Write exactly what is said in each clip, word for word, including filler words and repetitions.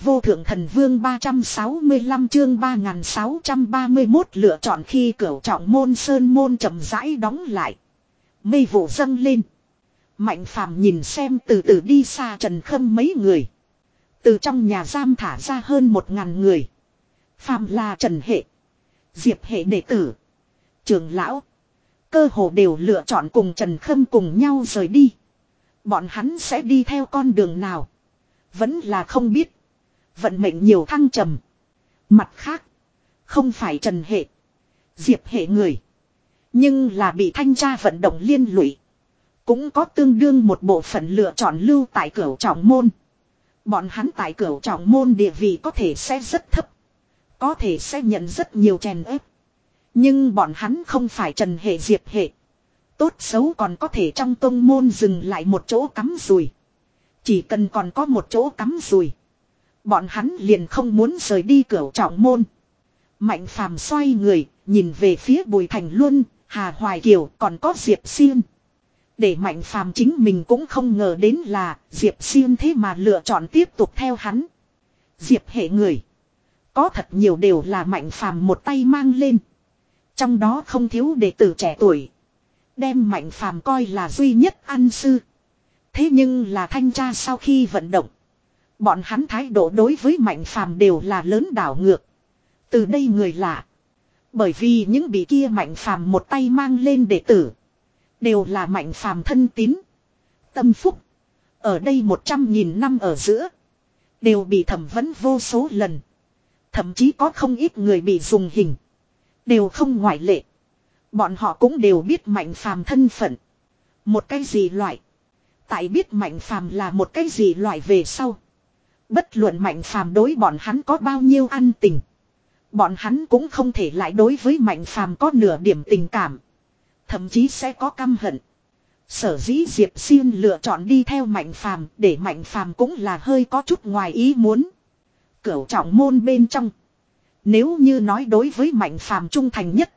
vô thượng thần vương ba trăm sáu mươi lăm chương ba nghìn sáu trăm ba mươi mốt lựa chọn khi cửu trọng môn sơn môn chậm rãi đóng lại. Mây vụ dâng lên. Mạnh phàm nhìn xem từ từ đi xa Trần Khâm mấy người. Từ trong nhà giam thả ra hơn một ngàn người. Phàm là Trần Hệ, Diệp Hệ đệ tử, trưởng lão. Cơ hồ đều lựa chọn cùng Trần Khâm cùng nhau rời đi. Bọn hắn sẽ đi theo con đường nào? Vẫn là không biết. Vận mệnh nhiều thăng trầm. Mặt khác, không phải Trần Hệ, Diệp Hệ người, nhưng là bị thanh tra vận động liên lụy. Cũng có tương đương một bộ phận lựa chọn lưu tại cửu trọng môn. Bọn hắn tại cửu trọng môn địa vị có thể sẽ rất thấp. Có thể sẽ nhận rất nhiều chèn ép. Nhưng bọn hắn không phải Trần Hệ Diệp Hệ. Tốt xấu còn có thể trong tông môn dừng lại một chỗ cắm rùi. Chỉ cần còn có một chỗ cắm rùi, bọn hắn liền không muốn rời đi cửu trọng môn. Mạnh phàm xoay người, nhìn về phía Bùi Thành Luân, Hà Hoài Kiều còn có Diệp Xiên. Để Mạnh phàm chính mình cũng không ngờ đến là Diệp Xiên thế mà lựa chọn tiếp tục theo hắn. Diệp Hệ người, có thật nhiều đều là Mạnh phàm một tay mang lên. Trong đó không thiếu đệ tử trẻ tuổi. Đem Mạnh phàm coi là duy nhất ăn sư. Thế nhưng là thanh tra sau khi vận động, bọn hắn thái độ đối với Mạnh phàm đều là lớn đảo ngược. Từ đây người lạ. Bởi vì những bị kia Mạnh phàm một tay mang lên đệ tử đều là Mạnh phàm thân tín, tâm phúc. Ở đây một trăm nghìn năm ở giữa đều bị thẩm vấn vô số lần. Thậm chí có không ít người bị dùng hình. Đều không ngoại lệ. Bọn họ cũng đều biết Mạnh phàm thân phận. Một cái gì loại. Tại biết Mạnh phàm là một cái gì loại về sau, bất luận Mạnh phàm đối bọn hắn có bao nhiêu ăn tình, bọn hắn cũng không thể lại đối với Mạnh phàm có nửa điểm tình cảm. Thậm chí sẽ có căm hận. Sở dĩ Diệp Xiên lựa chọn đi theo Mạnh phàm, để Mạnh phàm cũng là hơi có chút ngoài ý muốn. Cửu trọng môn bên trong, nếu như nói đối với Mạnh phàm trung thành nhất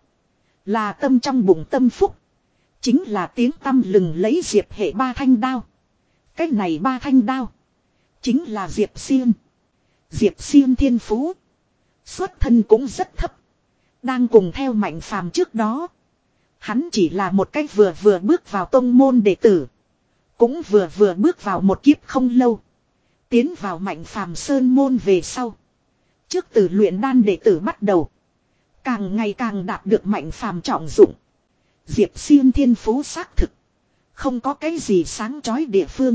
là tâm trong bụng tâm phúc, chính là tiếng tăm lừng lấy Diệp Hệ ba thanh đao. Cái này ba thanh đao chính là Diệp Xiên. Diệp Xiên thiên phú, xuất thân cũng rất thấp. Đang cùng theo Mạnh phàm trước đó, hắn chỉ là một cách vừa vừa bước vào tông môn đệ tử. Cũng vừa vừa bước vào một kiếp không lâu. Tiến vào Mạnh phàm sơn môn về sau, trước từ luyện đan đệ tử bắt đầu, càng ngày càng đạt được Mạnh phàm trọng dụng. Diệp Xiên thiên phú xác thực không có cái gì sáng chói địa phương.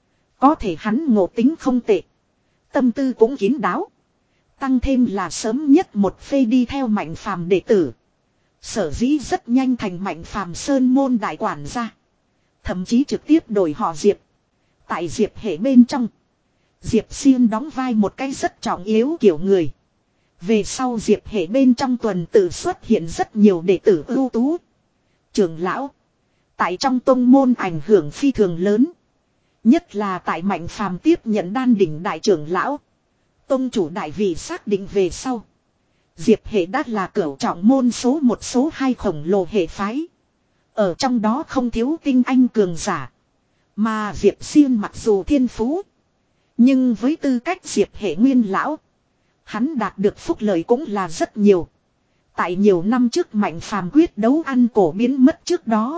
Có thể hắn ngộ tính không tệ, tâm tư cũng kín đáo. Tăng thêm là sớm nhất một phê đi theo Mạnh phàm đệ tử, sở dĩ rất nhanh thành Mạnh phàm sơn môn đại quản gia. Thậm chí trực tiếp đổi họ Diệp. Tại Diệp Hệ bên trong, Diệp Xiên đóng vai một cái rất trọng yếu kiểu người. Về sau Diệp Hệ bên trong tuần tự xuất hiện rất nhiều đệ tử ưu tú, trưởng lão. Tại trong tông môn ảnh hưởng phi thường lớn. Nhất là tại Mạnh phàm tiếp nhận đan đỉnh đại trưởng lão, tông chủ đại vị xác định về sau, Diệp Hệ đã là cửu trọng môn số một số hai khổng lồ hệ phái. Ở trong đó không thiếu tinh anh cường giả. Mà Diệp Xiên mặc dù thiên phú, nhưng với tư cách Diệp Hệ nguyên lão, hắn đạt được phúc lợi cũng là rất nhiều. Tại nhiều năm trước Mạnh phàm quyết đấu ăn cổ biến mất trước đó,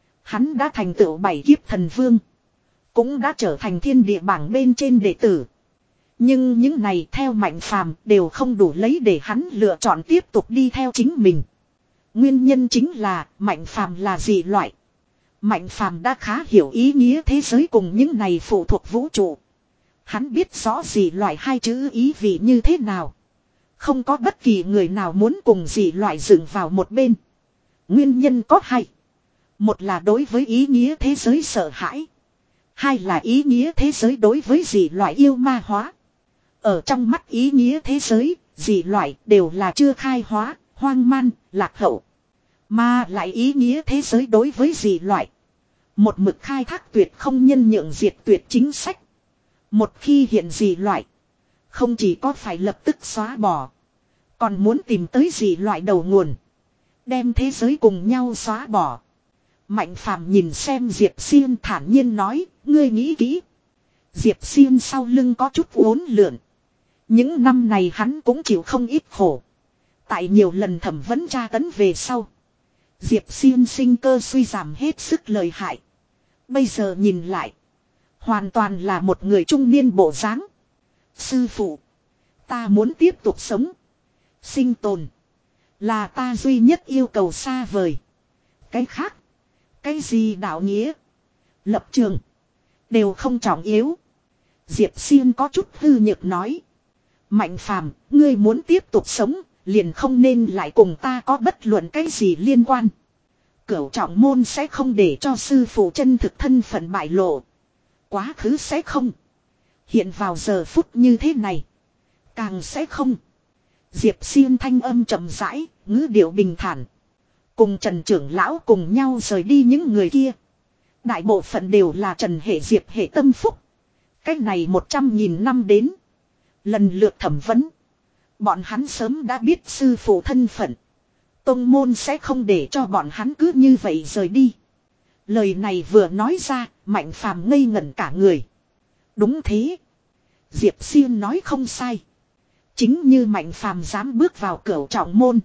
hắn đã thành tựu bảy kiếp thần vương, cũng đã trở thành thiên địa bảng bên trên đệ tử. Nhưng những này theo Mạnh phàm đều không đủ lấy để hắn lựa chọn tiếp tục đi theo chính mình. Nguyên nhân chính là Mạnh phàm là dị loại. Mạnh phàm đã khá hiểu ý nghĩa thế giới cùng những này phụ thuộc vũ trụ. Hắn biết rõ dị loại hai chữ ý vị như thế nào. Không có bất kỳ người nào muốn cùng dị loại dựng vào một bên. Nguyên nhân có hai. Một là đối với ý nghĩa thế giới sợ hãi. Hai là ý nghĩa thế giới đối với dị loại yêu ma hóa. Ở trong mắt ý nghĩa thế giới, dị loại đều là chưa khai hóa, hoang man, lạc hậu. Mà lại ý nghĩa thế giới đối với dị loại, một mực khai thác tuyệt không nhân nhượng diệt tuyệt chính sách. Một khi hiện dị loại, không chỉ có phải lập tức xóa bỏ, còn muốn tìm tới dị loại đầu nguồn, đem thế giới cùng nhau xóa bỏ. Mạnh phàm nhìn xem Diệp Xiên thản nhiên nói, ngươi nghĩ kỹ. Diệp Xiên sau lưng có chút uốn lượn, Những năm này hắn cũng chịu không ít khổ. Tại nhiều lần thẩm vấn tra tấn về sau. Diệp Xuyên sinh cơ suy giảm hết sức lợi hại. Bây giờ nhìn lại. Hoàn toàn là một người trung niên bộ dáng. Sư phụ. Ta muốn tiếp tục sống. Sinh tồn. Là ta duy nhất yêu cầu xa vời. Cái khác. Cái gì đạo nghĩa. Lập trường. Đều không trọng yếu. Diệp Xuyên có chút hư nhược nói. Mạnh Phàm, ngươi muốn tiếp tục sống. Liền không nên lại cùng ta có bất luận cái gì liên quan. Cửu trọng môn sẽ không để cho sư phụ chân thực thân phận bại lộ. Quá khứ sẽ không. Hiện vào giờ phút như thế này. Càng sẽ không. Diệp Xuyên thanh âm chậm rãi, ngữ điệu bình thản. Cùng Trần trưởng lão cùng nhau rời đi những người kia. Đại bộ phận đều là Trần hệ Diệp hệ tâm phúc. Cách này một trăm nghìn năm đến. Lần lượt thẩm vấn. Bọn hắn sớm đã biết sư phụ thân phận. Tông môn sẽ không để cho bọn hắn cứ như vậy rời đi. Lời này vừa nói ra, Mạnh Phàm ngây ngẩn cả người. Đúng thế. Diệp Xuyên nói không sai. Chính như Mạnh Phàm dám bước vào cửu trọng môn.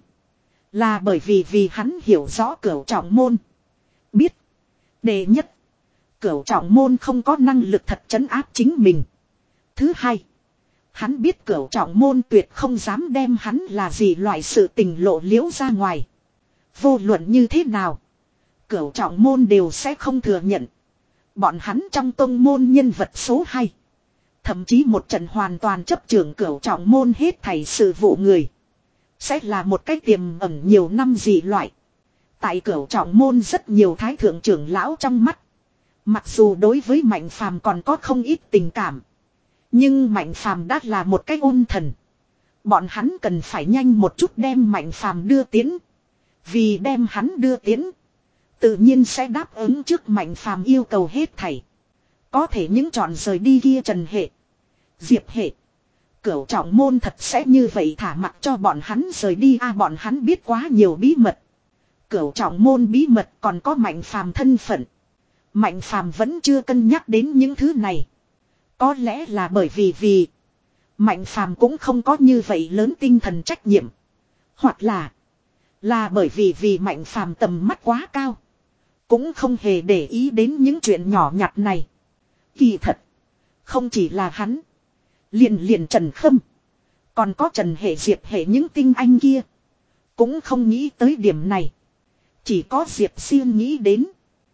Là bởi vì vì hắn hiểu rõ cửu trọng môn. Biết. Đệ nhất. Cửu trọng môn không có năng lực thật trấn áp chính mình. Thứ hai. Hắn biết cửu trọng môn tuyệt không dám đem hắn là gì loại sự tình lộ liễu ra ngoài. Vô luận như thế nào. Cửu trọng môn đều sẽ không thừa nhận. Bọn hắn trong tông môn nhân vật số hai. Thậm chí một trận hoàn toàn chấp trưởng cửu trọng môn hết thảy sự vụ người. Sẽ là một cái tiềm ẩn nhiều năm dị loại. Tại cửu trọng môn rất nhiều thái thượng trưởng lão trong mắt. Mặc dù đối với Mạnh Phàm còn có không ít tình cảm. Nhưng Mạnh Phàm đã là một cái ôn thần. Bọn hắn cần phải nhanh một chút đem Mạnh Phàm đưa tiến. Vì đem hắn đưa tiến. Tự nhiên sẽ đáp ứng trước Mạnh Phàm yêu cầu hết thảy. Có thể những chọn rời đi kia Trần hệ. Diệp hệ. Cửu trọng môn thật sẽ như vậy thả mặc cho bọn hắn rời đi à, bọn hắn biết quá nhiều bí mật. Cửu trọng môn bí mật còn có Mạnh Phàm thân phận. Mạnh Phàm vẫn chưa cân nhắc đến những thứ này. Có lẽ là bởi vì vì Mạnh Phàm cũng không có như vậy lớn tinh thần trách nhiệm. Hoặc là là bởi vì vì Mạnh Phàm tầm mắt quá cao. Cũng không hề để ý đến những chuyện nhỏ nhặt này. Kỳ thật. Không chỉ là hắn. Liền liền Trần Khâm. Còn có Trần hệ Diệp hệ những tinh anh kia. Cũng không nghĩ tới điểm này. Chỉ có Diệp Xuyên nghĩ đến.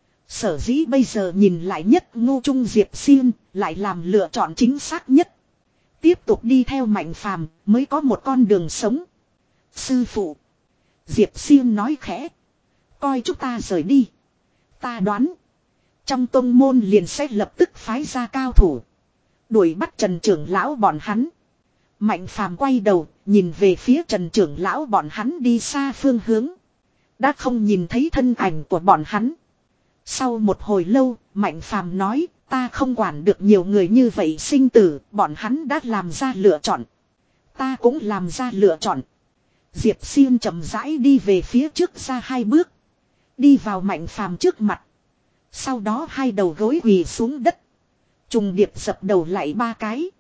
Sở dĩ bây giờ nhìn lại nhất ngu trung Diệp Xuyên. Lại làm lựa chọn chính xác nhất. Tiếp tục đi theo Mạnh Phàm mới có một con đường sống. Sư phụ. Diệp Xuyên nói khẽ. Coi chúng ta rời đi. Ta đoán. Trong tông môn liền sẽ lập tức phái ra cao thủ. Đuổi bắt Trần trưởng lão bọn hắn. Mạnh Phàm quay đầu. Nhìn về phía Trần trưởng lão bọn hắn đi xa phương hướng. Đã không nhìn thấy thân ảnh của bọn hắn. Sau một hồi lâu. Mạnh Phàm nói. Ta không quản được nhiều người như vậy sinh tử. Bọn hắn đã làm ra lựa chọn. Ta cũng làm ra lựa chọn. Diệp Xuyên chậm rãi đi về phía trước ra hai bước. Đi vào Mạnh Phàm trước mặt. Sau đó hai đầu gối quỳ xuống đất. Trùng điệp dập đầu lại ba cái.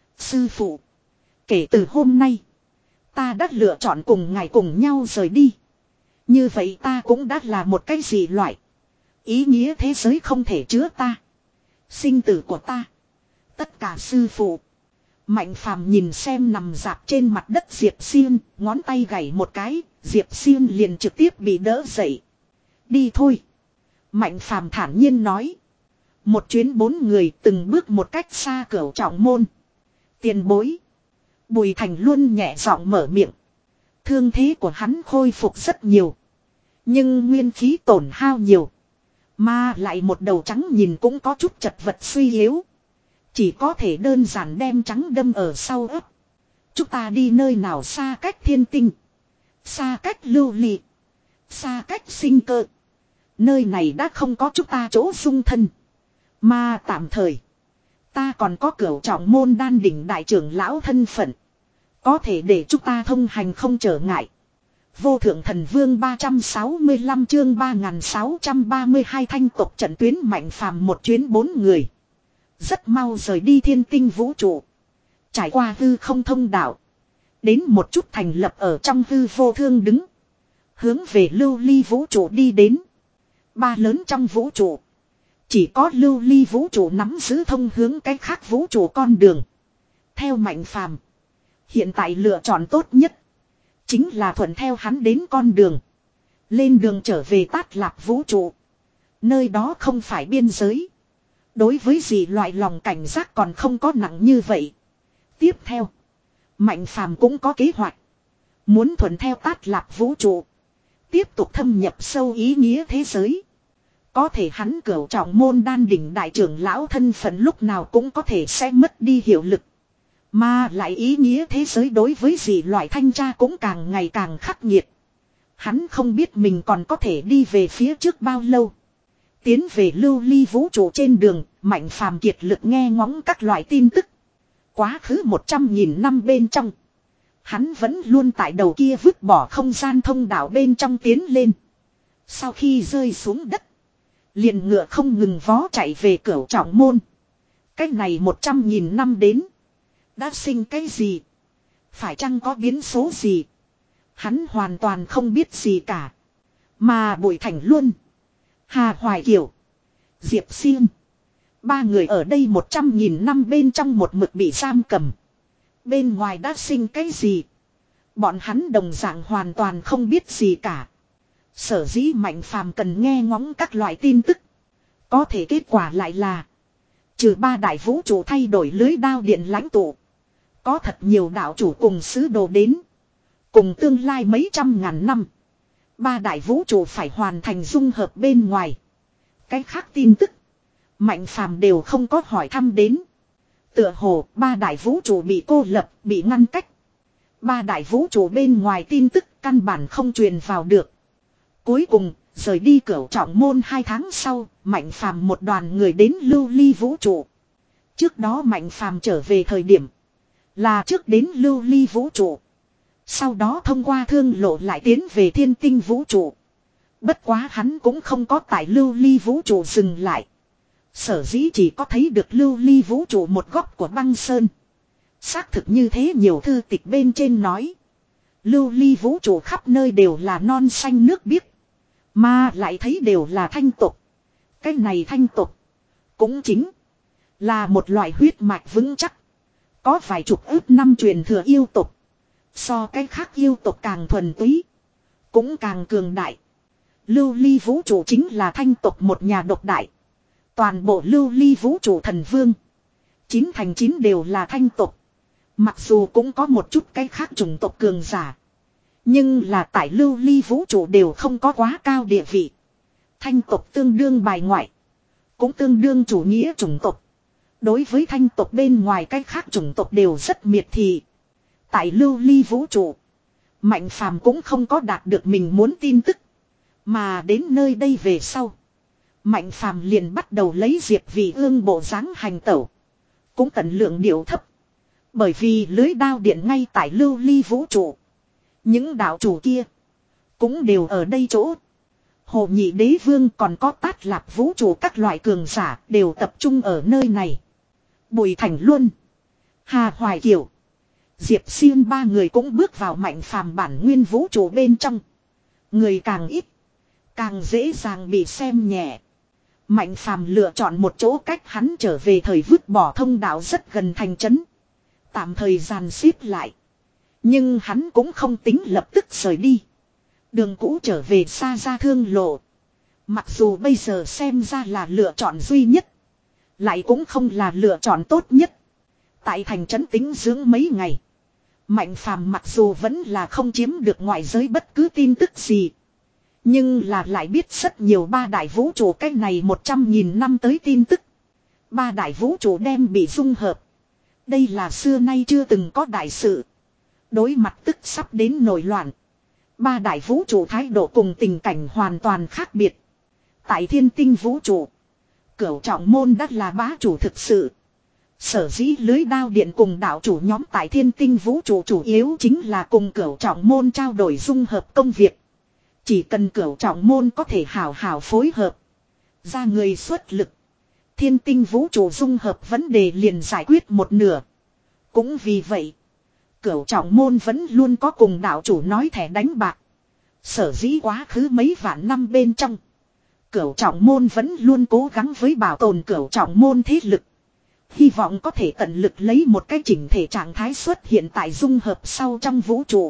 Sư phụ. Kể từ hôm nay. Ta đã lựa chọn cùng ngài cùng nhau rời đi. Như vậy ta cũng đã là một cái gì loại. Ý nghĩa thế giới không thể chứa ta. Sinh tử của ta. Tất cả sư phụ. Mạnh Phàm nhìn xem nằm dạp trên mặt đất Diệp Xuyên. Ngón tay gảy một cái. Diệp Xuyên liền trực tiếp bị đỡ dậy. Đi thôi. Mạnh Phàm thản nhiên nói. Một chuyến bốn người từng bước một cách xa cửu trọng môn. Tiền bối. Bùi Thành luôn nhẹ giọng mở miệng. Thương thế của hắn khôi phục rất nhiều. Nhưng nguyên khí tổn hao nhiều. Mà lại một đầu trắng nhìn cũng có chút chật vật suy yếu. Chỉ có thể đơn giản đem trắng đâm ở sau ấp. Chúng ta đi nơi nào xa cách thiên tinh. Xa cách lưu ly. Xa cách sinh cơ. Nơi này đã không có chúng ta chỗ dung thân. Mà tạm thời. Ta còn có cửu trọng môn đan đỉnh đại trưởng lão thân phận. Có thể để chúng ta thông hành không trở ngại. Vô thượng thần vương ba trăm sáu mươi lăm chương ba nghìn sáu trăm ba mươi hai thanh tộc trận tuyến Mạnh Phàm một chuyến bốn người. Rất mau rời đi thiên tinh vũ trụ. Trải qua hư không thông đạo. Đến một chút thành lập ở trong hư vô thương đứng. Hướng về lưu ly vũ trụ đi đến. Ba lớn trong vũ trụ. Chỉ có lưu ly vũ trụ nắm giữ thông hướng cái khác vũ trụ con đường. Theo Mạnh Phàm, hiện tại lựa chọn tốt nhất chính là thuận theo hắn đến con đường. Lên đường trở về Tát Lạp vũ trụ. Nơi đó không phải biên giới. Đối với gì loại lòng cảnh giác còn không có nặng như vậy. Tiếp theo, Mạnh Phàm cũng có kế hoạch. Muốn thuận theo Tát Lạp vũ trụ. Tiếp tục thâm nhập sâu ý nghĩa thế giới. Có thể hắn cửu trọng môn đan đỉnh đại trưởng lão thân phận lúc nào cũng có thể sẽ mất đi hiệu lực. Mà lại ý nghĩa thế giới đối với dị loại thanh tra cũng càng ngày càng khắc nghiệt. Hắn không biết mình còn có thể đi về phía trước bao lâu. Tiến về lưu ly vũ trụ trên đường, Mạnh Phàm kiệt lực nghe ngóng các loại tin tức. Quá khứ một trăm nghìn năm bên trong. Hắn vẫn luôn tại đầu kia vứt bỏ không gian thông đạo bên trong tiến lên. Sau khi rơi xuống đất, liền ngựa không ngừng vó chạy về cửu trọng môn. Cách này một trăm nghìn năm đến. Đã sinh cái gì? Phải chăng có biến số gì? Hắn hoàn toàn không biết gì cả. Mà Bùi Thành Luân, Hà Hoài Kiều, Diệp Xiêm, ba người ở đây một trăm nghìn năm bên trong một mực bị giam cầm. Bên ngoài đã sinh cái gì? Bọn hắn đồng dạng hoàn toàn không biết gì cả. Sở dĩ Mạnh Phàm cần nghe ngóng các loại tin tức. Có thể kết quả lại là trừ ba đại vũ trụ thay đổi lưới đao điện lãnh tụ. Có thật nhiều đạo chủ cùng sứ đồ đến. Cùng tương lai mấy trăm ngàn năm. Ba đại vũ trụ phải hoàn thành dung hợp bên ngoài. Cái khác tin tức Mạnh Phàm đều không có hỏi thăm đến. Tựa hồ ba đại vũ trụ bị cô lập, bị ngăn cách. Ba đại vũ trụ bên ngoài tin tức căn bản không truyền vào được. Cuối cùng, rời đi cửu trọng môn hai tháng sau, Mạnh Phàm một đoàn người đến lưu ly vũ trụ. Trước đó Mạnh Phàm trở về thời điểm là trước đến lưu ly vũ trụ. Sau đó thông qua thương lộ lại tiến về thiên tinh vũ trụ. Bất quá hắn cũng không có tại lưu ly vũ trụ dừng lại. Sở dĩ chỉ có thấy được lưu ly vũ trụ một góc của băng sơn. Xác thực như thế nhiều thư tịch bên trên nói. Lưu ly vũ trụ khắp nơi đều là non xanh nước biếc. Mà lại thấy đều là thanh tục. Cái này thanh tục cũng chính là một loại huyết mạch vững chắc. Có vài chục ước năm truyền thừa yêu tục. So cái khác yêu tục càng thuần túy, cũng càng cường đại. Lưu ly vũ trụ chính là thanh tục một nhà độc đại. Toàn bộ lưu ly vũ trụ thần vương chín thành chín đều là thanh tục. Mặc dù cũng có một chút cái khác chủng tộc cường giả, nhưng là tại lưu ly vũ trụ đều không có quá cao địa vị. Thanh tục tương đương bài ngoại, cũng tương đương chủ nghĩa chủng tộc. Đối với thanh tục bên ngoài cái khác chủng tộc đều rất miệt thị. Tại lưu ly vũ trụ, Mạnh Phàm cũng không có đạt được mình muốn tin tức. Mà đến nơi đây về sau, Mạnh Phàm liền bắt đầu lấy Diệp Vị Ương bộ dáng hành tẩu. Cũng tận lượng điệu thấp. Bởi vì lưới đao điện ngay tại lưu ly vũ trụ. Những đạo chủ kia cũng đều ở đây chỗ. Hồ Nhị Đế Vương còn có Tát Lạp vũ trụ các loại cường giả đều tập trung ở nơi này. Bùi Thành Luân, Hà Hoài Kiều, Diệp Xiên ba người cũng bước vào Mạnh Phàm bản nguyên vũ trụ bên trong. Người càng ít, càng dễ dàng bị xem nhẹ. Mạnh Phàm lựa chọn một chỗ cách hắn trở về thời vứt bỏ thông đạo rất gần thành trấn. Tạm thời gian xếp lại. Nhưng hắn cũng không tính lập tức rời đi. Đường cũ trở về xa ra thương lộ. Mặc dù bây giờ xem ra là lựa chọn duy nhất, lại cũng không là lựa chọn tốt nhất. Tại thành trấn tính dưỡng mấy ngày, Mạnh Phàm mặc dù vẫn là không chiếm được ngoại giới bất cứ tin tức gì, nhưng là lại biết rất nhiều ba đại vũ trụ cách này một trăm nghìn năm tới tin tức. Ba đại vũ trụ đem bị dung hợp. Đây là xưa nay chưa từng có đại sự. Đối mặt tức sắp đến nổi loạn, ba đại vũ trụ thái độ cùng tình cảnh hoàn toàn khác biệt. Tại thiên tinh vũ trụ, cửu trọng môn đất là bá chủ thực sự. Sở dĩ lưới đao điện cùng đạo chủ nhóm tại thiên tinh vũ trụ chủ yếu chính là cùng cửu trọng môn trao đổi dung hợp công việc. Chỉ cần cửu trọng môn có thể hào hào phối hợp, ra người xuất lực, thiên tinh vũ trụ dung hợp vấn đề liền giải quyết một nửa. Cũng vì vậy, Cửu Trọng Môn vẫn luôn có cùng đạo chủ nói thẻ đánh bạc. Sở dĩ quá khứ mấy vạn năm bên trong, Cửu Trọng Môn vẫn luôn cố gắng với bảo tồn Cửu Trọng Môn thế lực. Hy vọng có thể tận lực lấy một cái chỉnh thể trạng thái xuất hiện tại dung hợp sau trong vũ trụ.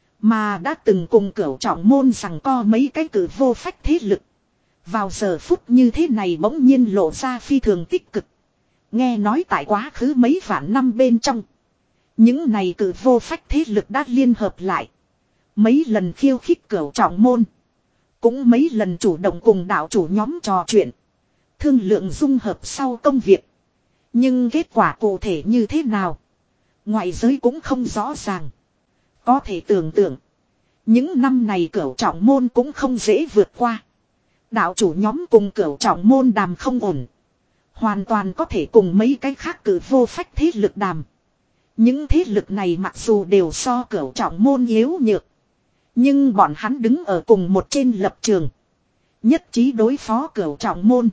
Mà đã từng cùng Cửu Trọng Môn rằng co mấy cái cử vô phách thế lực. Vào giờ phút như thế này bỗng nhiên lộ ra phi thường tích cực. Nghe nói tại quá khứ mấy vạn năm bên trong, những này cử vô phách thế lực đã liên hợp lại. Mấy lần khiêu khích Cửu Trọng Môn. Cũng mấy lần chủ động cùng đạo chủ nhóm trò chuyện. Thương lượng dung hợp sau công việc. Nhưng kết quả cụ thể như thế nào, ngoại giới cũng không rõ ràng. Có thể tưởng tượng, những năm này Cửu Trọng Môn cũng không dễ vượt qua. Đạo chủ nhóm cùng Cửu Trọng Môn đàm không ổn, hoàn toàn có thể cùng mấy cái khác cử vô phách thế lực đàm. Những thế lực này mặc dù đều so Cửu Trọng Môn yếu nhược, nhưng bọn hắn đứng ở cùng một trên lập trường, nhất trí đối phó Cửu Trọng Môn.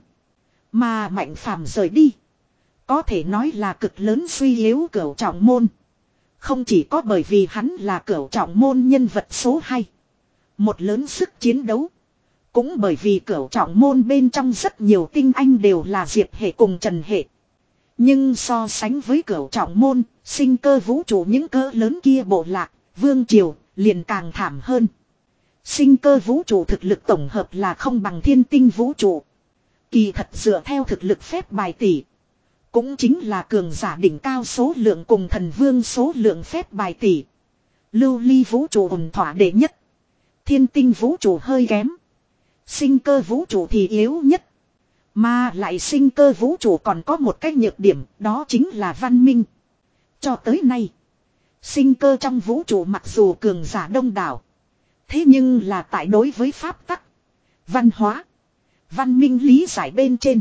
Mà Mạnh Phàm rời đi, có thể nói là cực lớn suy yếu Cửu Trọng Môn. Không chỉ có bởi vì hắn là Cửu Trọng Môn nhân vật số hai, một lớn sức chiến đấu. Cũng bởi vì Cửu Trọng Môn bên trong rất nhiều tinh anh đều là Diệp hệ cùng Trần hệ. Nhưng so sánh với Cửu Trọng Môn, Sinh Cơ Vũ Trụ những cỡ lớn kia bộ lạc, vương triều, liền càng thảm hơn. Sinh Cơ Vũ Trụ thực lực tổng hợp là không bằng Thiên Tinh Vũ Trụ. Kỳ thật dựa theo thực lực phép bài tỷ, cũng chính là cường giả đỉnh cao số lượng cùng thần vương số lượng phép bài tỷ. Lưu Ly Vũ Trụ ổn thỏa đệ nhất. Thiên Tinh Vũ Trụ hơi kém. Sinh Cơ Vũ Trụ thì yếu nhất. Mà lại Sinh Cơ Vũ Trụ còn có một cái nhược điểm, đó chính là văn minh. Cho tới nay, Sinh Cơ trong vũ trụ mặc dù cường giả đông đảo, thế nhưng là tại đối với pháp tắc, văn hóa, văn minh lý giải bên trên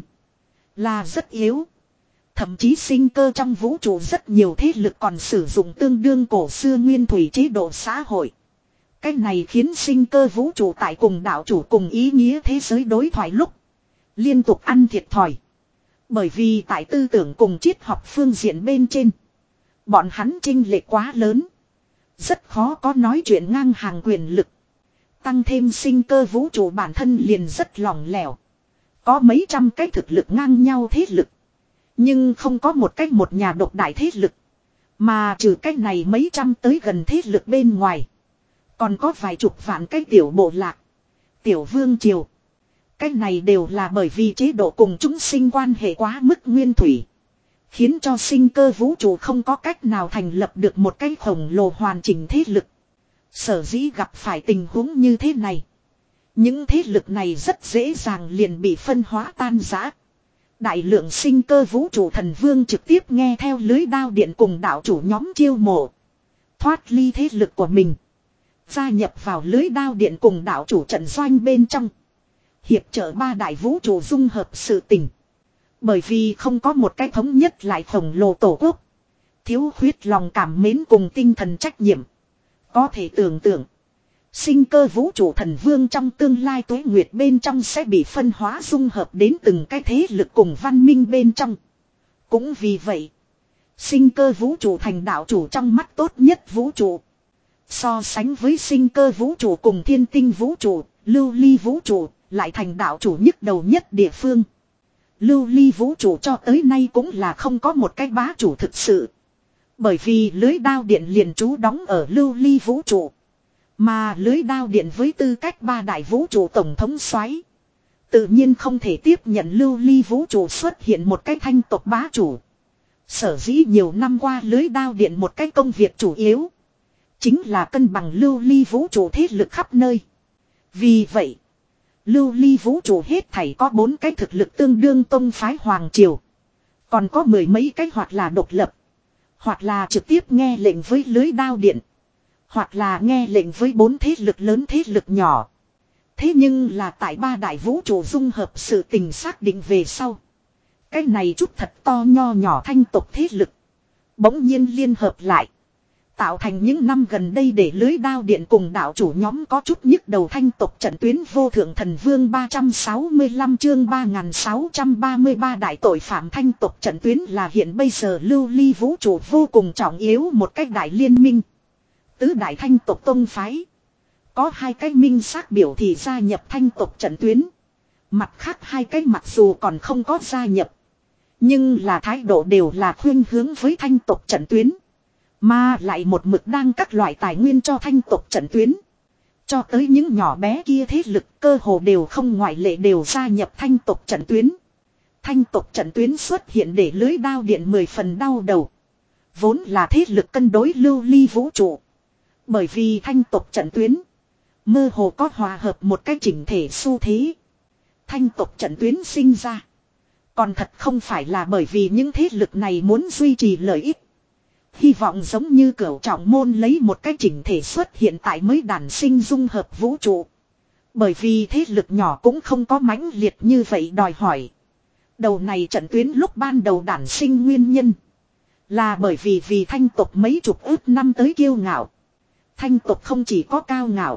là rất yếu. Thậm chí Sinh Cơ trong vũ trụ rất nhiều thế lực còn sử dụng tương đương cổ xưa nguyên thủy chế độ xã hội. Cái này khiến Sinh Cơ Vũ Trụ tại cùng đạo chủ cùng ý nghĩa thế giới đối thoại lúc liên tục ăn thiệt thòi. Bởi vì tại tư tưởng cùng triết học phương diện bên trên, bọn hắn chênh lệch quá lớn, rất khó có nói chuyện ngang hàng quyền lực. Tăng thêm Sinh Cơ Vũ Trụ bản thân liền rất lỏng lẻo, có mấy trăm cái thực lực ngang nhau thế lực, nhưng không có một cách một nhà độc đại thế lực. Mà trừ cách này mấy trăm tới gần thế lực bên ngoài, còn có vài chục vạn cái tiểu bộ lạc, tiểu vương triều. Cái này đều là bởi vì chế độ cùng chúng sinh quan hệ quá mức nguyên thủy, khiến cho Sinh Cơ Vũ Trụ không có cách nào thành lập được một cái khổng lồ hoàn chỉnh thế lực. Sở dĩ gặp phải tình huống như thế này, những thế lực này rất dễ dàng liền bị phân hóa tan rã. Đại lượng Sinh Cơ Vũ Trụ thần vương trực tiếp nghe theo lưới đao điện cùng đạo chủ nhóm chiêu mộ, thoát ly thế lực của mình, gia nhập vào lưới đao điện cùng đạo chủ trận doanh bên trong, hiệp trợ ba đại vũ trụ dung hợp sự tình. Bởi vì không có một cái thống nhất lại khổng lồ tổ quốc, thiếu khuyết lòng cảm mến cùng tinh thần trách nhiệm. Có thể tưởng tượng, Sinh Cơ Vũ Trụ thần vương trong tương lai tuế nguyệt bên trong sẽ bị phân hóa dung hợp đến từng cái thế lực cùng văn minh bên trong. Cũng vì vậy, Sinh Cơ Vũ Trụ thành đạo chủ trong mắt tốt nhất vũ trụ. So sánh với Sinh Cơ Vũ Trụ cùng Thiên Tinh Vũ Trụ, Lưu Ly Vũ Trụ lại thành đạo chủ nhức đầu nhất địa phương. Lưu Ly Vũ Trụ cho tới nay cũng là không có một cái bá chủ thực sự. Bởi vì lưới đao điện liền trú đóng ở Lưu Ly Vũ Trụ. Mà lưới đao điện với tư cách ba đại vũ trụ tổng thống soái, tự nhiên không thể tiếp nhận Lưu Ly Vũ Trụ xuất hiện một cái thanh tộc bá chủ. Sở dĩ nhiều năm qua lưới đao điện một cái công việc chủ yếu chính là cân bằng Lưu Ly Vũ Trụ thế lực khắp nơi. Vì vậy, Lưu Ly Vũ Trụ hết thảy có bốn cái thực lực tương đương tông phái hoàng triều. Còn có mười mấy cái hoặc là độc lập, hoặc là trực tiếp nghe lệnh với lưới đao điện, hoặc là nghe lệnh với bốn thế lực lớn thế lực nhỏ. Thế nhưng là tại ba đại vũ trụ dung hợp sự tình xác định về sau, cái này chút thật to nho nhỏ thanh tộc thế lực bỗng nhiên liên hợp lại, Tạo thành những năm gần đây để lưới đao điện cùng đạo chủ nhóm có chút nhức đầu thanh tộc trận tuyến vô thượng thần vương ba trăm sáu mươi lăm chương ba nghìn sáu trăm ba mươi ba đại tội phạm thanh tộc trận tuyến là hiện bây giờ lưu ly vũ trụ vô cùng trọng yếu một cách đại liên minh. Tứ đại thanh tộc tông phái. Có hai cái minh xác biểu thị gia nhập thanh tộc trận tuyến. Mặt khác hai cái mặc dù còn không có gia nhập. Nhưng là thái độ đều là khuyên hướng với thanh tộc trận tuyến. Mà lại một mực đang các loại tài nguyên cho thanh tộc trận tuyến. Cho tới những nhỏ bé kia thế lực cơ hồ đều không ngoại lệ đều gia nhập thanh tộc trận tuyến. Thanh tộc trận tuyến xuất hiện để lưới đao điện mười phần đau đầu. Vốn là thế lực cân đối lưu ly vũ trụ. Bởi vì thanh tộc trận tuyến. Mơ hồ có hòa hợp một cái chỉnh thể xu thế. Thanh tộc trận tuyến sinh ra. Còn thật không phải là bởi vì những thế lực này muốn duy trì lợi ích. Hy vọng giống như cửu trọng môn lấy một cái chỉnh thể xuất hiện tại mới đản sinh dung hợp vũ trụ. Bởi vì thế lực nhỏ cũng không có mãnh liệt như vậy đòi hỏi. Đầu này trận tuyến lúc ban đầu đản sinh nguyên nhân. Là bởi vì vì thanh tộc mấy chục ước năm tới kiêu ngạo. Thanh tộc không chỉ có cao ngạo.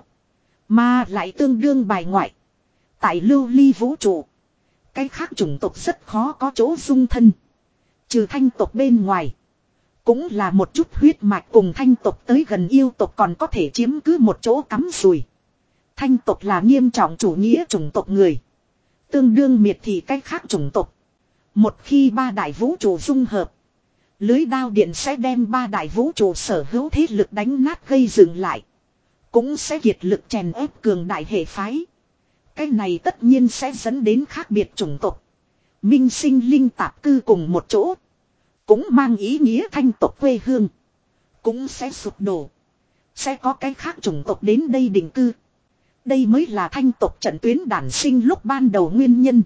Mà lại tương đương bài ngoại. Tại lưu ly vũ trụ. Cái khác chủng tộc rất khó có chỗ dung thân. Trừ thanh tộc bên ngoài. Cũng là một chút huyết mạch cùng thanh tộc tới gần yêu tộc còn có thể chiếm cứ một chỗ cắm rùi. Thanh tộc là nghiêm trọng chủ nghĩa chủng tộc người. Tương đương miệt thị cách khác chủng tộc. Một khi ba đại vũ trụ dung hợp. Lưới đao điện sẽ đem ba đại vũ trụ sở hữu thế lực đánh nát gây dừng lại. Cũng sẽ kiệt lực chèn ép cường đại hệ phái. Cái này tất nhiên sẽ dẫn đến khác biệt chủng tộc. Minh sinh linh tạp cư cùng một chỗ. Cũng mang ý nghĩa thanh tộc quê hương. Cũng sẽ sụp đổ. Sẽ có cái khác chủng tộc đến đây định cư. Đây mới là thanh tộc trận tuyến đản sinh lúc ban đầu nguyên nhân.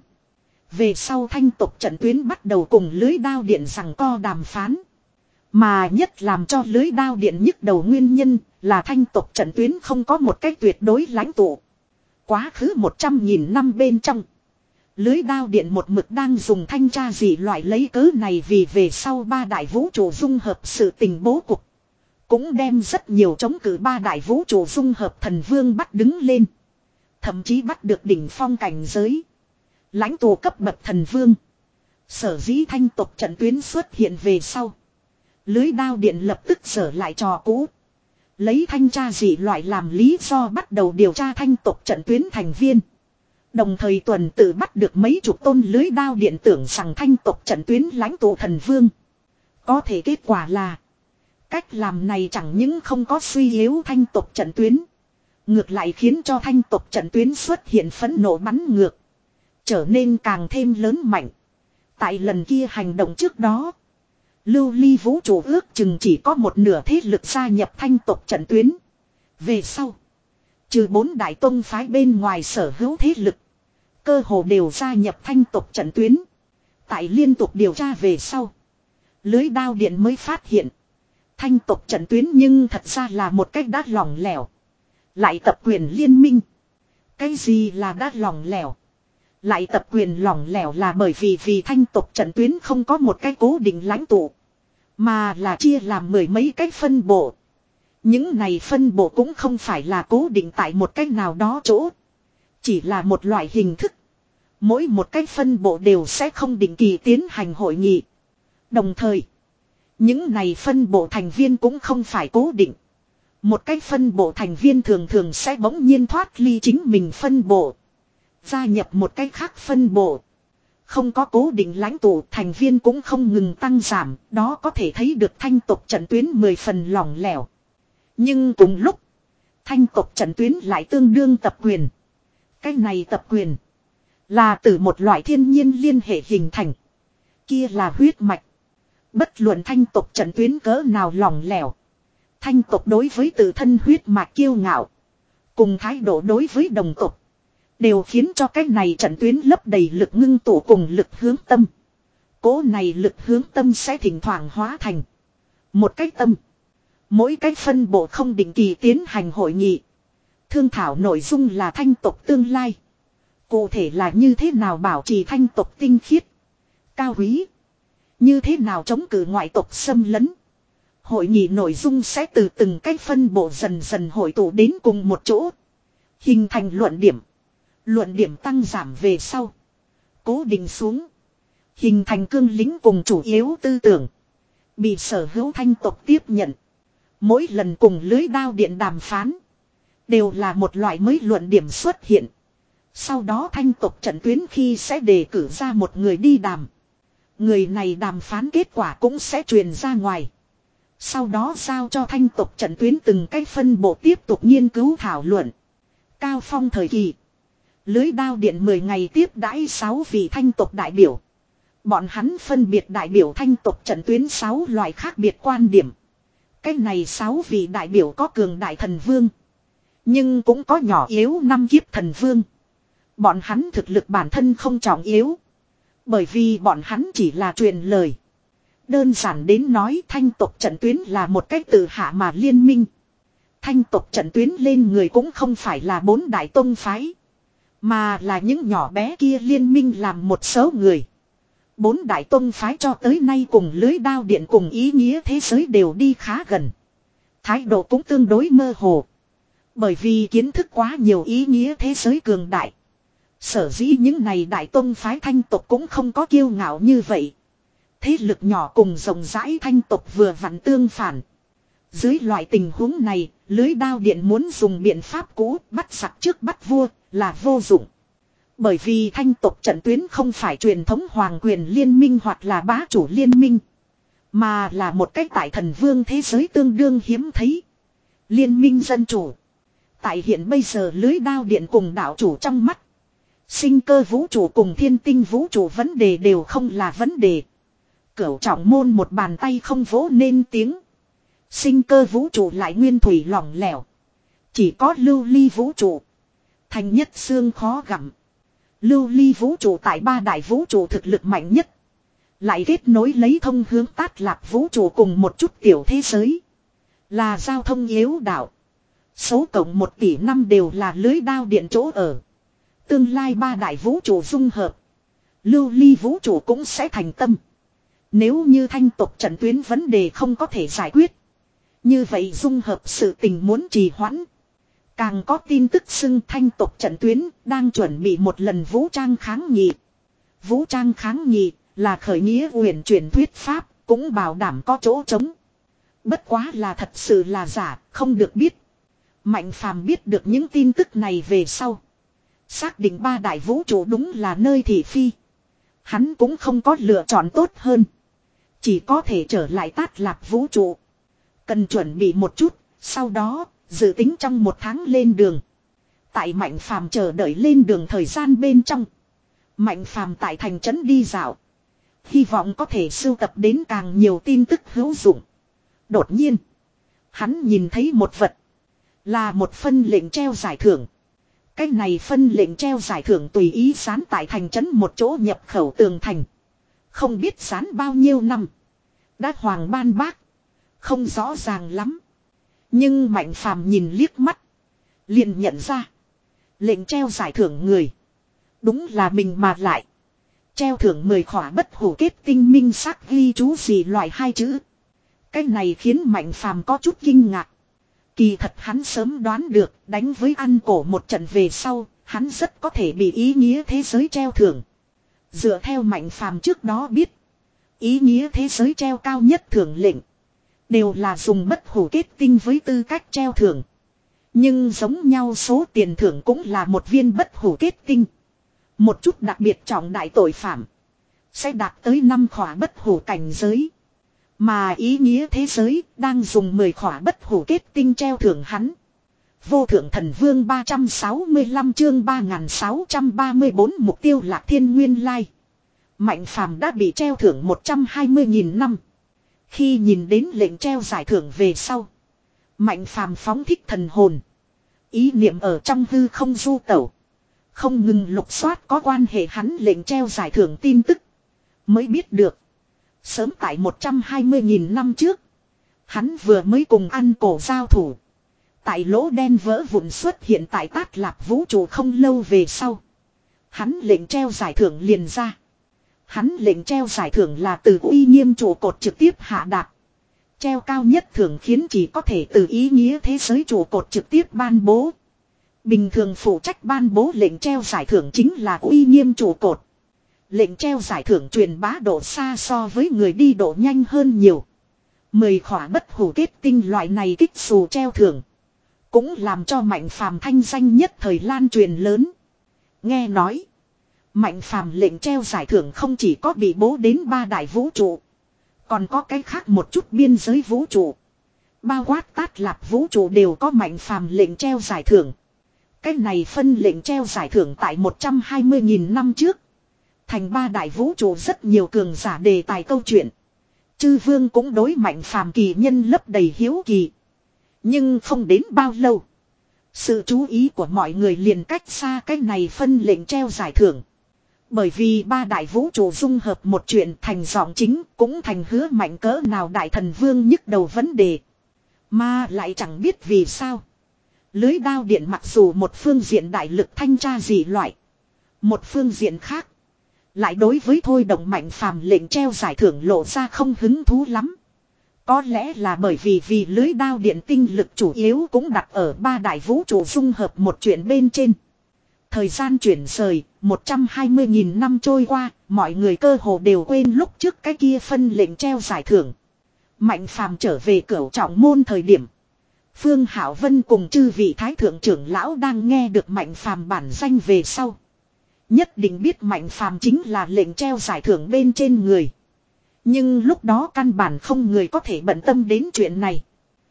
Về sau thanh tộc trận tuyến bắt đầu cùng lưới đao điện giằng co đàm phán. Mà nhất làm cho lưới đao điện nhức đầu nguyên nhân là thanh tộc trận tuyến không có một cách tuyệt đối lãnh tụ. Quá khứ một trăm nghìn năm bên trong. Lưới đao điện một mực đang dùng thanh tra dị loại lấy cớ này vì về sau ba đại vũ trụ dung hợp sự tình bố cục. Cũng đem rất nhiều chống cự ba đại vũ trụ dung hợp thần vương bắt đứng lên. Thậm chí bắt được đỉnh phong cảnh giới. Lãnh tụ cấp bậc thần vương. Sở dĩ thanh tộc trận tuyến xuất hiện về sau. Lưới đao điện lập tức sở lại trò cũ. Lấy thanh tra dị loại làm lý do bắt đầu điều tra thanh tộc trận tuyến thành viên. Đồng thời tuần tự bắt được mấy chục tôn lưới đao điện tưởng rằng thanh tộc trận tuyến lãnh tụ thần vương. Có thể kết quả là. Cách làm này chẳng những không có suy yếu thanh tộc trận tuyến. Ngược lại khiến cho thanh tộc trận tuyến xuất hiện phẫn nộ bắn ngược. Trở nên càng thêm lớn mạnh. Tại lần kia hành động trước đó. Lưu ly vũ trụ ước chừng chỉ có một nửa thế lực gia nhập thanh tộc trận tuyến. Về sau. Trừ bốn đại tông phái bên ngoài sở hữu thế lực. Cơ hồ đều gia nhập thanh tộc trận tuyến. Tại liên tục điều tra về sau. Lưới đao điện mới phát hiện. Thanh tộc trận tuyến nhưng thật ra là một cách đắt lỏng lẻo. Lại tập quyền liên minh. Cái gì là đắt lỏng lẻo? Lại tập quyền lỏng lẻo là bởi vì vì thanh tộc trận tuyến không có một cái cố định lãnh tụ. Mà là chia làm mười mấy cái phân bộ. Những này phân bộ cũng không phải là cố định tại một cách nào đó chỗ. Chỉ là một loại hình thức. Mỗi một cái phân bộ đều sẽ không định kỳ tiến hành hội nghị. Đồng thời. Những này phân bộ thành viên cũng không phải cố định. Một cái phân bộ thành viên thường thường sẽ bỗng nhiên thoát ly chính mình phân bộ. Gia nhập một cái khác phân bộ. Không có cố định lãnh tụ thành viên cũng không ngừng tăng giảm. Đó có thể thấy được thanh tộc trận tuyến mười phần lỏng lẻo. Nhưng cùng lúc. Thanh tộc trận tuyến lại tương đương tập quyền. Cái này tập quyền. Là từ một loại thiên nhiên liên hệ hình thành. Kia là huyết mạch. Bất luận thanh tộc trận tuyến cỡ nào lỏng lẻo. Thanh tộc đối với tự thân huyết mạch kiêu ngạo. Cùng thái độ đối với đồng tộc. Đều khiến cho cái này trận tuyến lấp đầy lực ngưng tụ cùng lực hướng tâm. Cố này lực hướng tâm sẽ thỉnh thoảng hóa thành. Một cái tâm. Mỗi cái phân bộ không định kỳ tiến hành hội nghị. Thương thảo nội dung là thanh tộc tương lai. Cụ thể là như thế nào bảo trì thanh tộc tinh khiết. Cao quý. Như thế nào chống cự ngoại tộc xâm lấn. Hội nghị nội dung sẽ từ từng cách phân bộ dần dần hội tụ đến cùng một chỗ. Hình thành luận điểm. Luận điểm tăng giảm về sau. Cố định xuống. Hình thành cương lĩnh cùng chủ yếu tư tưởng. Bị sở hữu thanh tộc tiếp nhận. Mỗi lần cùng lưới đao điện đàm phán. Đều là một loại mới luận điểm xuất hiện. Sau đó thanh tộc trận tuyến khi sẽ đề cử ra một người đi đàm. Người này đàm phán kết quả cũng sẽ truyền ra ngoài. Sau đó giao cho thanh tộc trận tuyến từng cách phân bộ tiếp tục nghiên cứu thảo luận. Cao phong thời kỳ. Lưới đao điện mười ngày tiếp đãi sáu vị thanh tộc đại biểu. Bọn hắn phân biệt đại biểu thanh tộc trận tuyến sáu loại khác biệt quan điểm. Cái này sáu vị đại biểu có cường đại thần vương. Nhưng cũng có nhỏ yếu năm kiếp thần vương. Bọn hắn thực lực bản thân không trọng yếu. Bởi vì bọn hắn chỉ là truyền lời. Đơn giản đến nói thanh tộc trận tuyến là một cách tự hạ mà liên minh. Thanh tộc trận tuyến lên người cũng không phải là bốn đại tông phái. Mà là những nhỏ bé kia liên minh làm một số người. Bốn đại tông phái cho tới nay cùng lưới đao điện cùng ý nghĩa thế giới đều đi khá gần. Thái độ cũng tương đối mơ hồ. Bởi vì kiến thức quá nhiều ý nghĩa thế giới cường đại. Sở dĩ những này đại tông phái thanh tộc cũng không có kiêu ngạo như vậy. Thế lực nhỏ cùng rộng rãi thanh tộc vừa vặn tương phản. Dưới loại tình huống này, lưới đao điện muốn dùng biện pháp cũ bắt giặc trước bắt vua là vô dụng. Bởi vì thanh tộc trận tuyến không phải truyền thống hoàng quyền liên minh hoặc là bá chủ liên minh. Mà là một cách tại thần vương thế giới tương đương hiếm thấy. Liên minh dân chủ. Tại hiện bây giờ lưới đao điện cùng đạo chủ trong mắt. Sinh cơ vũ trụ cùng thiên tinh vũ trụ vấn đề đều không là vấn đề. Cửu trọng môn một bàn tay không vỗ nên tiếng. Sinh cơ vũ trụ lại nguyên thủy lỏng lẻo. Chỉ có lưu ly vũ trụ. Thành nhất xương khó gặm. Lưu ly vũ trụ tại ba đại vũ trụ thực lực mạnh nhất. Lại kết nối lấy thông hướng tát lạc vũ trụ cùng một chút tiểu thế giới. Là giao thông yếu đạo. Số cộng một tỷ năm đều là lưới đao điện chỗ ở. Tương lai ba đại vũ trụ dung hợp. Lưu ly vũ trụ cũng sẽ thành tâm. Nếu như thanh tộc trận tuyến vấn đề không có thể giải quyết. Như vậy dung hợp sự tình muốn trì hoãn. Càng có tin tức xưng thanh tộc trận tuyến đang chuẩn bị một lần vũ trang kháng nghị. Vũ trang kháng nghị là khởi nghĩa uyển chuyển thuyết pháp, cũng bảo đảm có chỗ trống. Bất quá là thật sự là giả, không được biết. Mạnh Phàm biết được những tin tức này về sau. Xác định ba đại vũ trụ đúng là nơi thị phi. Hắn cũng không có lựa chọn tốt hơn. Chỉ có thể trở lại tát lạc vũ trụ. Cần chuẩn bị một chút, sau đó dự tính trong một tháng lên đường. Tại Mạnh Phàm chờ đợi lên đường thời gian bên trong. Mạnh Phàm tại thành trấn đi dạo. Hy vọng có thể sưu tập đến càng nhiều tin tức hữu dụng. Đột nhiên, hắn nhìn thấy một vật. Là một phân lệnh treo giải thưởng. Cái này phân lệnh treo giải thưởng tùy ý dán tại thành trấn một chỗ nhập khẩu tường thành. Không biết dán bao nhiêu năm. Đã hoàng ban bác. Không rõ ràng lắm. Nhưng Mạnh Phàm nhìn liếc mắt. Liền nhận ra. Lệnh treo giải thưởng người. Đúng là mình mà lại. Treo thưởng mười khỏa bất hủ kết tinh minh sắc ghi chú gì loại hai chữ. Cái này khiến Mạnh Phàm có chút kinh ngạc. Kỳ thật hắn sớm đoán được đánh với ăn cổ một trận về sau. Hắn rất có thể bị ý nghĩa thế giới treo thưởng. Dựa theo Mạnh Phàm trước đó biết. Ý nghĩa thế giới treo cao nhất thưởng lệnh. Đều là dùng bất hủ kết tinh với tư cách treo thưởng. Nhưng giống nhau số tiền thưởng cũng là một viên bất hủ kết tinh. Một chút đặc biệt trọng đại tội phạm. Sẽ đạt tới năm khỏa bất hủ cảnh giới. Mà ý nghĩa thế giới đang dùng mười khỏa bất hủ kết tinh treo thưởng hắn. Vô thượng thần vương ba trăm sáu mươi lăm chương ba nghìn sáu trăm ba mươi bốn mục tiêu lạc thiên nguyên lai. Mạnh Phàm đã bị treo thưởng một trăm hai mươi nghìn năm. Khi nhìn đến lệnh treo giải thưởng về sau. Mạnh Phàm phóng thích thần hồn. Ý niệm ở trong hư không du tẩu. Không ngừng lục soát có quan hệ hắn lệnh treo giải thưởng tin tức. Mới biết được. Sớm tại một trăm hai mươi nghìn năm trước. Hắn vừa mới cùng ăn cổ giao thủ. Tại lỗ đen vỡ vụn xuất hiện tại tát lạp vũ trụ không lâu về sau. Hắn lệnh treo giải thưởng liền ra. Hắn lệnh treo giải thưởng là từ uy nghiêm trụ cột trực tiếp hạ đạt. Treo cao nhất thường khiến chỉ có thể từ ý nghĩa thế giới trụ cột trực tiếp ban bố. Bình thường phụ trách ban bố lệnh treo giải thưởng chính là uy nghiêm trụ cột. Lệnh treo giải thưởng truyền bá độ xa so với người đi độ nhanh hơn nhiều. Mười khỏa bất hủ kết tinh loại này kích xù treo thưởng. Cũng làm cho Mạnh Phàm thanh danh nhất thời lan truyền lớn. Nghe nói. Mạnh Phàm lệnh treo giải thưởng không chỉ có bị bố đến ba đại vũ trụ. Còn có cái khác một chút biên giới vũ trụ. Bao quát Tát Lạp vũ trụ đều có Mạnh Phàm lệnh treo giải thưởng. Cái này phân lệnh treo giải thưởng tại một trăm hai mươi nghìn năm trước. Thành ba đại vũ trụ rất nhiều cường giả đề tài câu chuyện. Chư vương cũng đối Mạnh Phàm kỳ nhân lấp đầy hiếu kỳ. Nhưng không đến bao lâu. Sự chú ý của mọi người liền cách xa cái này phân lệnh treo giải thưởng. Bởi vì ba đại vũ trụ dung hợp một chuyện thành giọng chính cũng thành hứa mạnh cỡ nào đại thần vương nhức đầu vấn đề. Mà lại chẳng biết vì sao. Lưới đao điện mặc dù một phương diện đại lực thanh tra dị loại. Một phương diện khác. Lại đối với thôi động Mạnh Phàm lệnh treo giải thưởng lộ ra không hứng thú lắm. Có lẽ là bởi vì vì lưới đao điện tinh lực chủ yếu cũng đặt ở ba đại vũ trụ dung hợp một chuyện bên trên. Thời gian chuyển rời, một trăm hai mươi nghìn năm trôi qua, mọi người cơ hồ đều quên lúc trước cái kia phân lệnh treo giải thưởng. Mạnh Phàm trở về Cửu Trọng môn thời điểm. Phương Hảo Vân cùng chư vị thái thượng trưởng lão đang nghe được Mạnh Phàm bản danh về sau. Nhất định biết Mạnh Phàm chính là lệnh treo giải thưởng bên trên người. Nhưng lúc đó căn bản không người có thể bận tâm đến chuyện này.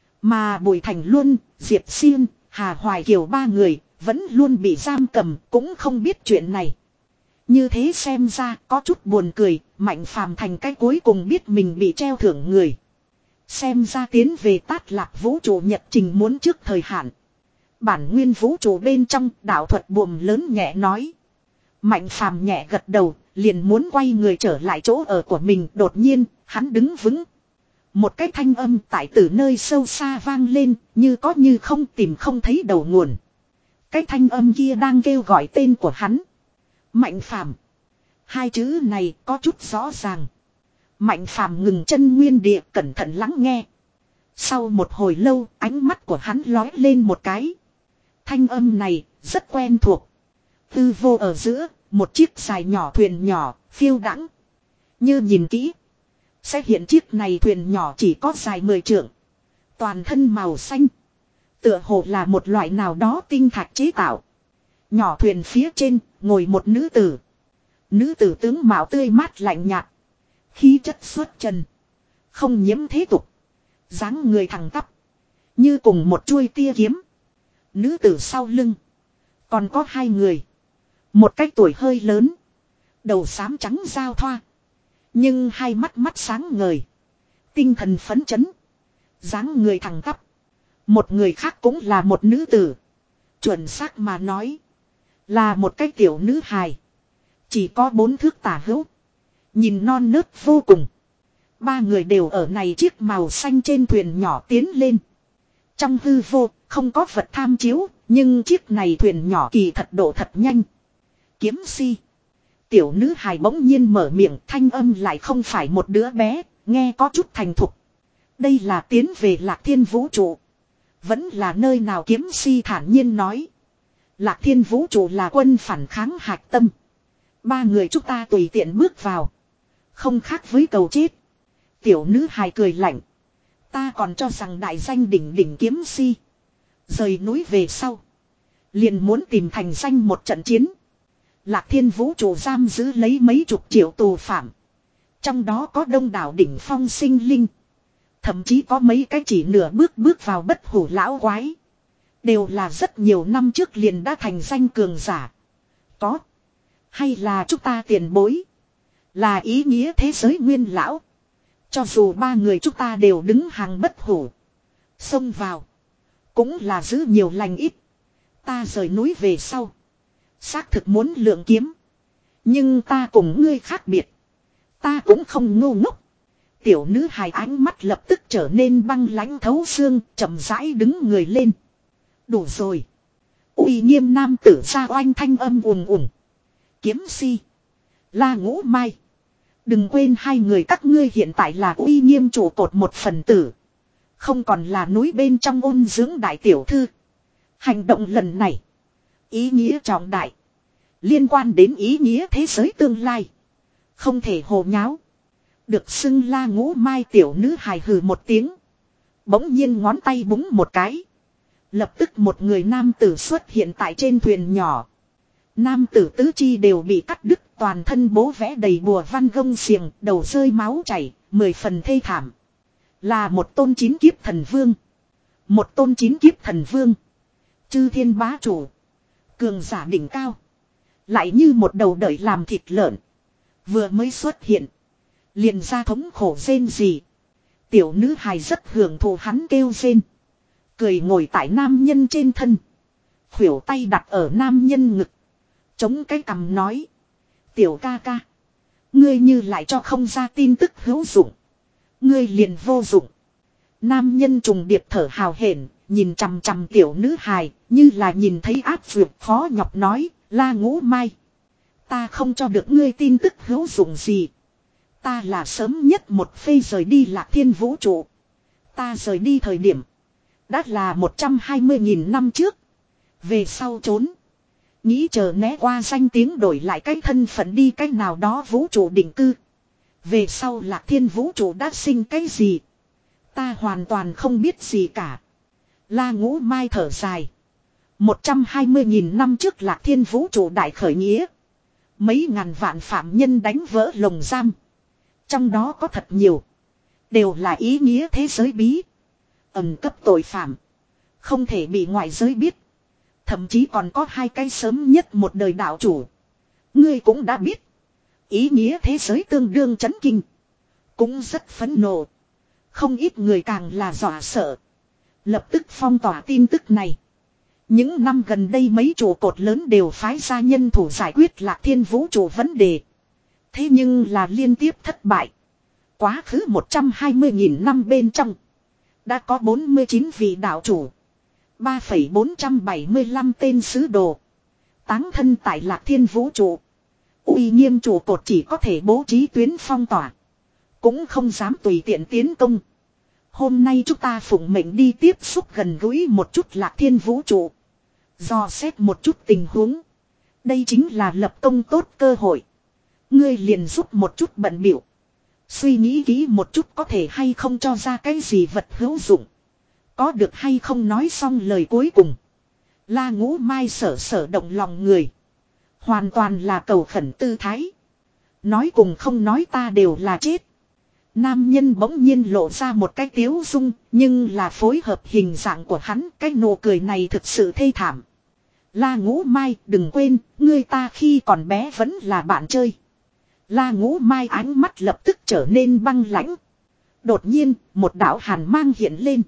Mà Bùi Thành Luân, Diệp Xiên, Hà Hoài Kiều ba người vẫn luôn bị giam cầm cũng không biết chuyện này. Như thế xem ra có chút buồn cười, Mạnh Phàm thành cái cuối cùng biết mình bị treo thưởng người. Xem ra tiến về Tát Lạc vũ trụ nhật trình muốn trước thời hạn. Bản nguyên vũ trụ bên trong đạo thuật buồm lớn nhẹ nói. Mạnh Phàm nhẹ gật đầu, liền muốn quay người trở lại chỗ ở của mình, đột nhiên, hắn đứng vững. Một cái thanh âm tại từ nơi sâu xa vang lên, như có như không tìm không thấy đầu nguồn. Cái thanh âm kia đang kêu gọi tên của hắn. Mạnh Phàm. Hai chữ này có chút rõ ràng. Mạnh Phàm ngừng chân nguyên địa cẩn thận lắng nghe. Sau một hồi lâu, ánh mắt của hắn lói lên một cái. Thanh âm này rất quen thuộc. Tư vô ở giữa, một chiếc dài nhỏ thuyền nhỏ, phiêu đãng. Như nhìn kỹ, sẽ hiện chiếc này thuyền nhỏ chỉ có dài mười trượng. Toàn thân màu xanh. Tựa hồ là một loại nào đó tinh thạch chế tạo. Nhỏ thuyền phía trên, ngồi một nữ tử. Nữ tử tướng mạo tươi mát lạnh nhạt. Khí chất xuất trần. Không nhiễm thế tục. Dáng người thẳng tắp. Như cùng một chuôi tia kiếm. Nữ tử sau lưng. Còn có hai người. Một cái tuổi hơi lớn. Đầu xám trắng giao thoa. Nhưng hai mắt mắt sáng ngời. Tinh thần phấn chấn. Dáng người thẳng tắp. Một người khác cũng là một nữ tử. Chuẩn xác mà nói. Là một cái tiểu nữ hài. Chỉ có bốn thước tả hữu. Nhìn non nớt vô cùng. Ba người đều ở này chiếc màu xanh trên thuyền nhỏ tiến lên. Trong hư vô, không có vật tham chiếu. Nhưng chiếc này thuyền nhỏ kỳ thật độ thật nhanh. Kiếm si. Tiểu nữ hài bỗng nhiên mở miệng, thanh âm lại không phải một đứa bé, nghe có chút thành thục. Đây là tiến về Lạc Thiên vũ trụ. Vẫn là nơi nào kiếm si thản nhiên nói. Lạc Thiên vũ trụ là quân phản kháng hạch tâm. Ba người chúng ta tùy tiện bước vào. Không khác với cầu chết. Tiểu nữ hài cười lạnh. Ta còn cho rằng đại danh đỉnh đỉnh kiếm si. Rời núi về sau. Liền muốn tìm thành danh một trận chiến. Lạc Thiên vũ trụ giam giữ lấy mấy chục triệu tù phạm. Trong đó có đông đảo đỉnh phong sinh linh. Thậm chí có mấy cái chỉ nửa bước bước vào bất hủ lão quái. Đều là rất nhiều năm trước liền đã thành danh cường giả. Có. Hay là chúng ta tiền bối. Là ý nghĩa thế giới nguyên lão. Cho dù ba người chúng ta đều đứng hàng bất hủ. Xông vào. Cũng là giữ nhiều lành ít. Ta rời núi về sau. Xác thực muốn lượng kiếm. Nhưng ta cùng ngươi khác biệt. Ta cũng không ngu ngốc. Tiểu nữ hài ánh mắt lập tức trở nên băng lãnh thấu xương, chậm rãi đứng người lên. Đủ rồi. Uy nghiêm nam tử ra oanh thanh âm ùn ùn. Kiếm si. La Ngũ Mai. Đừng quên hai người các ngươi hiện tại là uy nghiêm trụ cột một phần tử. Không còn là núi bên trong ôn dưỡng đại tiểu thư. Hành động lần này. Ý nghĩa trọng đại. Liên quan đến ý nghĩa thế giới tương lai. Không thể hồ nháo. Được xưng La Ngũ Mai tiểu nữ hài hừ một tiếng. Bỗng nhiên ngón tay búng một cái. Lập tức một người nam tử xuất hiện tại trên thuyền nhỏ. Nam tử tứ chi đều bị cắt đứt, toàn thân bố vẽ đầy bùa văn gông xiềng, đầu rơi máu chảy, mười phần thê thảm. Là một tôn chín kiếp thần vương. Một tôn chín kiếp thần vương. Chư thiên bá chủ. Cường giả đỉnh cao. Lại như một đầu đợi làm thịt lợn. Vừa mới xuất hiện. Liền ra thống khổ rên gì. Tiểu nữ hài rất hưởng thụ hắn kêu rên. Cười ngồi tại nam nhân trên thân. Khuỷu tay đặt ở nam nhân ngực. Chống cái cằm nói. Tiểu ca ca. Ngươi như lại cho không ra tin tức hữu dụng. Ngươi liền vô dụng. Nam nhân trùng điệp thở hào hển, nhìn chằm chằm tiểu nữ hài, như là nhìn thấy áp vượt khó nhọc nói, La Ngũ Mai. Ta không cho được ngươi tin tức hữu dụng gì. Ta là sớm nhất một phê rời đi Lạc Thiên vũ trụ. Ta rời đi thời điểm. Đã là một trăm hai mươi nghìn năm trước. Về sau trốn. Nghĩ chờ né qua danh tiếng đổi lại cái thân phận đi cách nào đó vũ trụ định cư. Về sau Lạc Thiên vũ trụ đã sinh cái gì. Ta hoàn toàn không biết gì cả. La Ngũ Mai thở dài. một trăm hai mươi nghìn năm trước Lạc Thiên vũ trụ đại khởi nghĩa. Mấy ngàn vạn phạm nhân đánh vỡ lồng giam. Trong đó có thật nhiều. Đều là ý nghĩa thế giới bí. Ẩn cấp tội phạm. Không thể bị ngoại giới biết. Thậm chí còn có hai cái sớm nhất một đời đạo chủ. Ngươi cũng đã biết. Ý nghĩa thế giới tương đương chấn kinh. Cũng rất phẫn nộ. Không ít người càng là dọa sợ. Lập tức phong tỏa tin tức này. Những năm gần đây mấy trụ cột lớn đều phái ra nhân thủ giải quyết Lạc Thiên vũ trụ vấn đề. Thế nhưng là liên tiếp thất bại. Quá khứ một trăm hai mươi nghìn năm bên trong. Đã có bốn mươi chín vị đạo chủ. ba phẩy bốn trăm bảy mươi lăm tên sứ đồ. Táng thân tại Lạc Thiên vũ trụ. Uy nghiêm trụ cột chỉ có thể bố trí tuyến phong tỏa. Cũng không dám tùy tiện tiến công. Hôm nay chúng ta phụng mệnh đi tiếp xúc gần gũi một chút Lạc Thiên vũ trụ. Dò xét một chút tình huống. Đây chính là lập công tốt cơ hội. Ngươi liền giúp một chút bận biểu. Suy nghĩ kỹ một chút có thể hay không cho ra cái gì vật hữu dụng. Có được hay không nói xong lời cuối cùng. La Ngũ Mai sở sở động lòng người. Hoàn toàn là cầu khẩn tư thái. Nói cùng không nói ta đều là chết. Nam nhân bỗng nhiên lộ ra một cái tiếu dung. Nhưng là phối hợp hình dạng của hắn. Cái nụ cười này thực sự thê thảm. La Ngũ Mai đừng quên. Ngươi ta khi còn bé vẫn là bạn chơi. La Ngũ Mai ánh mắt lập tức trở nên băng lãnh. Đột nhiên một đạo hàn mang hiện lên.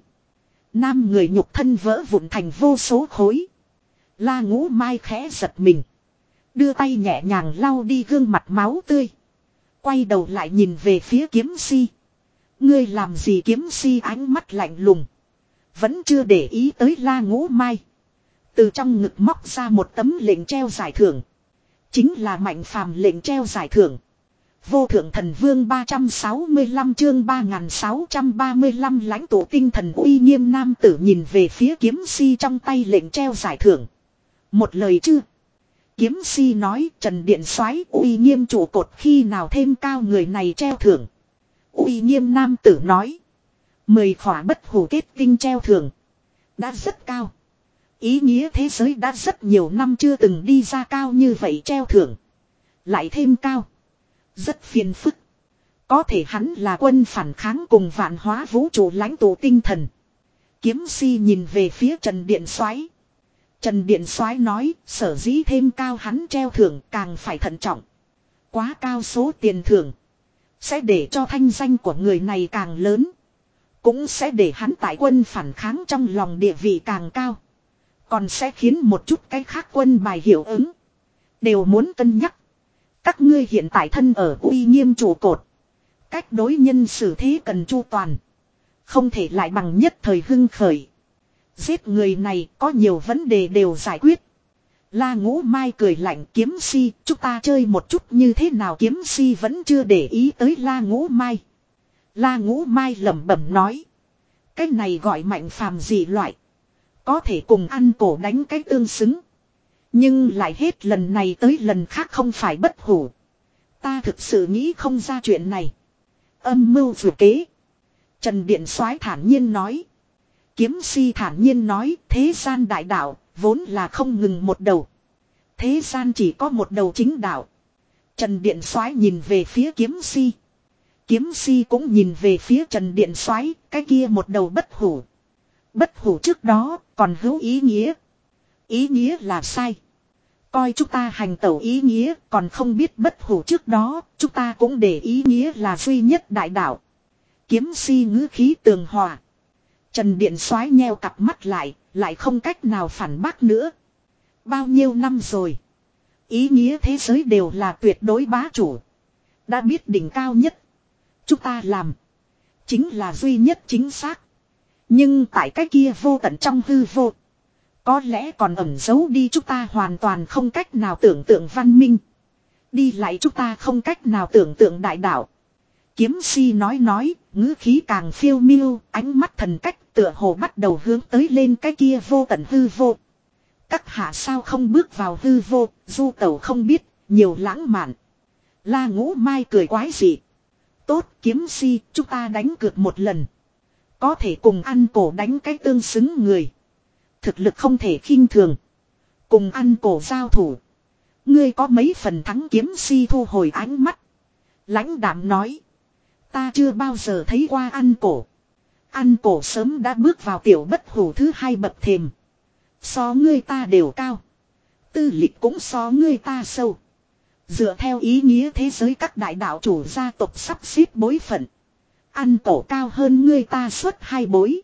Nam người nhục thân vỡ vụn thành vô số khối. La Ngũ Mai khẽ giật mình. Đưa tay nhẹ nhàng lau đi gương mặt máu tươi. Quay đầu lại nhìn về phía kiếm si. Ngươi làm gì kiếm si ánh mắt lạnh lùng. Vẫn chưa để ý tới La Ngũ Mai. Từ trong ngực móc ra một tấm lệnh treo giải thưởng. Chính là Mạnh Phàm lệnh treo giải thưởng. Vô thượng thần vương ba trăm sáu mươi lăm chương ba nghìn sáu trăm ba mươi lăm lãnh tụ tinh thần uy nghiêm nam tử nhìn về phía kiếm si trong tay lệnh treo giải thưởng. Một lời chưa? Kiếm si nói Trần Điện Soái uy nghiêm trụ cột khi nào thêm cao người này treo thưởng. Uy nghiêm nam tử nói. Mười khỏa bất hủ kết tinh treo thưởng. Đã rất cao. Ý nghĩa thế giới đã rất nhiều năm chưa từng đi ra cao như vậy treo thưởng. Lại thêm cao. Rất phiền phức. Có thể hắn là quân phản kháng cùng vạn hóa vũ trụ lãnh tụ tinh thần. Kiếm si nhìn về phía Trần Điện Soái. Trần Điện Soái nói sở dĩ thêm cao hắn treo thưởng càng phải thận trọng. Quá cao số tiền thưởng. Sẽ để cho thanh danh của người này càng lớn. Cũng sẽ để hắn tại quân phản kháng trong lòng địa vị càng cao. Còn sẽ khiến một chút cái khác quân bài hiệu ứng. Đều muốn cân nhắc. Các ngươi hiện tại thân ở uy nghiêm trụ cột. Cách đối nhân xử thế cần chu toàn. Không thể lại bằng nhất thời hưng khởi. Giết người này có nhiều vấn đề đều giải quyết. La Ngũ Mai cười lạnh kiếm si. Chúng ta chơi một chút như thế nào kiếm si vẫn chưa để ý tới La Ngũ Mai. La Ngũ Mai lẩm bẩm nói. Cái này gọi mạnh phàm dị loại. Có thể cùng ăn cổ đánh cái tương xứng. Nhưng lại hết lần này tới lần khác không phải bất hủ. Ta thực sự nghĩ không ra chuyện này. Âm mưu vừa kế. Trần Điện Soái thản nhiên nói. Kiếm si thản nhiên nói, thế gian đại đạo vốn là không ngừng một đầu. Thế gian chỉ có một đầu chính đạo. Trần Điện Soái nhìn về phía kiếm si. Kiếm si cũng nhìn về phía Trần Điện Soái, cái kia một đầu bất hủ. Bất hủ trước đó còn hữu ý nghĩa. Ý nghĩa là sai. Coi chúng ta hành tẩu ý nghĩa còn không biết bất hủ trước đó, chúng ta cũng để ý nghĩa là duy nhất đại đạo. Kiếm si ngữ khí tường hòa. Trần Điện Soái nheo cặp mắt lại, lại không cách nào phản bác nữa. Bao nhiêu năm rồi. Ý nghĩa thế giới đều là tuyệt đối bá chủ. Đã biết đỉnh cao nhất. Chúng ta làm. Chính là duy nhất chính xác. Nhưng tại cái kia vô tận trong hư vô. Có lẽ còn ẩn giấu đi chúng ta hoàn toàn không cách nào tưởng tượng văn minh. Đi lại chúng ta không cách nào tưởng tượng đại đạo. Kiếm si nói nói, ngữ khí càng phiêu miêu, ánh mắt thần cách tựa hồ bắt đầu hướng tới lên cái kia vô tận hư vô. Các hạ sao không bước vào hư vô, du tẩu không biết, nhiều lãng mạn. La Ngũ Mai cười quái dị. Tốt kiếm si, chúng ta đánh cược một lần. Có thể cùng ăn cổ đánh cái tương xứng người. Thực lực không thể khinh thường. Cùng ăn cổ giao thủ. Ngươi có mấy phần thắng kiếm si thu hồi ánh mắt. Lãnh đạm nói. Ta chưa bao giờ thấy qua ăn cổ. Ăn cổ sớm đã bước vào tiểu bất hủ thứ hai bậc thềm. So ngươi ta đều cao. Tư lịch cũng so ngươi ta sâu. Dựa theo ý nghĩa thế giới các đại đạo chủ gia tộc sắp xếp bối phận. Ăn cổ cao hơn ngươi ta suốt hai bối.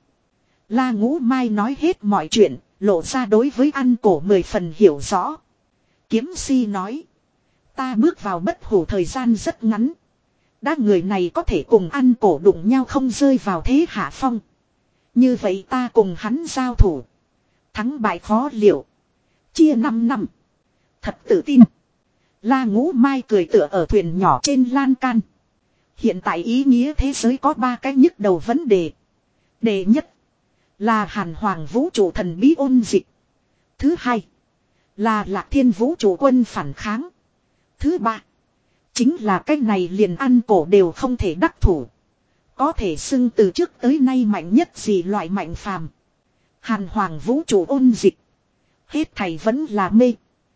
La Ngũ Mai nói hết mọi chuyện, lộ ra đối với ăn cổ mười phần hiểu rõ. Kiếm si nói. Ta bước vào bất hủ thời gian rất ngắn. Đã người này có thể cùng ăn cổ đụng nhau không rơi vào thế hạ phong. Như vậy ta cùng hắn giao thủ. Thắng bại khó liệu. Chia năm năm. Thật tự tin. La Ngũ Mai cười tựa ở thuyền nhỏ trên lan can. Hiện tại ý nghĩa thế giới có ba cái nhức đầu vấn đề. Đề nhất. Là Hàn Hoàng vũ trụ thần bí ôn dịch. Thứ hai. Là Lạc Thiên vũ trụ quân phản kháng. Thứ ba. Chính là cái này liền ăn cổ đều không thể đắc thủ. Có thể xưng từ trước tới nay mạnh nhất gì loại mạnh phàm. Hàn Hoàng vũ trụ ôn dịch. Hết thầy vẫn là mê.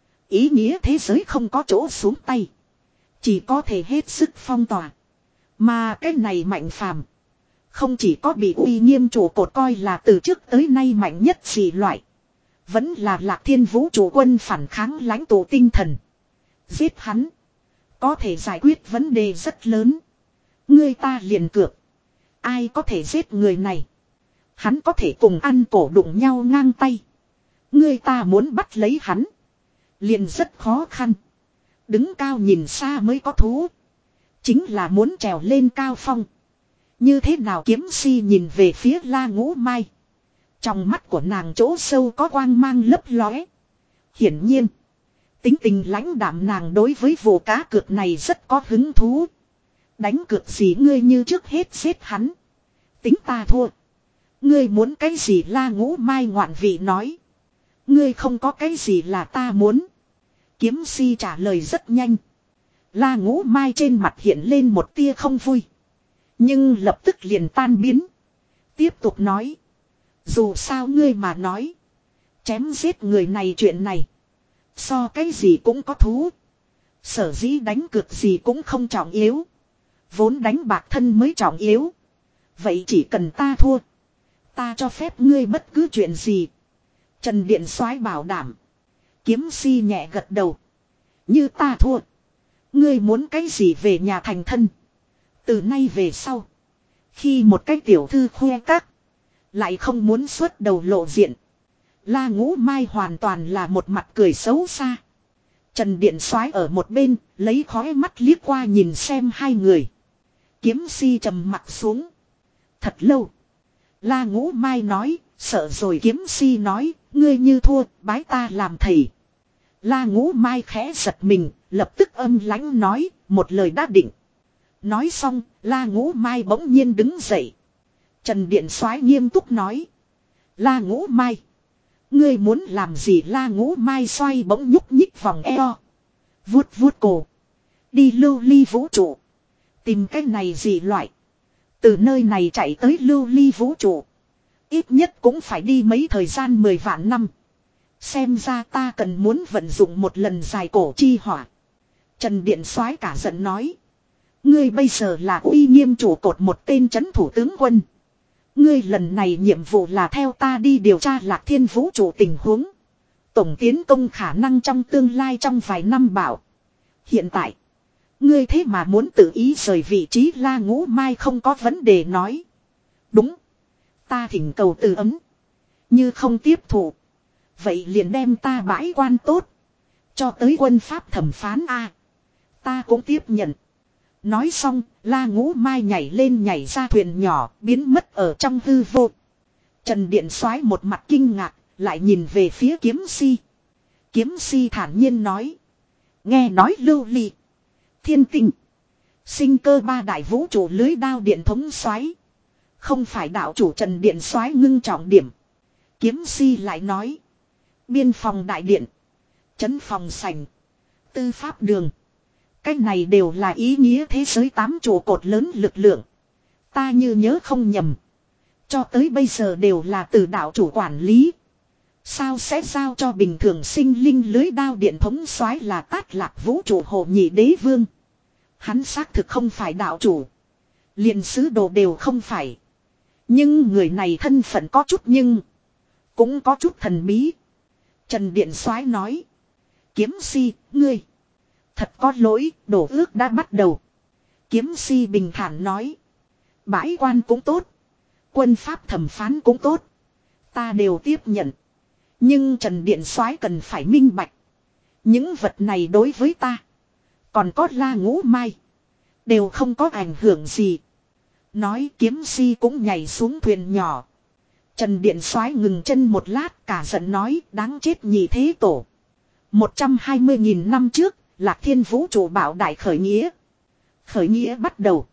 Ý nghĩa thế giới không có chỗ xuống tay. Chỉ có thể hết sức phong tỏa. Mà cái này mạnh phàm. Không chỉ có bị uy nghiêm chủ cột coi là từ trước tới nay mạnh nhất gì loại. Vẫn là Lạc Thiên vũ trụ quân phản kháng lãnh tụ tinh thần. Giết hắn. Có thể giải quyết vấn đề rất lớn. Người ta liền cược. Ai có thể giết người này. Hắn có thể cùng ăn cổ đụng nhau ngang tay. Người ta muốn bắt lấy hắn. Liền rất khó khăn. Đứng cao nhìn xa mới có thú. Chính là muốn trèo lên cao phong. Như thế nào kiếm si nhìn về phía La Ngũ Mai. Trong mắt của nàng chỗ sâu có quang mang lấp lóe. Hiển nhiên. Tính tình lãnh đạm nàng đối với vụ cá cược này rất có hứng thú. Đánh cược gì ngươi như trước hết giết hắn. Tính ta thua. Ngươi muốn cái gì La Ngũ Mai ngoạn vị nói. Ngươi không có cái gì là ta muốn. Kiếm si trả lời rất nhanh. La Ngũ Mai trên mặt hiện lên một tia không vui. Nhưng lập tức liền tan biến. Tiếp tục nói. Dù sao ngươi mà nói. Chém giết người này chuyện này. So cái gì cũng có thú. Sở dĩ đánh cược gì cũng không trọng yếu. Vốn đánh bạc thân mới trọng yếu. Vậy chỉ cần ta thua. Ta cho phép ngươi bất cứ chuyện gì. Trần Điện Soái bảo đảm. Kiếm si nhẹ gật đầu. Như ta thua. Ngươi muốn cái gì về nhà thành thân. Từ nay về sau. Khi một cái tiểu thư khoe các. Lại không muốn xuất đầu lộ diện. La Ngũ Mai hoàn toàn là một mặt cười xấu xa. Trần Điện Soái ở một bên, lấy khói mắt liếc qua nhìn xem hai người. Kiếm si trầm mặt xuống. Thật lâu. La Ngũ Mai nói, sợ rồi kiếm si nói, ngươi như thua, bái ta làm thầy. La Ngũ Mai khẽ giật mình, lập tức âm lãnh nói, một lời đã định. Nói xong, La Ngũ Mai bỗng nhiên đứng dậy. Trần Điện Soái nghiêm túc nói. La Ngũ Mai. Ngươi muốn làm gì? La Ngũ Mai xoay bỗng nhúc nhích vòng eo. Vuốt vuốt cổ. Đi lưu ly vũ trụ. Tìm cái này gì loại. Từ nơi này chạy tới lưu ly vũ trụ. Ít nhất cũng phải đi mấy thời gian mười vạn năm. Xem ra ta cần muốn vận dụng một lần dài cổ chi hỏa. Trần Điện Soái cả giận nói. Ngươi bây giờ là uy nghiêm chủ cột một tên trấn thủ tướng quân. Ngươi lần này nhiệm vụ là theo ta đi điều tra Lạc Thiên vũ trụ tình huống. Tổng tiến công khả năng trong tương lai trong vài năm bảo. Hiện tại. Ngươi thế mà muốn tự ý rời vị trí. La Ngũ Mai không có vấn đề nói. Đúng. Ta thỉnh cầu từ ấm. Như không tiếp thụ. Vậy liền đem ta bãi quan tốt. Cho tới quân pháp thẩm phán A. Ta cũng tiếp nhận. Nói xong, La Ngũ Mai nhảy lên nhảy ra thuyền nhỏ, biến mất ở trong hư vô. Trần Điện Soái một mặt kinh ngạc, lại nhìn về phía Kiếm Si. Kiếm Si thản nhiên nói. Nghe nói lưu ly. Thiên tinh. Sinh cơ ba đại vũ trụ lưới đao điện thống soái. Không phải đạo chủ Trần Điện Soái ngưng trọng điểm. Kiếm Si lại nói. Biên phòng đại điện. Trấn phòng sảnh. Tư pháp đường. Cái này đều là ý nghĩa thế giới tám trụ cột lớn lực lượng. Ta như nhớ không nhầm. Cho tới bây giờ đều là từ đạo chủ quản lý. Sao sẽ giao cho bình thường sinh linh lưới đao điện thống soái là Tát Lạc vũ trụ Hồ Nhị Đế Vương. Hắn xác thực không phải đạo chủ. Liền sứ đồ đều không phải. Nhưng người này thân phận có chút nhưng. Cũng có chút thần bí. Trần Điện Soái nói. Kiếm Si, ngươi. Thật có lỗi, đổ ước đã bắt đầu. Kiếm Si bình thản nói. Bãi quan cũng tốt. Quân pháp thẩm phán cũng tốt. Ta đều tiếp nhận. Nhưng Trần Điện Soái cần phải minh bạch. Những vật này đối với ta. Còn có La Ngũ Mai. Đều không có ảnh hưởng gì. Nói Kiếm Si cũng nhảy xuống thuyền nhỏ. Trần Điện Soái ngừng chân một lát cả giận nói đáng chết nhị thế tổ. một trăm hai mươi nghìn năm trước. Lạc Thiên vũ trụ bảo đại khởi nghĩa. Khởi nghĩa bắt đầu.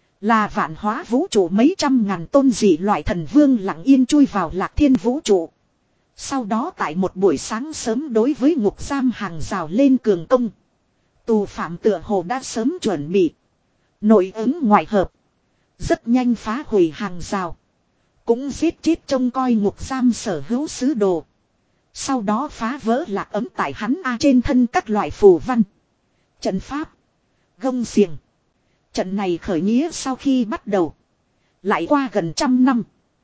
Là vạn hóa vũ trụ mấy trăm ngàn tôn dị loại thần vương lặng yên chui vào Lạc Thiên vũ trụ. Sau đó tại một buổi sáng sớm đối với ngục giam hàng rào lên cường công. Tù phạm tựa hồ đã sớm chuẩn bị. Nội ứng ngoại hợp. Rất nhanh phá hủy hàng rào. Cũng giết chết trông coi ngục giam sở hữu sứ đồ. Sau đó phá vỡ lạc ấm tại hắn A trên thân các loại phù văn. Trận pháp. Gông xiềng. Trận này khởi nghĩa sau khi bắt đầu. Lại qua gần trăm năm.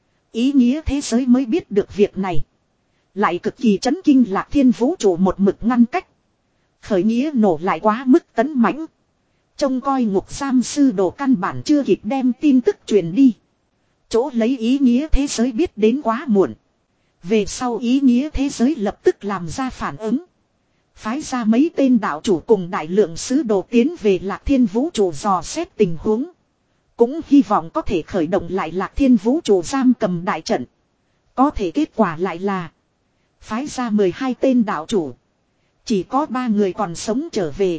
Ý nghĩa thế giới mới biết được việc này. Lại cực kỳ chấn kinh Lạc Thiên vũ trụ một mực ngăn cách. Khởi nghĩa nổ lại quá mức tấn mãnh. Trông coi ngục giam sư đồ căn bản chưa kịp đem tin tức truyền đi. Chỗ lấy ý nghĩa thế giới biết đến quá muộn. Về sau ý nghĩa thế giới lập tức làm ra phản ứng. Phái ra mấy tên đạo chủ cùng đại lượng sứ đồ tiến về Lạc Thiên vũ trụ dò xét tình huống. Cũng hy vọng có thể khởi động lại Lạc Thiên vũ trụ giam cầm đại trận. Có thể kết quả lại là. Phái ra mười hai tên đạo chủ. Chỉ có ba người còn sống trở về.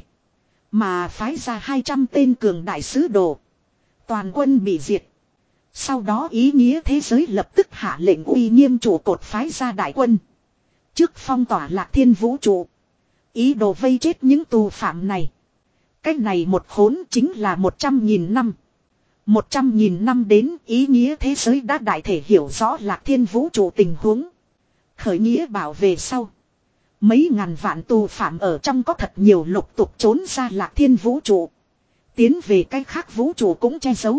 Mà phái ra hai trăm tên cường đại sứ đồ. Toàn quân bị diệt. Sau đó ý nghĩa thế giới lập tức hạ lệnh uy nghiêm chủ cột phái ra đại quân. Trước phong tỏa Lạc Thiên vũ trụ. Ý đồ vây chết những tù phạm này. Cách này một khốn chính là một trăm nghìn năm. Một trăm nghìn năm đến ý nghĩa thế giới đã đại thể hiểu rõ Lạc Thiên vũ trụ tình huống. Khởi nghĩa bảo về sau. Mấy ngàn vạn tù phạm ở trong có thật nhiều lục tục trốn ra Lạc Thiên vũ trụ. Tiến về cách khác vũ trụ cũng che giấu.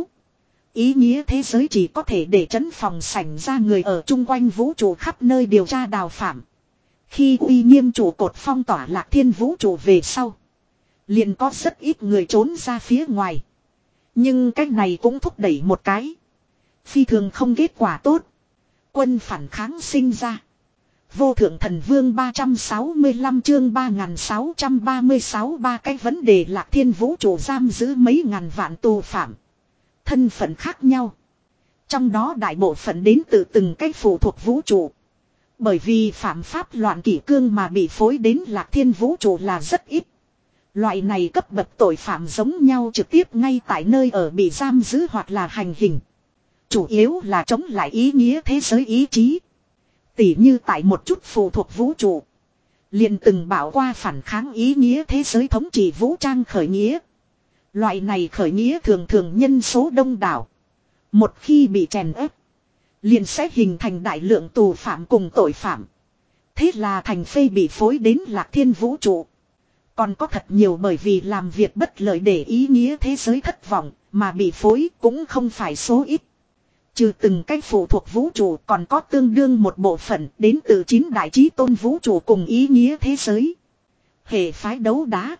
Ý nghĩa thế giới chỉ có thể để trấn phòng sảnh ra người ở chung quanh vũ trụ khắp nơi điều tra đào phạm. Khi uy nghiêm trụ cột phong tỏa Lạc Thiên vũ trụ về sau. Liền có rất ít người trốn ra phía ngoài. Nhưng cách này cũng thúc đẩy một cái. Phi thường không kết quả tốt. Quân phản kháng sinh ra. Vô thượng thần vương ba trăm sáu mươi lăm chương ba nghìn sáu trăm ba mươi sáu ba cái vấn đề Lạc Thiên vũ trụ giam giữ mấy ngàn vạn tù phạm. Thân phận khác nhau. Trong đó đại bộ phận đến từ từng cách phụ thuộc vũ trụ. Bởi vì phạm pháp loạn kỷ cương mà bị phối đến Lạc Thiên vũ trụ là rất ít. Loại này cấp bậc tội phạm giống nhau trực tiếp ngay tại nơi ở bị giam giữ hoặc là hành hình. Chủ yếu là chống lại ý nghĩa thế giới ý chí. Tỉ như tại một chút phụ thuộc vũ trụ. Liền từng bảo qua phản kháng ý nghĩa thế giới thống trị vũ trang khởi nghĩa. Loại này khởi nghĩa thường thường nhân số đông đảo. Một khi bị chèn ép, liền sẽ hình thành đại lượng tù phạm cùng tội phạm. Thế là thành phê bị phối đến Lạc Thiên vũ trụ. Còn có thật nhiều bởi vì làm việc bất lợi để ý nghĩa thế giới thất vọng, mà bị phối cũng không phải số ít. Trừ từng cách phụ thuộc vũ trụ còn có tương đương một bộ phận đến từ chín đại chí tôn vũ trụ cùng ý nghĩa thế giới. Hệ phái đấu đá.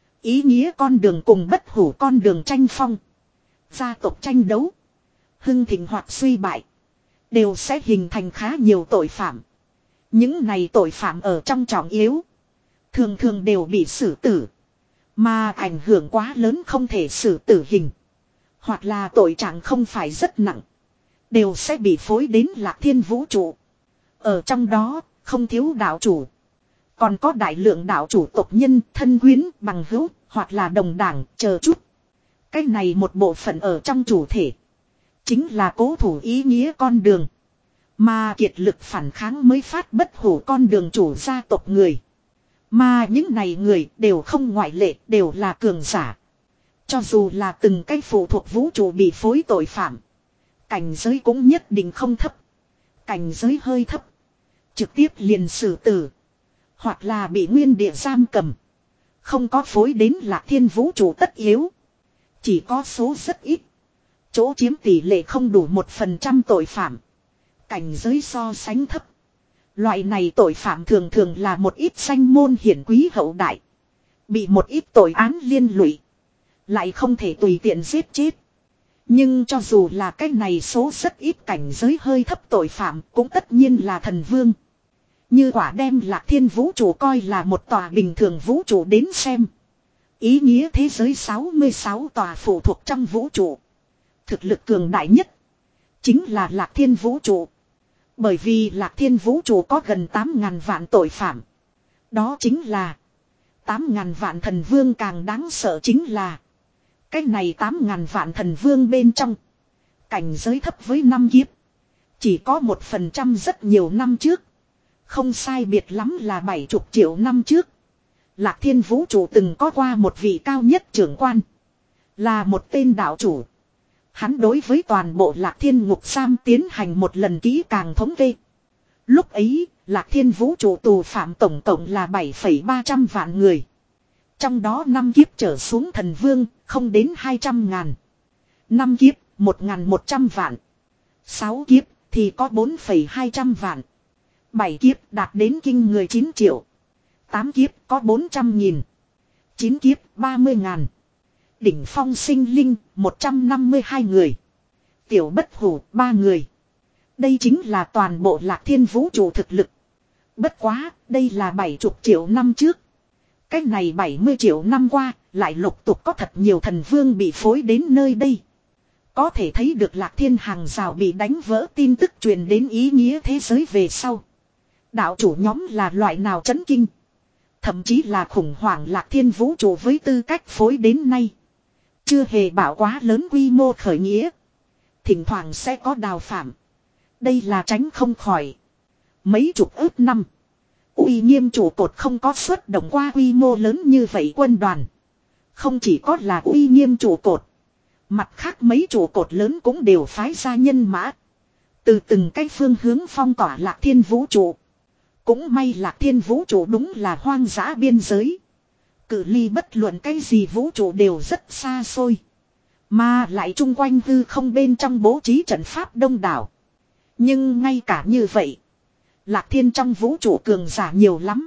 Ý nghĩa con đường cùng bất hủ con đường tranh phong. Gia tộc tranh đấu. Hưng thịnh hoặc suy bại. Đều sẽ hình thành khá nhiều tội phạm. Những này tội phạm ở trong trọng yếu. Thường thường đều bị xử tử. Mà ảnh hưởng quá lớn không thể xử tử hình. Hoặc là tội trạng không phải rất nặng. Đều sẽ bị phối đến Lạc Thiên vũ trụ. Ở trong đó không thiếu đạo chủ. Còn có đại lượng đạo chủ tộc nhân, thân quyến, bằng hữu, hoặc là đồng đảng, chờ chút. Cái này một bộ phận ở trong chủ thể. Chính là cố thủ ý nghĩa con đường. Mà kiệt lực phản kháng mới phát bất hủ con đường chủ gia tộc người. Mà những này người đều không ngoại lệ, đều là cường giả. Cho dù là từng cái phụ thuộc vũ trụ bị phối tội phạm. Cảnh giới cũng nhất định không thấp. Cảnh giới hơi thấp. Trực tiếp liền xử tử. Hoặc là bị nguyên địa giam cầm. Không có phối đến Lạc Thiên vũ trụ tất yếu. Chỉ có số rất ít. Chỗ chiếm tỷ lệ không đủ một phần trăm tội phạm. Cảnh giới so sánh thấp. Loại này tội phạm thường thường là một ít danh môn hiển quý hậu đại. Bị một ít tội án liên lụy. Lại không thể tùy tiện giết chết. Nhưng cho dù là cái này số rất ít cảnh giới hơi thấp tội phạm cũng tất nhiên là thần vương. Như quả đem Lạc Thiên vũ trụ coi là một tòa bình thường vũ trụ đến xem. Ý nghĩa thế giới sáu mươi sáu tòa phụ thuộc trong vũ trụ. Thực lực cường đại nhất. Chính là Lạc Thiên vũ trụ. Bởi vì Lạc Thiên vũ trụ có gần tám ngàn vạn tội phạm. Đó chính là. tám ngàn vạn thần vương càng đáng sợ chính là. Cái này tám ngàn vạn thần vương bên trong. Cảnh giới thấp với năm kiếp. Chỉ có một phần trăm rất nhiều năm trước. Không sai biệt lắm là bảy chục triệu năm trước. Lạc Thiên vũ trụ từng có qua một vị cao nhất trưởng quan. Là một tên đạo chủ. Hắn đối với toàn bộ Lạc Thiên ngục giam tiến hành một lần kỹ càng thống kê. Lúc ấy, Lạc Thiên vũ trụ tù phạm tổng cộng là bảy phẩy ba trăm vạn người. Trong đó năm kiếp trở xuống thần vương, không đến hai trăm ngàn. năm kiếp, một ngàn một trăm vạn. sáu kiếp, thì có bốn phẩy hai trăm vạn. bảy kiếp đạt đến kinh người chín triệu. tám kiếp có bốn trăm nghìn. chín kiếp ba mươi ngàn. Đỉnh phong sinh linh một trăm năm mươi hai người. Tiểu bất hủ ba người. Đây chính là toàn bộ Lạc Thiên vũ trụ thực lực. Bất quá, đây là bảy mươi triệu năm trước. Cách này bảy mươi triệu năm qua, lại lục tục có thật nhiều thần vương bị phối đến nơi đây. Có thể thấy được Lạc Thiên hàng rào bị đánh vỡ tin tức truyền đến ý nghĩa thế giới về sau. Đạo chủ nhóm là loại nào chấn kinh. Thậm chí là khủng hoảng Lạc Thiên vũ trụ với tư cách phối đến nay. Chưa hề bảo quá lớn quy mô khởi nghĩa. Thỉnh thoảng sẽ có đào phạm. Đây là tránh không khỏi. Mấy chục ước năm. Uy nghiêm trụ cột không có xuất động qua quy mô lớn như vậy quân đoàn. Không chỉ có là uy nghiêm trụ cột. Mặt khác mấy trụ cột lớn cũng đều phái ra nhân mã. Từ từng cái phương hướng phong tỏa Lạc Thiên vũ trụ. Cũng may Lạc Thiên vũ trụ đúng là hoang dã biên giới. Cự ly bất luận cái gì vũ trụ đều rất xa xôi. Mà lại chung quanh hư không bên trong bố trí trận pháp đông đảo. Nhưng ngay cả như vậy. Lạc Thiên trong vũ trụ cường giả nhiều lắm.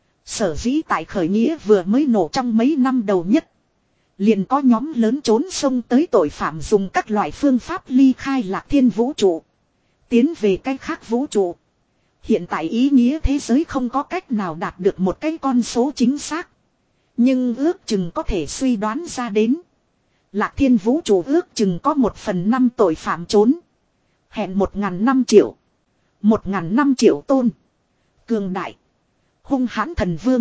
Sở dĩ tại khởi nghĩa vừa mới nổ trong mấy năm đầu nhất. Liền có nhóm lớn trốn sông tới tội phạm dùng các loại phương pháp ly khai Lạc Thiên vũ trụ. Tiến về cái khác vũ trụ. Hiện tại ý nghĩa thế giới không có cách nào đạt được một cái con số chính xác. Nhưng ước chừng có thể suy đoán ra đến. Lạc Thiên vũ trụ ước chừng có một phần năm tội phạm trốn. Hẹn một ngàn năm triệu. Một ngàn năm triệu tôn. Cường đại. Hung hãn thần vương.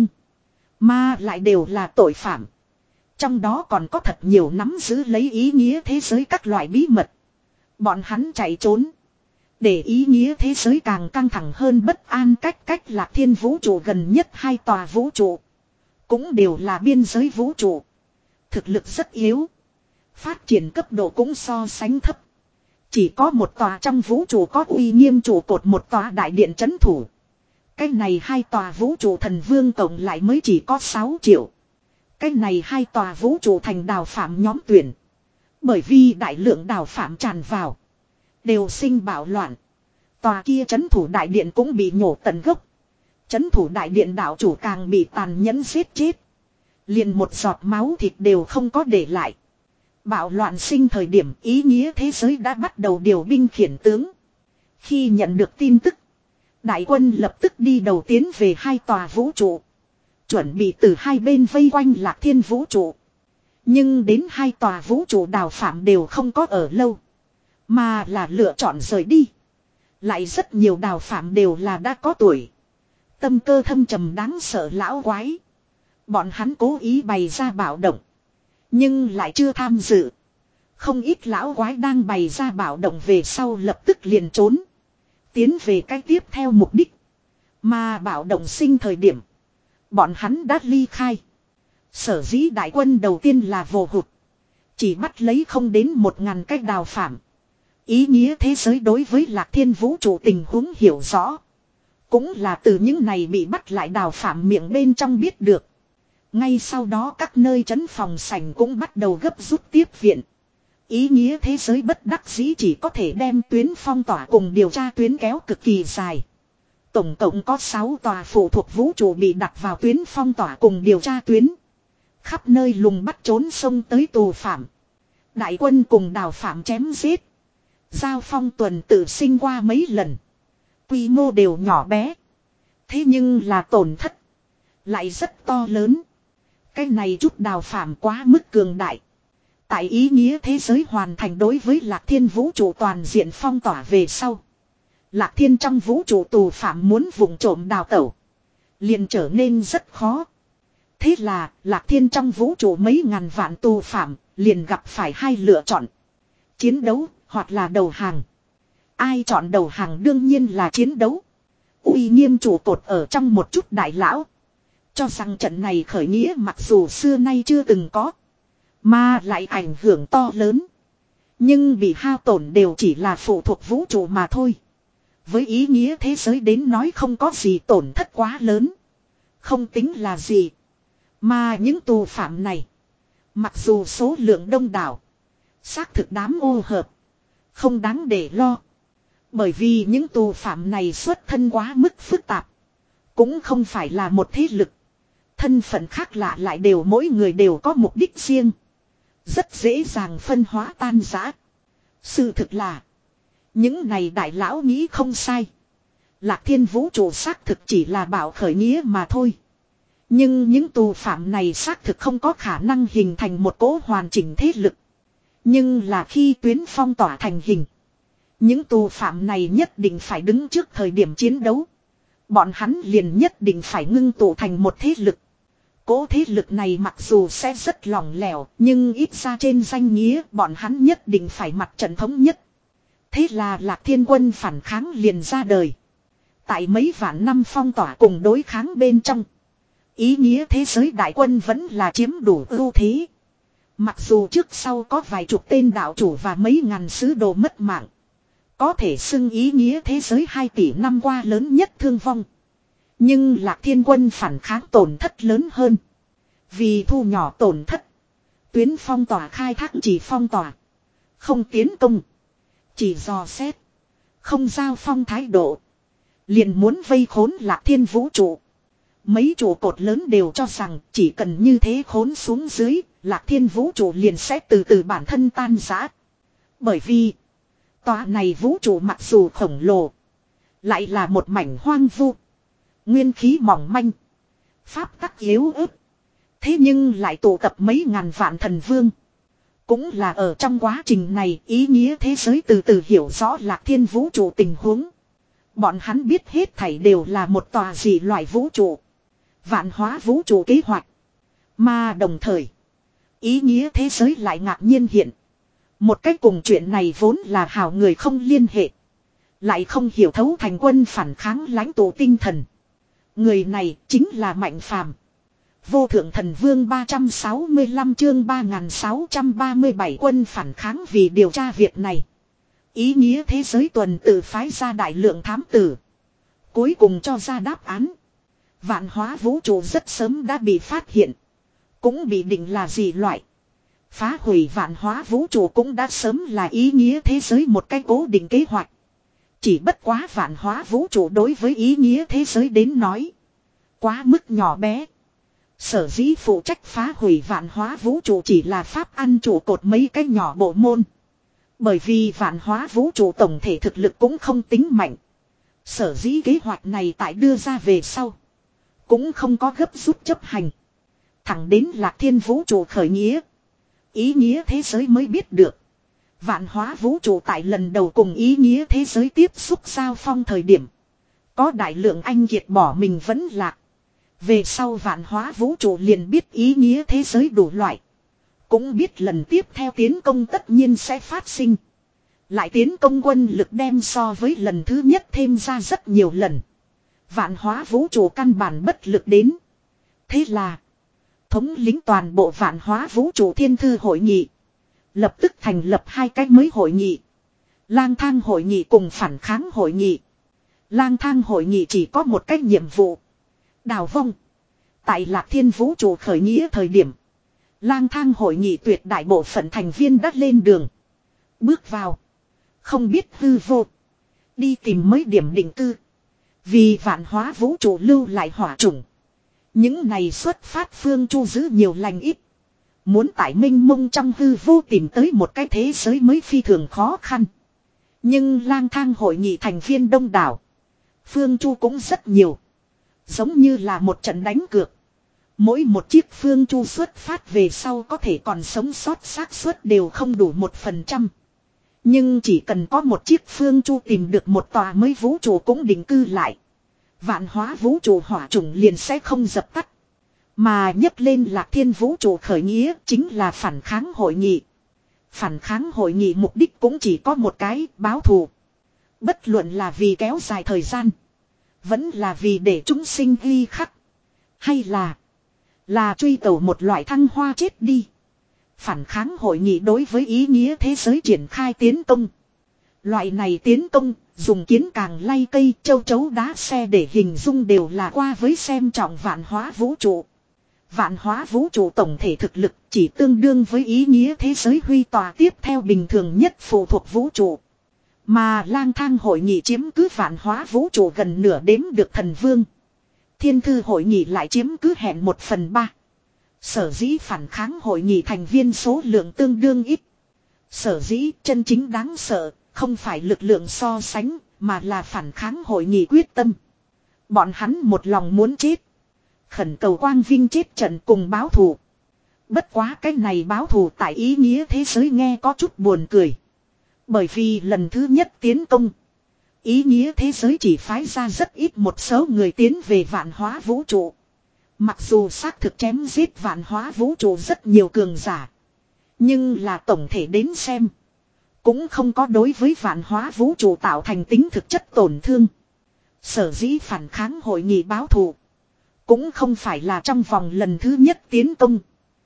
Mà lại đều là tội phạm. Trong đó còn có thật nhiều nắm giữ lấy ý nghĩa thế giới các loại bí mật. Bọn hắn chạy trốn. Để ý nghĩa thế giới càng căng thẳng hơn bất an cách cách Lạc Thiên vũ trụ gần nhất hai tòa vũ trụ. Cũng đều là biên giới vũ trụ. Thực lực rất yếu. Phát triển cấp độ cũng so sánh thấp. Chỉ có một tòa trong vũ trụ có uy nghiêm trụ cột một tòa đại điện trấn thủ. Cái này hai tòa vũ trụ thần vương cộng lại mới chỉ có sáu triệu. Cái này hai tòa vũ trụ thành đào phạm nhóm tuyển. Bởi vì đại lượng đào phạm tràn vào. Đều sinh bạo loạn. Tòa kia trấn thủ đại điện cũng bị nhổ tận gốc. Trấn thủ đại điện đạo chủ càng bị tàn nhẫn giết chết. Liền một giọt máu thịt đều không có để lại. Bạo loạn sinh thời điểm ý nghĩa thế giới đã bắt đầu điều binh khiển tướng. Khi nhận được tin tức. Đại quân lập tức đi đầu tiến về hai tòa vũ trụ. Chuẩn bị từ hai bên vây quanh Lạc Thiên vũ trụ. Nhưng đến hai tòa vũ trụ đào phạm đều không có ở lâu. Mà là lựa chọn rời đi. Lại rất nhiều đào phạm đều là đã có tuổi. Tâm cơ thâm trầm đáng sợ lão quái. Bọn hắn cố ý bày ra bạo động. Nhưng lại chưa tham dự. Không ít lão quái đang bày ra bạo động về sau lập tức liền trốn. Tiến về cách tiếp theo mục đích. Mà bạo động sinh thời điểm. Bọn hắn đã ly khai. Sở dĩ đại quân đầu tiên là vô hụt. Chỉ bắt lấy không đến một ngàn cách đào phạm. Ý nghĩa thế giới đối với Lạc Thiên vũ trụ tình huống hiểu rõ. Cũng là từ những này bị bắt lại đào phạm miệng bên trong biết được. Ngay sau đó các nơi trấn phòng sảnh cũng bắt đầu gấp rút tiếp viện. Ý nghĩa thế giới bất đắc dĩ chỉ có thể đem tuyến phong tỏa cùng điều tra tuyến kéo cực kỳ dài. Tổng cộng có sáu tòa phụ thuộc vũ trụ bị đặt vào tuyến phong tỏa cùng điều tra tuyến. Khắp nơi lùng bắt trốn sông tới tù phạm. Đại quân cùng đào phạm chém giết. Giao phong tuần tự sinh qua mấy lần. Quy mô đều nhỏ bé. Thế nhưng là tổn thất. Lại rất to lớn. Cái này chút đào phạm quá mức cường đại. Tại ý nghĩa thế giới hoàn thành đối với Lạc Thiên vũ trụ toàn diện phong tỏa về sau. Lạc Thiên trong vũ trụ tù phạm muốn vùng trộm đào tẩu. Liền trở nên rất khó. Thế là Lạc Thiên trong vũ trụ mấy ngàn vạn tù phạm liền gặp phải hai lựa chọn. Chiến đấu hoặc là đầu hàng. Ai chọn đầu hàng đương nhiên là chiến đấu. Uy nghiêm trụ cột ở trong một chút đại lão. Cho rằng trận này khởi nghĩa mặc dù xưa nay chưa từng có. Mà lại ảnh hưởng to lớn. Nhưng bị hao tổn đều chỉ là phụ thuộc vũ trụ mà thôi. Với ý nghĩa thế giới đến nói không có gì tổn thất quá lớn. Không tính là gì. Mà những tù phạm này. Mặc dù số lượng đông đảo. Xác thực đám ô hợp. Không đáng để lo. Bởi vì những tù phạm này xuất thân quá mức phức tạp. Cũng không phải là một thế lực. Thân phận khác lạ lại đều mỗi người đều có mục đích riêng. Rất dễ dàng phân hóa tan rã. Sự thực là. Những này đại lão nghĩ không sai. Lạc Thiên vũ trụ xác thực chỉ là bảo khởi nghĩa mà thôi. Nhưng những tù phạm này xác thực không có khả năng hình thành một cỗ hoàn chỉnh thế lực. Nhưng là khi tuyến phong tỏa thành hình. Những tù phạm này nhất định phải đứng trước thời điểm chiến đấu. Bọn hắn liền nhất định phải ngưng tụ thành một thế lực. Cỗ thế lực này mặc dù sẽ rất lỏng lẻo, nhưng ít ra trên danh nghĩa bọn hắn nhất định phải mặt trận thống nhất. Thế là Lạc Thiên quân phản kháng liền ra đời. Tại mấy vạn năm phong tỏa cùng đối kháng bên trong. Ý nghĩa thế giới đại quân vẫn là chiếm đủ ưu thế. Mặc dù trước sau có vài chục tên đạo chủ và mấy ngàn sứ đồ mất mạng. Có thể xưng ý nghĩa thế giới hai tỷ năm qua lớn nhất thương vong. Nhưng Lạc Thiên quân phản kháng tổn thất lớn hơn. Vì thu nhỏ tổn thất. Tuyến phong tỏa khai thác chỉ phong tỏa. Không tiến công. Chỉ dò xét. Không giao phong thái độ. Liền muốn vây khốn Lạc Thiên vũ trụ. Mấy trụ cột lớn đều cho rằng chỉ cần như thế khốn xuống dưới. Lạc Thiên vũ trụ liền sẽ từ từ bản thân tan rã. Bởi vì. Tòa này vũ trụ mặc dù khổng lồ. Lại là một mảnh hoang vu. Nguyên khí mỏng manh. Pháp tắc yếu ớt. Thế nhưng lại tụ tập mấy ngàn vạn thần vương. Cũng là ở trong quá trình này ý nghĩa thế giới từ từ hiểu rõ Lạc Thiên vũ trụ tình huống. Bọn hắn biết hết thảy đều là một tòa dị loại vũ trụ. Vạn hóa vũ trụ kế hoạch. Mà đồng thời. Ý nghĩa thế giới lại ngạc nhiên hiện. Một cách cùng chuyện này vốn là hào người không liên hệ. Lại không hiểu thấu thành quân phản kháng lãnh tụ tinh thần. Người này chính là Mạnh Phàm. Vô thượng thần vương ba trăm sáu mươi lăm chương ba nghìn sáu trăm ba mươi bảy quân phản kháng vì điều tra việc này. Ý nghĩa thế giới tuần tự phái ra đại lượng thám tử. Cuối cùng cho ra đáp án. Vạn hóa vũ trụ rất sớm đã bị phát hiện. Cũng bị định là gì loại. Phá hủy vạn hóa vũ trụ cũng đã sớm là ý nghĩa thế giới một cái cố định kế hoạch. Chỉ bất quá vạn hóa vũ trụ đối với ý nghĩa thế giới đến nói. Quá mức nhỏ bé. Sở dĩ phụ trách phá hủy vạn hóa vũ trụ chỉ là pháp ăn trụ cột mấy cái nhỏ bộ môn. Bởi vì vạn hóa vũ trụ tổng thể thực lực cũng không tính mạnh. Sở dĩ kế hoạch này tại đưa ra về sau. Cũng không có gấp rút chấp hành. Thẳng đến Lạc Thiên vũ trụ khởi nghĩa. Ý nghĩa thế giới mới biết được. Vạn hóa vũ trụ tại lần đầu cùng ý nghĩa thế giới tiếp xúc giao phong thời điểm. Có đại lượng anh kiệt bỏ mình vẫn lạc. Về sau vạn hóa vũ trụ liền biết ý nghĩa thế giới đủ loại. Cũng biết lần tiếp theo tiến công tất nhiên sẽ phát sinh. Lại tiến công quân lực đem so với lần thứ nhất thêm ra rất nhiều lần. Vạn hóa vũ trụ căn bản bất lực đến. Thế là thống lĩnh toàn bộ vạn hóa vũ trụ thiên thư hội nghị. Lập tức thành lập hai cái mới hội nghị. Lang thang hội nghị cùng phản kháng hội nghị. Lang thang hội nghị chỉ có một cách nhiệm vụ. Đào vong. Tại Lạc Thiên vũ trụ khởi nghĩa thời điểm. Lang thang hội nghị tuyệt đại bộ phận thành viên đã lên đường. Bước vào. Không biết hư vô. Đi tìm mới điểm định cư. Vì vạn hóa vũ trụ lưu lại hỏa chủng. Những này xuất phát phương chu giữ nhiều lành ít. Muốn tại minh mông trong hư vô tìm tới một cái thế giới mới phi thường khó khăn. Nhưng lang thang hội nghị thành viên đông đảo. Phương chu cũng rất nhiều. Giống như là một trận đánh cược. Mỗi một chiếc phương chu xuất phát về sau có thể còn sống sót xác suất đều không đủ một phần trăm. Nhưng chỉ cần có một chiếc phương chu tìm được một tòa mới vũ trụ cũng định cư lại. Vạn hóa vũ trụ hỏa chủng liền sẽ không dập tắt. Mà nhấc lên Lạc Thiên vũ trụ khởi nghĩa chính là phản kháng hội nghị. Phản kháng hội nghị mục đích cũng chỉ có một cái, báo thù. Bất luận là vì kéo dài thời gian. Vẫn là vì để chúng sinh ghi khắc. Hay là Là truy cầu một loại thăng hoa chết đi. Phản kháng hội nghị đối với ý nghĩa thế giới triển khai tiến công. Loại này tiến công, dùng kiến càng lay cây châu chấu đá xe để hình dung đều là qua với xem trọng vạn hóa vũ trụ. Vạn hóa vũ trụ tổng thể thực lực chỉ tương đương với ý nghĩa thế giới huy tòa tiếp theo bình thường nhất phụ thuộc vũ trụ. Mà lang thang hội nghị chiếm cứ vạn hóa vũ trụ gần nửa đếm được thần vương. Thiên thư hội nghị lại chiếm cứ hẹn một phần ba. Sở dĩ phản kháng hội nghị thành viên số lượng tương đương ít. Sở dĩ chân chính đáng sợ, không phải lực lượng so sánh, mà là phản kháng hội nghị quyết tâm. Bọn hắn một lòng muốn chết. Khẩn cầu quang vinh chết trận cùng báo thù. Bất quá cái này báo thù tại ý nghĩa thế giới nghe có chút buồn cười. Bởi vì lần thứ nhất tiến công. Ý nghĩa thế giới chỉ phái ra rất ít một số người tiến về vạn hóa vũ trụ. Mặc dù xác thực chém giết vạn hóa vũ trụ rất nhiều cường giả. Nhưng là tổng thể đến xem. Cũng không có đối với vạn hóa vũ trụ tạo thành tính thực chất tổn thương. Sở dĩ phản kháng hội nghị báo thù. Cũng không phải là trong vòng lần thứ nhất tiến công.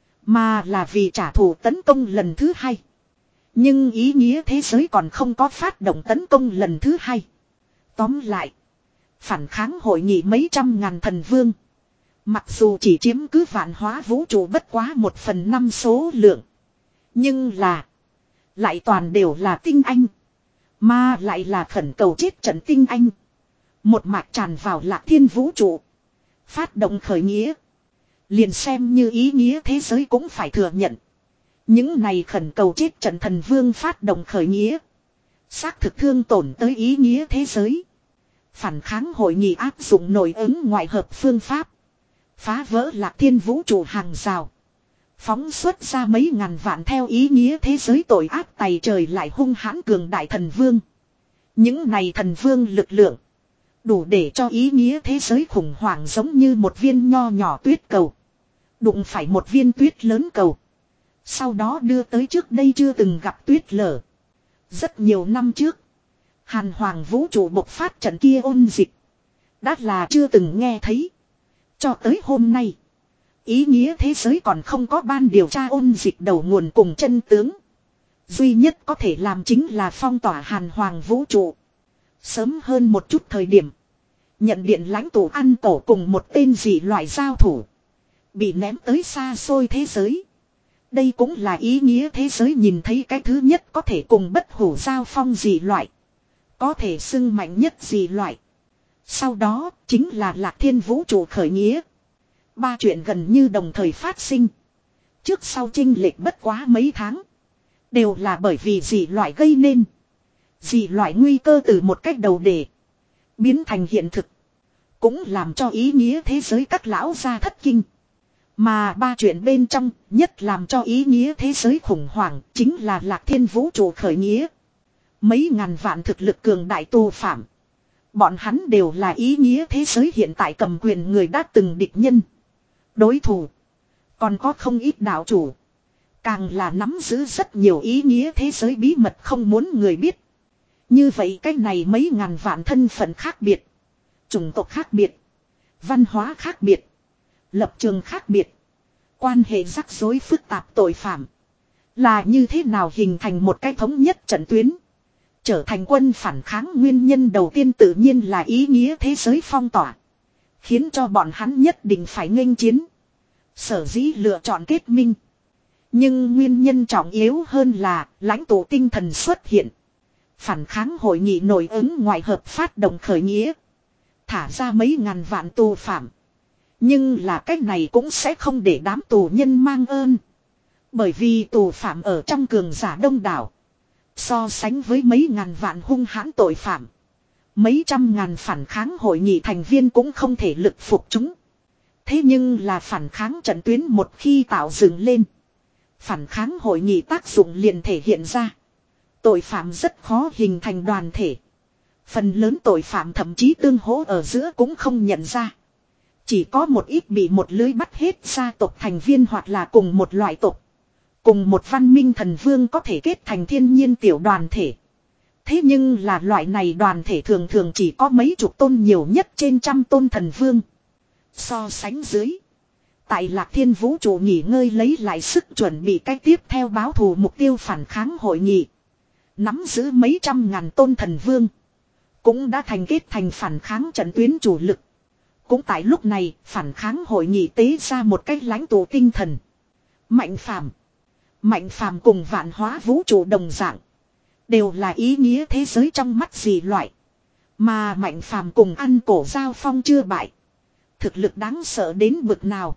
Mà là vì trả thù tấn công lần thứ hai. Nhưng ý nghĩa thế giới còn không có phát động tấn công lần thứ hai. Tóm lại. Phản kháng hội nghị mấy trăm ngàn thần vương. Mặc dù chỉ chiếm cứ vạn hóa vũ trụ bất quá một phần năm số lượng. Nhưng là. Lại toàn đều là tinh anh. Mà lại là khẩn cầu chết trận tinh anh. Một mạch tràn vào Lạc Thiên vũ trụ. Phát động khởi nghĩa. Liền xem như ý nghĩa thế giới cũng phải thừa nhận. Những này khẩn cầu chết trận thần vương phát động khởi nghĩa. Xác thực thương tổn tới ý nghĩa thế giới. Phản kháng hội nghị áp dụng nội ứng ngoại hợp phương pháp. Phá vỡ Lạc Thiên vũ trụ hàng rào. Phóng xuất ra mấy ngàn vạn theo ý nghĩa thế giới tội ác tày trời lại hung hãn cường đại thần vương. Những này thần vương lực lượng. Đủ để cho ý nghĩa thế giới khủng hoảng giống như một viên nho nhỏ tuyết cầu. Đụng phải một viên tuyết lớn cầu. Sau đó đưa tới trước đây chưa từng gặp tuyết lở. Rất nhiều năm trước. Hàn hoàng vũ trụ bộc phát trận kia ôn dịch. Đã là chưa từng nghe thấy. Cho tới hôm nay. Ý nghĩa thế giới còn không có ban điều tra ôn dịch đầu nguồn cùng chân tướng. Duy nhất có thể làm chính là phong tỏa hàn hoàng vũ trụ. Sớm hơn một chút thời điểm. Nhận điện lãnh tụ ăn tổ cùng một tên dị loại giao thủ. Bị ném tới xa xôi thế giới. Đây cũng là ý nghĩa thế giới nhìn thấy cái thứ nhất có thể cùng bất hủ giao phong dị loại. Có thể xưng mạnh nhất dị loại. Sau đó chính là Lạc Thiên vũ trụ khởi nghĩa. Ba chuyện gần như đồng thời phát sinh. Trước sau chênh lệch bất quá mấy tháng. Đều là bởi vì dị loại gây nên. Dị loại nguy cơ từ một cách đầu đề. Biến thành hiện thực. Cũng làm cho ý nghĩa thế giới các lão gia thất kinh. Mà ba chuyện bên trong nhất làm cho ý nghĩa thế giới khủng hoảng chính là Lạc Thiên vũ trụ khởi nghĩa. Mấy ngàn vạn thực lực cường đại tù phạm. Bọn hắn đều là ý nghĩa thế giới hiện tại cầm quyền người đã từng địch nhân. Đối thủ. Còn có không ít đạo chủ. Càng là nắm giữ rất nhiều ý nghĩa thế giới bí mật không muốn người biết. Như vậy cách này mấy ngàn vạn thân phận khác biệt. Chủng tộc khác biệt. Văn hóa khác biệt. Lập trường khác biệt. Quan hệ rắc rối phức tạp tội phạm. Là như thế nào hình thành một cái thống nhất trận tuyến. Trở thành quân phản kháng nguyên nhân đầu tiên tự nhiên là ý nghĩa thế giới phong tỏa. Khiến cho bọn hắn nhất định phải nghênh chiến. Sở dĩ lựa chọn kết minh. Nhưng nguyên nhân trọng yếu hơn là lãnh tụ tinh thần xuất hiện. Phản kháng hội nghị nổi ứng ngoại hợp phát động khởi nghĩa. Thả ra mấy ngàn vạn tù phạm. Nhưng là cách này cũng sẽ không để đám tù nhân mang ơn. Bởi vì tù phạm ở trong cường giả đông đảo. So sánh với mấy ngàn vạn hung hãn tội phạm. Mấy trăm ngàn phản kháng hội nghị thành viên cũng không thể lực phục chúng. Thế nhưng là phản kháng trận tuyến một khi tạo dựng lên. Phản kháng hội nghị tác dụng liền thể hiện ra. Tội phạm rất khó hình thành đoàn thể. Phần lớn tội phạm thậm chí tương hỗ ở giữa cũng không nhận ra. Chỉ có một ít bị một lưới bắt hết gia tộc thành viên hoặc là cùng một loại tộc. Cùng một văn minh thần vương có thể kết thành thiên nhiên tiểu đoàn thể. Thế nhưng là loại này đoàn thể thường thường chỉ có mấy chục tôn nhiều nhất trên trăm tôn thần vương. So sánh dưới. Tại Lạc Thiên vũ trụ nghỉ ngơi lấy lại sức chuẩn bị cách tiếp theo báo thù mục tiêu phản kháng hội nghị. Nắm giữ mấy trăm ngàn tôn thần vương. Cũng đã thành kết thành phản kháng trận tuyến chủ lực. Cũng tại lúc này phản kháng hội nghị tế ra một cách lãnh tụ tinh thần. Mạnh phàm. Mạnh phàm cùng vạn hóa vũ trụ đồng dạng. Đều là ý nghĩa thế giới trong mắt gì loại. Mà mạnh phàm cùng ăn cổ giao phong chưa bại. Thực lực đáng sợ đến bực nào.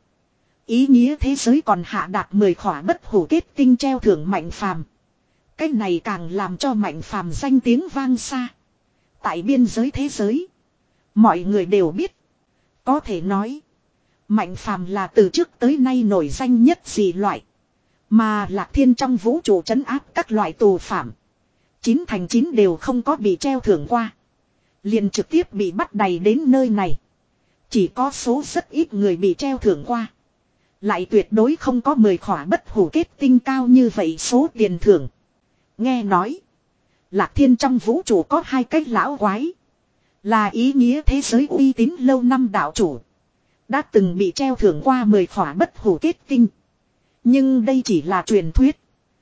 Ý nghĩa thế giới còn hạ đạt mười khỏa bất hủ kết tinh treo thưởng mạnh phàm. Cái này càng làm cho mạnh phàm danh tiếng vang xa. Tại biên giới thế giới. Mọi người đều biết. Có thể nói. Mạnh phàm là từ trước tới nay nổi danh nhất gì loại. Mà Lạc Thiên trong vũ trụ trấn áp các loại tù phạm. Chín thành chín đều không có bị treo thưởng qua. Liền trực tiếp bị bắt đày đến nơi này. Chỉ có số rất ít người bị treo thưởng qua. Lại tuyệt đối không có mười khỏa bất hủ kết tinh cao như vậy số tiền thưởng. Nghe nói. Lạc Thiên trong vũ trụ có hai cái lão quái. Là ý nghĩa thế giới uy tín lâu năm đạo chủ. Đã từng bị treo thưởng qua mười khỏa bất hủ kết tinh. Nhưng đây chỉ là truyền thuyết.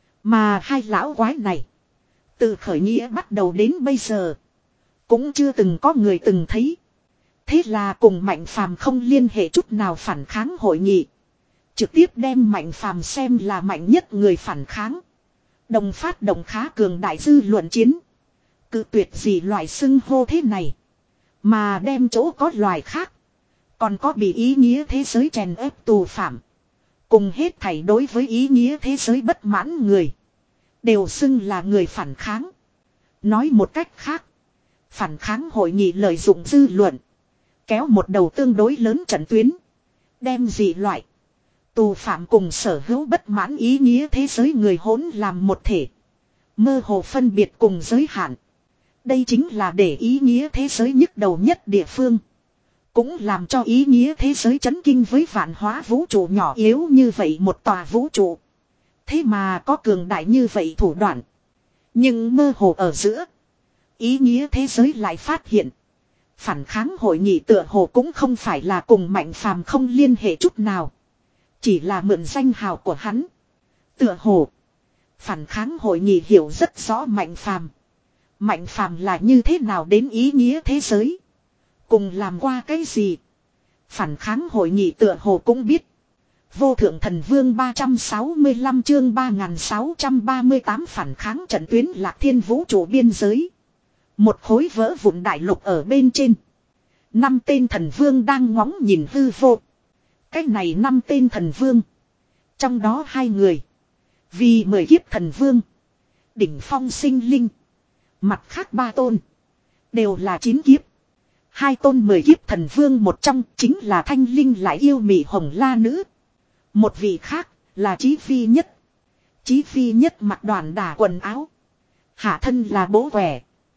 Mà hai lão quái này. Từ khởi nghĩa bắt đầu đến bây giờ. Cũng chưa từng có người từng thấy. Thế là cùng Mạnh Phàm không liên hệ chút nào phản kháng hội nghị. Trực tiếp đem Mạnh Phàm xem là mạnh nhất người phản kháng. Đồng phát động khá cường đại dư luận chiến. Cự tuyệt gì loại xưng hô thế này. Mà đem chỗ có loài khác. Còn có bị ý nghĩa thế giới chèn ép tù phạm. Cùng hết thảy đối với ý nghĩa thế giới bất mãn người. Đều xưng là người phản kháng. Nói một cách khác. Phản kháng hội nghị lợi dụng dư luận. Kéo một đầu tương đối lớn trận tuyến. Đem dị loại. Tù phạm cùng sở hữu bất mãn ý nghĩa thế giới người hỗn làm một thể. Mơ hồ phân biệt cùng giới hạn. Đây chính là để ý nghĩa thế giới nhức đầu nhất địa phương. Cũng làm cho ý nghĩa thế giới chấn kinh với vạn hóa vũ trụ nhỏ yếu như vậy một tòa vũ trụ. Thế mà có cường đại như vậy thủ đoạn. Nhưng mơ hồ ở giữa. Ý nghĩa thế giới lại phát hiện. Phản kháng hội nghị tựa hồ cũng không phải là cùng Mạnh Phàm không liên hệ chút nào. Chỉ là mượn danh hào của hắn. Tựa hồ. Phản kháng hội nghị hiểu rất rõ Mạnh Phàm. Mạnh Phàm là như thế nào đến ý nghĩa thế giới. Cùng làm qua cái gì. Phản kháng hội nghị tựa hồ cũng biết. Vô thượng thần vương ba trăm sáu mươi lăm chương ba nghìn sáu trăm ba mươi tám phản kháng trận tuyến Lạc Thiên vũ trụ biên giới. Một khối vỡ vụn đại lục ở bên trên. Năm tên thần vương đang ngóng nhìn hư vô. Cái này năm tên thần vương. Trong đó hai người. Vì mười kiếp thần vương. Đỉnh phong sinh linh. Mặt khác ba tôn. Đều là chín kiếp. Hai tôn mười kiếp thần vương một trong chính là thanh linh lại yêu mị hồng la nữ. Một vị khác là Chí Phi Nhất. Chí Phi Nhất mặc đoàn đả quần áo. Hạ thân là bố quẻ.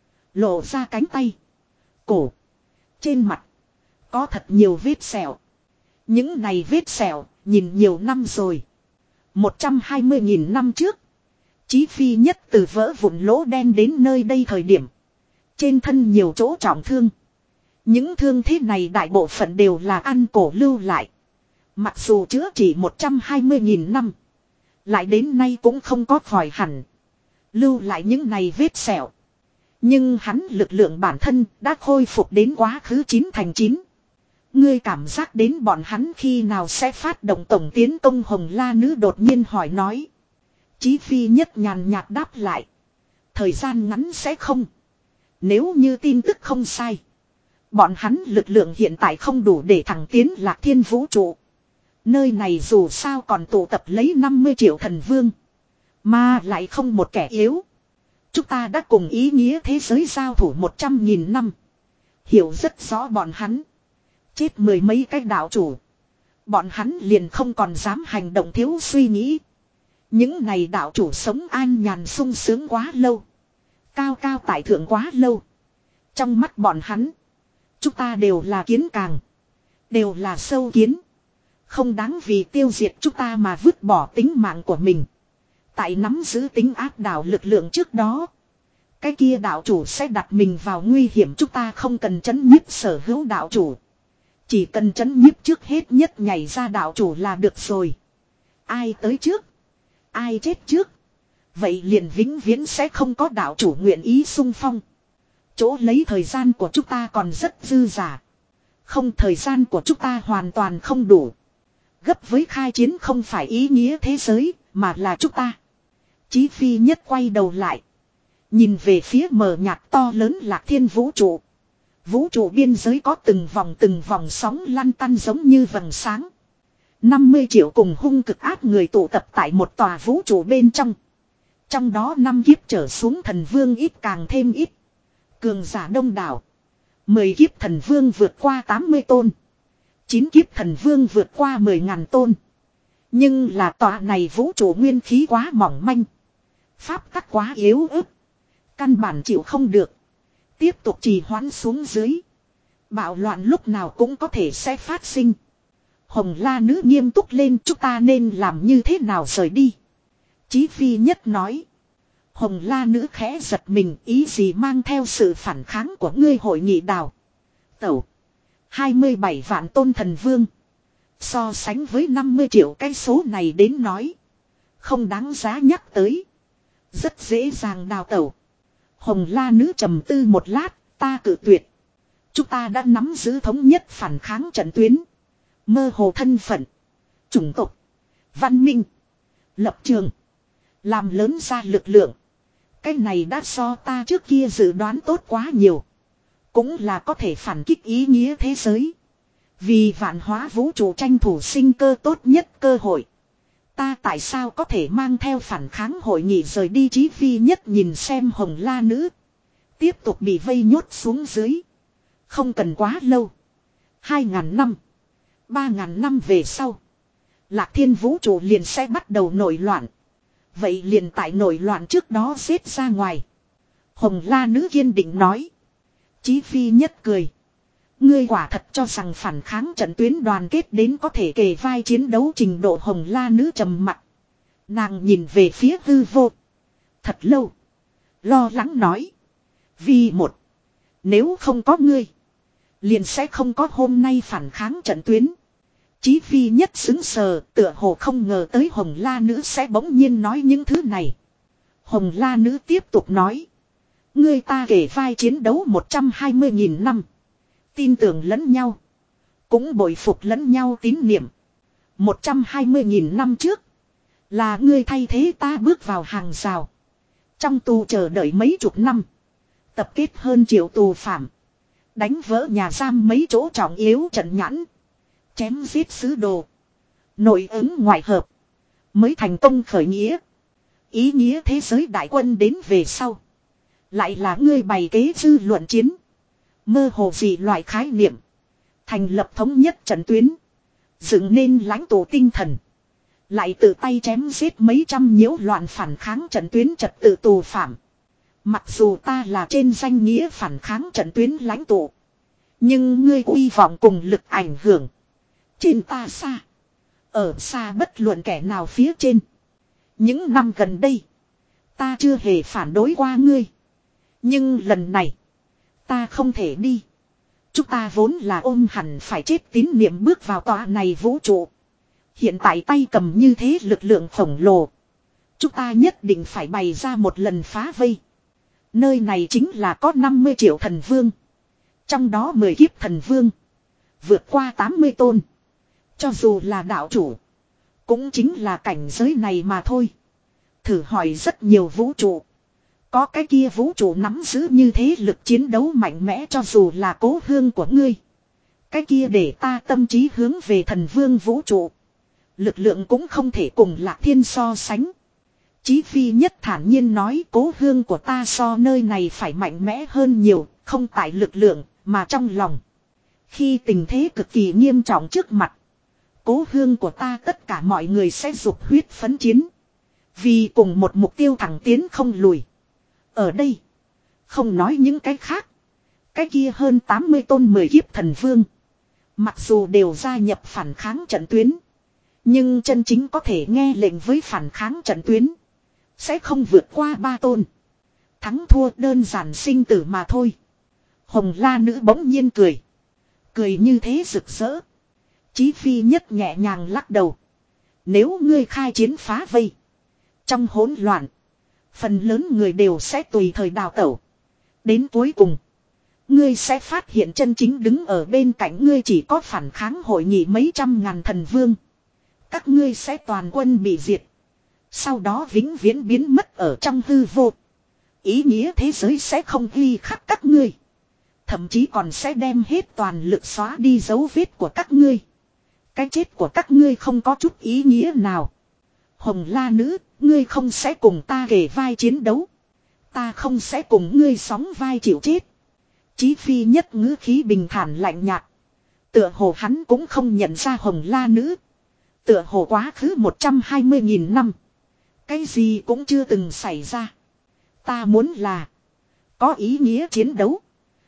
Lộ ra cánh tay. Cổ. Trên mặt. Có thật nhiều vết sẹo. Những này vết sẹo nhìn nhiều năm rồi. một trăm hai mươi nghìn năm trước. Chí Phi Nhất từ vỡ vụn lỗ đen đến nơi đây thời điểm. Trên thân nhiều chỗ trọng thương. Những thương thế này đại bộ phận đều là ăn cổ lưu lại. Mặc dù chữa trị một trăm hai mươi nghìn năm. Lại đến nay cũng không có khỏi hẳn. Lưu lại những này vết sẹo. Nhưng hắn lực lượng bản thân đã khôi phục đến quá khứ chín thành chín. Ngươi cảm giác đến bọn hắn khi nào sẽ phát động tổng tiến công hồng la nữ đột nhiên hỏi nói. Chí Phi Nhất nhàn nhạt đáp lại. Thời gian ngắn sẽ không. Nếu như tin tức không sai. Bọn hắn lực lượng hiện tại không đủ để thẳng tiến Lạc Thiên vũ trụ. Nơi này dù sao còn tụ tập lấy năm mươi triệu thần vương. Mà lại không một kẻ yếu. Chúng ta đã cùng ý nghĩa thế giới giao thủ một trăm nghìn năm. Hiểu rất rõ bọn hắn. Chết mười mấy cái đạo chủ. Bọn hắn liền không còn dám hành động thiếu suy nghĩ. Những này đạo chủ sống an nhàn sung sướng quá lâu. Cao cao tại thượng quá lâu. Trong mắt bọn hắn. Chúng ta đều là kiến càng. Đều là sâu kiến. Không đáng vì tiêu diệt chúng ta mà vứt bỏ tính mạng của mình. Tại nắm giữ tính áp đảo lực lượng trước đó. Cái kia đạo chủ sẽ đặt mình vào nguy hiểm, chúng ta không cần chấn nhiếp sở hữu đạo chủ. Chỉ cần chấn nhiếp trước hết nhất nhảy ra đạo chủ là được rồi. Ai tới trước. Ai chết trước. Vậy liền vĩnh viễn sẽ không có đạo chủ nguyện ý xung phong. Chỗ lấy thời gian của chúng ta còn rất dư giả. Không, thời gian của chúng ta hoàn toàn không đủ. Gấp với khai chiến không phải ý nghĩa thế giới, mà là chúng ta. Chí Phi Nhất quay đầu lại. Nhìn về phía mờ nhạt to lớn Lạc Thiên vũ trụ. Vũ trụ biên giới có từng vòng từng vòng sóng lăn tăn giống như vầng sáng. năm mươi triệu cùng hung cực ác người tụ tập tại một tòa vũ trụ bên trong. Trong đó năm kiếp trở xuống thần vương ít càng thêm ít. Cường giả đông đảo. mười kiếp thần vương vượt qua tám mươi tôn. chín kiếp thần vương vượt qua mười ngàn tôn. Nhưng là tòa này vũ trụ nguyên khí quá mỏng manh. Pháp tắc quá yếu ớt. Căn bản chịu không được. Tiếp tục trì hoãn xuống dưới. Bạo loạn lúc nào cũng có thể sẽ phát sinh. Hồng la nữ nghiêm túc lên, chúng ta nên làm như thế nào rời đi. Chí Phi Nhất nói. Hồng la nữ khẽ giật mình, ý gì mang theo sự phản kháng của ngươi hội nghị đào. Tẩu. hai mươi bảy vạn tôn thần vương. So sánh với năm mươi triệu cái số này đến nói. Không đáng giá nhắc tới. Rất dễ dàng đào tẩu. Hồng la nữ trầm tư một lát, ta cự tuyệt. Chúng ta đã nắm giữ thống nhất phản kháng trận tuyến. Mơ hồ thân phận. Chủng tộc. Văn minh. Lập trường. Làm lớn ra lực lượng. Cái này đã so ta trước kia dự đoán tốt quá nhiều. Cũng là có thể phản kích ý nghĩa thế giới. Vì vạn hóa vũ trụ tranh thủ sinh cơ tốt nhất cơ hội. Ta tại sao có thể mang theo phản kháng hội nghị rời đi. Chí Phi Nhất nhìn xem Hồng la nữ. Tiếp tục bị vây nhốt xuống dưới. Không cần quá lâu. Hai ngàn năm. Ba ngàn năm về sau. Lạc Thiên vũ trụ liền sẽ bắt đầu nổi loạn. Vậy liền tại nổi loạn trước đó xếp ra ngoài. Hồng la nữ kiên định nói. Chí Phi Nhất cười. Ngươi quả thật cho rằng phản kháng trận tuyến đoàn kết đến có thể kề vai chiến đấu trình độ. Hồng la nữ trầm mặt. Nàng nhìn về phía hư vô. Thật lâu. Lo lắng nói. Vì một. Nếu không có ngươi. Liền sẽ không có hôm nay phản kháng trận tuyến. Chí Phi Nhất xứng sờ, tựa hồ không ngờ tới Hồng La Nữ sẽ bỗng nhiên nói những thứ này. Hồng La Nữ tiếp tục nói. Ngươi ta kể vai chiến đấu một trăm hai mươi nghìn năm. Tin tưởng lẫn nhau. Cũng bội phục lẫn nhau tín niệm. một trăm hai mươi nghìn năm trước. Là ngươi thay thế ta bước vào hàng rào. Trong tù chờ đợi mấy chục năm. Tập kết hơn triệu tù phạm. Đánh vỡ nhà giam mấy chỗ trọng yếu trận nhãn. Chém giết sứ đồ. Nội ứng ngoại hợp. Mới thành công khởi nghĩa. Ý nghĩa thế giới đại quân đến về sau. Lại là ngươi bày kế dư luận chiến. Mơ hồ gì loại khái niệm. Thành lập thống nhất trận tuyến. Dựng nên lãnh tụ tinh thần. Lại tự tay chém giết mấy trăm nhiễu loạn phản kháng trận tuyến trật tự tù phạm. Mặc dù ta là trên danh nghĩa phản kháng trận tuyến lãnh tụ. Nhưng ngươi uy vọng cùng lực ảnh hưởng. Trên ta xa. Ở xa bất luận kẻ nào phía trên. Những năm gần đây. Ta chưa hề phản đối qua ngươi. Nhưng lần này. Ta không thể đi. Chúng ta vốn là ôm hẳn phải chết tín niệm bước vào tòa này vũ trụ. Hiện tại tay cầm như thế lực lượng khổng lồ. Chúng ta nhất định phải bày ra một lần phá vây. Nơi này chính là có năm mươi triệu thần vương. Trong đó mười kiếp thần vương. Vượt qua tám mươi tôn. Cho dù là đạo chủ. Cũng chính là cảnh giới này mà thôi. Thử hỏi rất nhiều vũ trụ. Có cái kia vũ trụ nắm giữ như thế lực chiến đấu mạnh mẽ cho dù là cố hương của ngươi. Cái kia để ta tâm trí hướng về thần vương vũ trụ. Lực lượng cũng không thể cùng Lạc Thiên so sánh. Chí Phi Nhất thản nhiên nói cố hương của ta so nơi này phải mạnh mẽ hơn nhiều, không tại lực lượng, mà trong lòng. Khi tình thế cực kỳ nghiêm trọng trước mặt. Cố hương của ta tất cả mọi người sẽ dục huyết phấn chiến. Vì cùng một mục tiêu thẳng tiến không lùi. Ở đây, không nói những cái khác. Cái kia hơn tám mươi tôn mười kiếp thần vương. Mặc dù đều gia nhập phản kháng trận tuyến. Nhưng chân chính có thể nghe lệnh với phản kháng trận tuyến. Sẽ không vượt qua ba tôn. Thắng thua đơn giản sinh tử mà thôi. Hồng La Nữ bỗng nhiên cười. Cười như thế rực rỡ. Chí Phi Nhất nhẹ nhàng lắc đầu. Nếu ngươi khai chiến phá vây. Trong hỗn loạn. Phần lớn người đều sẽ tùy thời đào tẩu. Đến cuối cùng. Ngươi sẽ phát hiện chân chính đứng ở bên cạnh ngươi chỉ có phản kháng hội nghị mấy trăm ngàn thần vương. Các ngươi sẽ toàn quân bị diệt. Sau đó vĩnh viễn biến mất ở trong hư vô. Ý nghĩa thế giới sẽ không ghi khắc các ngươi. Thậm chí còn sẽ đem hết toàn lực xóa đi dấu vết của các ngươi. Cái chết của các ngươi không có chút ý nghĩa nào. Hồng La Nữ, ngươi không sẽ cùng ta kề vai chiến đấu. Ta không sẽ cùng ngươi sóng vai chịu chết. Chí Phi Nhất ngữ khí bình thản lạnh nhạt. Tựa hồ hắn cũng không nhận ra Hồng La Nữ. Tựa hồ quá khứ một trăm hai mươi nghìn năm. Cái gì cũng chưa từng xảy ra. Ta muốn là có ý nghĩa chiến đấu.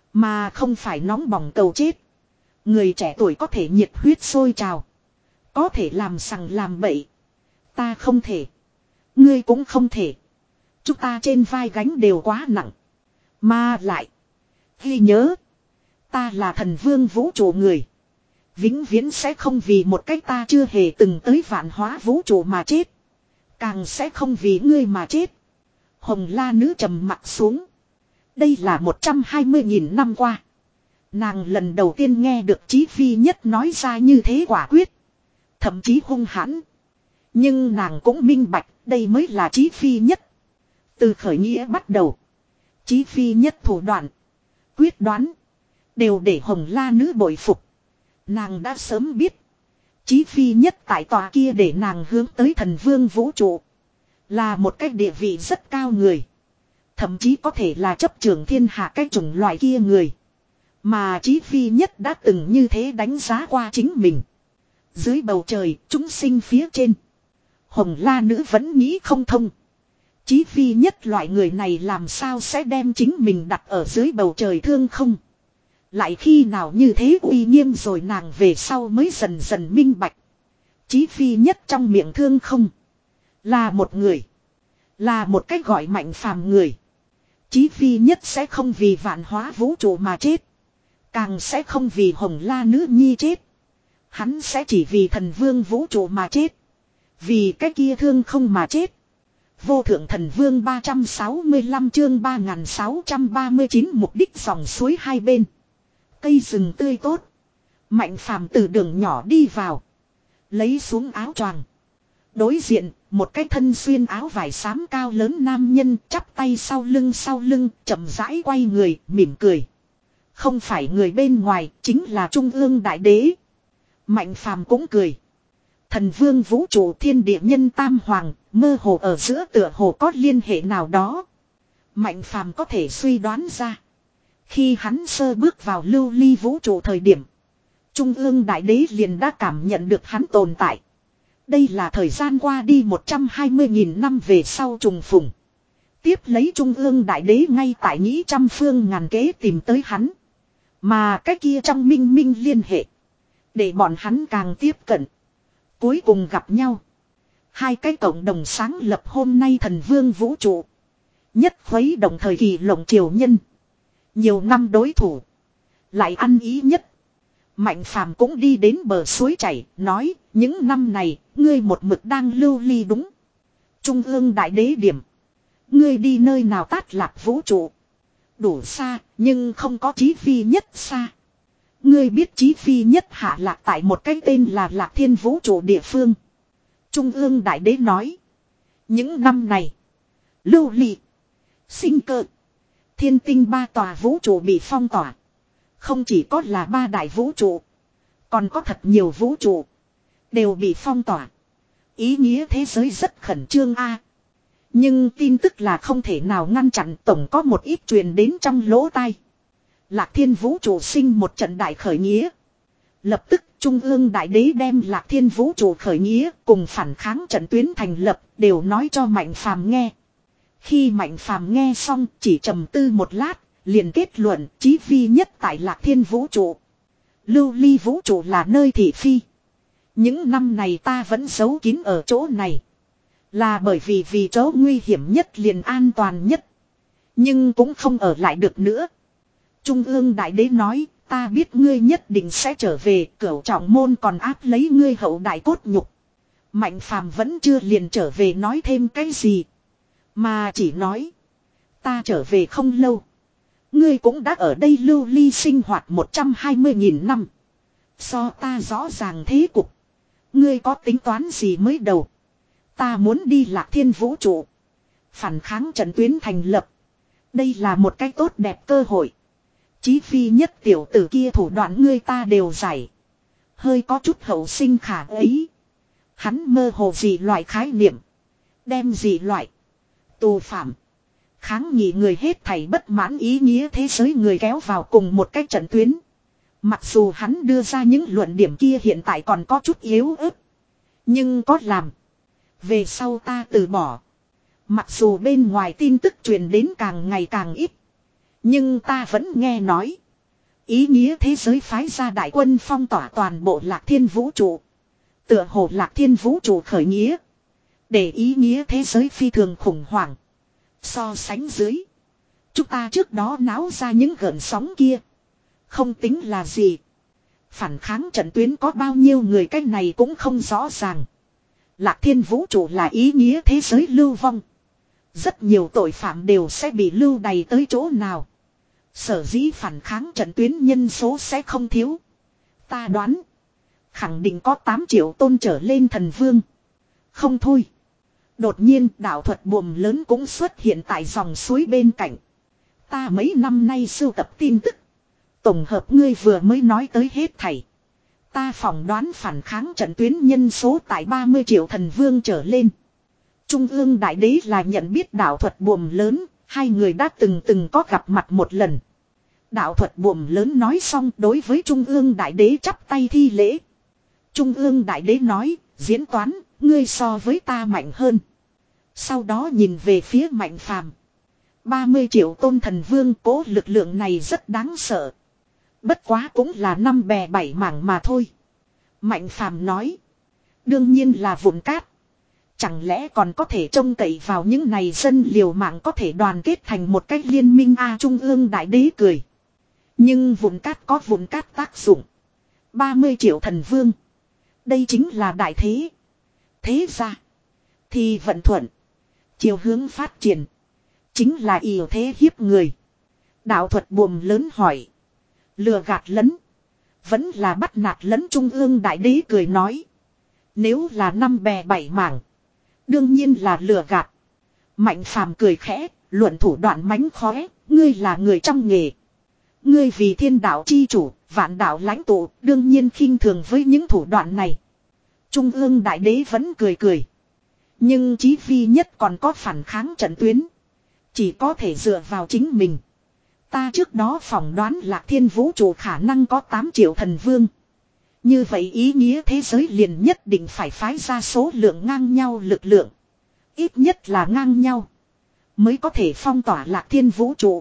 Mà không phải nóng bỏng cầu chết. Người trẻ tuổi có thể nhiệt huyết sôi trào. Có thể làm sằng làm bậy. Ta không thể. Ngươi cũng không thể. Chúng ta trên vai gánh đều quá nặng. Mà lại. Ghi nhớ. Ta là thần vương vũ trụ người. Vĩnh viễn sẽ không vì một cách ta chưa hề từng tới vạn hóa vũ trụ mà chết. Càng sẽ không vì ngươi mà chết. Hồng La Nữ trầm mặt xuống. Đây là một trăm hai mươi nghìn năm qua. Nàng lần đầu tiên nghe được Chí Phi Nhất nói ra như thế quả quyết. Thậm chí hung hãn. Nhưng nàng cũng minh bạch đây mới là Chí Phi Nhất. Từ khởi nghĩa bắt đầu. Chí Phi Nhất thủ đoạn. Quyết đoán. Đều để Hồng La Nữ bội phục. Nàng đã sớm biết. Chí Phi Nhất tại tòa kia để nàng hướng tới thần vương vũ trụ. Là một cái địa vị rất cao người. Thậm chí có thể là chấp trưởng thiên hạ cái chủng loại kia người. Mà Chí Phi Nhất đã từng như thế đánh giá qua chính mình. Dưới bầu trời, chúng sinh phía trên. Hồng La Nữ vẫn nghĩ không thông. Chí Phi Nhất loại người này làm sao sẽ đem chính mình đặt ở dưới bầu trời thương không? Lại khi nào như thế uy nghiêm rồi nàng về sau mới dần dần minh bạch. Chí Phi Nhất trong miệng thương không. Là một người. Là một cách gọi Mạnh Phàm người. Chí phi nhất sẽ không vì vạn hóa vũ trụ mà chết. Càng sẽ không vì Hồng La nữ nhi chết. Hắn sẽ chỉ vì thần vương vũ trụ mà chết. Vì cái kia thương không mà chết. Vô thượng thần vương ba trăm sáu mươi lăm chương ba nghìn sáu trăm ba mươi chín mục đích dòng suối hai bên. Cây rừng tươi tốt. Mạnh Phàm từ đường nhỏ đi vào. Lấy xuống áo choàng. Đối diện, một cái thân xuyên áo vải xám cao lớn nam nhân chắp tay sau lưng sau lưng, chậm rãi quay người, mỉm cười. Không phải người bên ngoài, chính là Trung ương Đại Đế. Mạnh Phàm cũng cười. Thần vương vũ trụ thiên địa nhân tam hoàng, mơ hồ ở giữa tựa hồ có liên hệ nào đó. Mạnh Phàm có thể suy đoán ra. Khi hắn sơ bước vào lưu ly vũ trụ thời điểm, Trung ương Đại Đế liền đã cảm nhận được hắn tồn tại. Đây là thời gian qua đi một trăm hai mươi nghìn năm về sau trùng phùng. Tiếp lấy Trung ương Đại Đế ngay tại nghĩ trăm phương ngàn kế tìm tới hắn. Mà cái kia trong minh minh liên hệ. Để bọn hắn càng tiếp cận. Cuối cùng gặp nhau. Hai cái cộng đồng sáng lập hôm nay thần vương vũ trụ. Nhất khuấy động thời kỳ lộng triều nhân. Nhiều năm đối thủ. Lại ăn ý nhất. Mạnh Phàm cũng đi đến bờ suối chảy, nói, những năm này, ngươi một mực đang lưu ly đúng. Trung ương Đại Đế điểm. Ngươi đi nơi nào tát lạc vũ trụ. Đủ xa, nhưng không có chí phi nhất xa. Ngươi biết chí phi nhất hạ lạc tại một cái tên là Lạc Thiên vũ trụ địa phương. Trung ương Đại Đế nói. Những năm này, lưu ly, sinh cơ, thiên tinh ba tòa vũ trụ bị phong tỏa. Không chỉ có là ba đại vũ trụ. Còn có thật nhiều vũ trụ. Đều bị phong tỏa. Ý nghĩa thế giới rất khẩn trương a. Nhưng tin tức là không thể nào ngăn chặn, tổng có một ít truyền đến trong lỗ tai. Lạc Thiên vũ trụ sinh một trận đại khởi nghĩa. Lập tức Trung ương Đại Đế đem Lạc Thiên vũ trụ khởi nghĩa cùng phản kháng trận tuyến thành lập đều nói cho Mạnh Phàm nghe. Khi Mạnh Phàm nghe xong chỉ trầm tư một lát. Liền kết luận chí phi nhất tại Lạc Thiên vũ trụ. Lưu ly vũ trụ là nơi thị phi. Những năm này ta vẫn giấu kín ở chỗ này. Là bởi vì vì chỗ nguy hiểm nhất liền an toàn nhất. Nhưng cũng không ở lại được nữa. Trung ương Đại Đế nói, ta biết ngươi nhất định sẽ trở về, Cửu Trọng môn còn áp lấy ngươi hậu đại cốt nhục. Mạnh Phàm vẫn chưa liền trở về nói thêm cái gì. Mà chỉ nói, ta trở về không lâu. Ngươi cũng đã ở đây lưu ly sinh hoạt một trăm hai mươi nghìn năm. So ta rõ ràng thế cục. Ngươi có tính toán gì mới đầu. Ta muốn đi Lạc Thiên vũ trụ. Phản kháng trận tuyến thành lập. Đây là một cách tốt đẹp cơ hội. Chí phi nhất tiểu tử kia thủ đoạn ngươi ta đều giải. Hơi có chút hậu sinh khả ấy. Hắn mơ hồ gì loại khái niệm. Đem gì loại. Tù phạm. Kháng nghị người hết thảy bất mãn ý nghĩa thế giới người kéo vào cùng một cái trận tuyến. Mặc dù hắn đưa ra những luận điểm kia hiện tại còn có chút yếu ớt. Nhưng có làm. Về sau ta từ bỏ. Mặc dù bên ngoài tin tức truyền đến càng ngày càng ít. Nhưng ta vẫn nghe nói. Ý nghĩa thế giới phái ra đại quân phong tỏa toàn bộ Lạc Thiên vũ trụ. Tựa hồ Lạc Thiên vũ trụ khởi nghĩa. Để ý nghĩa thế giới phi thường khủng hoảng. So sánh dưới. Chúng ta trước đó náo ra những gợn sóng kia. Không tính là gì. Phản kháng trận tuyến có bao nhiêu người cái này cũng không rõ ràng. Lạc Thiên vũ trụ là ý nghĩa thế giới lưu vong. Rất nhiều tội phạm đều sẽ bị lưu đày tới chỗ nào. Sở dĩ phản kháng trận tuyến nhân số sẽ không thiếu. Ta đoán. Khẳng định có tám triệu tôn trở lên thần vương. Không thôi. Đột nhiên đạo thuật buồm lớn cũng xuất hiện tại dòng suối bên cạnh. Ta mấy năm nay sưu tập tin tức. Tổng hợp ngươi vừa mới nói tới hết thảy. Ta phỏng đoán phản kháng trận tuyến nhân số tại ba mươi triệu thần vương trở lên. Trung ương Đại Đế là nhận biết đạo thuật buồm lớn. Hai người đã từng từng có gặp mặt một lần. Đạo thuật buồm lớn nói xong đối với Trung ương Đại Đế chắp tay thi lễ. Trung ương Đại Đế nói, diễn toán, ngươi so với ta mạnh hơn. Sau đó nhìn về phía Mạnh Phàm. ba mươi triệu tôn thần vương cố lực lượng này rất đáng sợ. Bất quá cũng là năm bè bảy mảng mà thôi. Mạnh Phàm nói. Đương nhiên là vụn cát. Chẳng lẽ còn có thể trông cậy vào những này dân liều mạng có thể đoàn kết thành một cách liên minh a Trung ương đại đế cười. Nhưng vụn cát có vụn cát tác dụng. ba mươi triệu thần vương. Đây chính là đại thế. Thế ra. Thì vận thuận. Chiều hướng phát triển. Chính là ỷ thế hiếp người. Đạo thuật buồm lớn hỏi. Lừa gạt lẫn. Vẫn là bắt nạt lẫn Trung ương đại đế cười nói. Nếu là năm bè bảy mảng. Đương nhiên là lừa gạt. Mạnh phàm cười khẽ. Luận thủ đoạn mánh khóe. Ngươi là người trong nghề. Ngươi vì thiên đạo chi chủ. Vạn đạo lãnh tụ. Đương nhiên khinh thường với những thủ đoạn này. Trung ương đại đế vẫn cười cười. Nhưng chí vi nhất còn có phản kháng trận tuyến. Chỉ có thể dựa vào chính mình. Ta trước đó phỏng đoán Lạc Thiên vũ trụ khả năng có tám triệu thần vương. Như vậy ý nghĩa thế giới liền nhất định phải phái ra số lượng ngang nhau lực lượng. Ít nhất là ngang nhau. Mới có thể phong tỏa Lạc Thiên vũ trụ.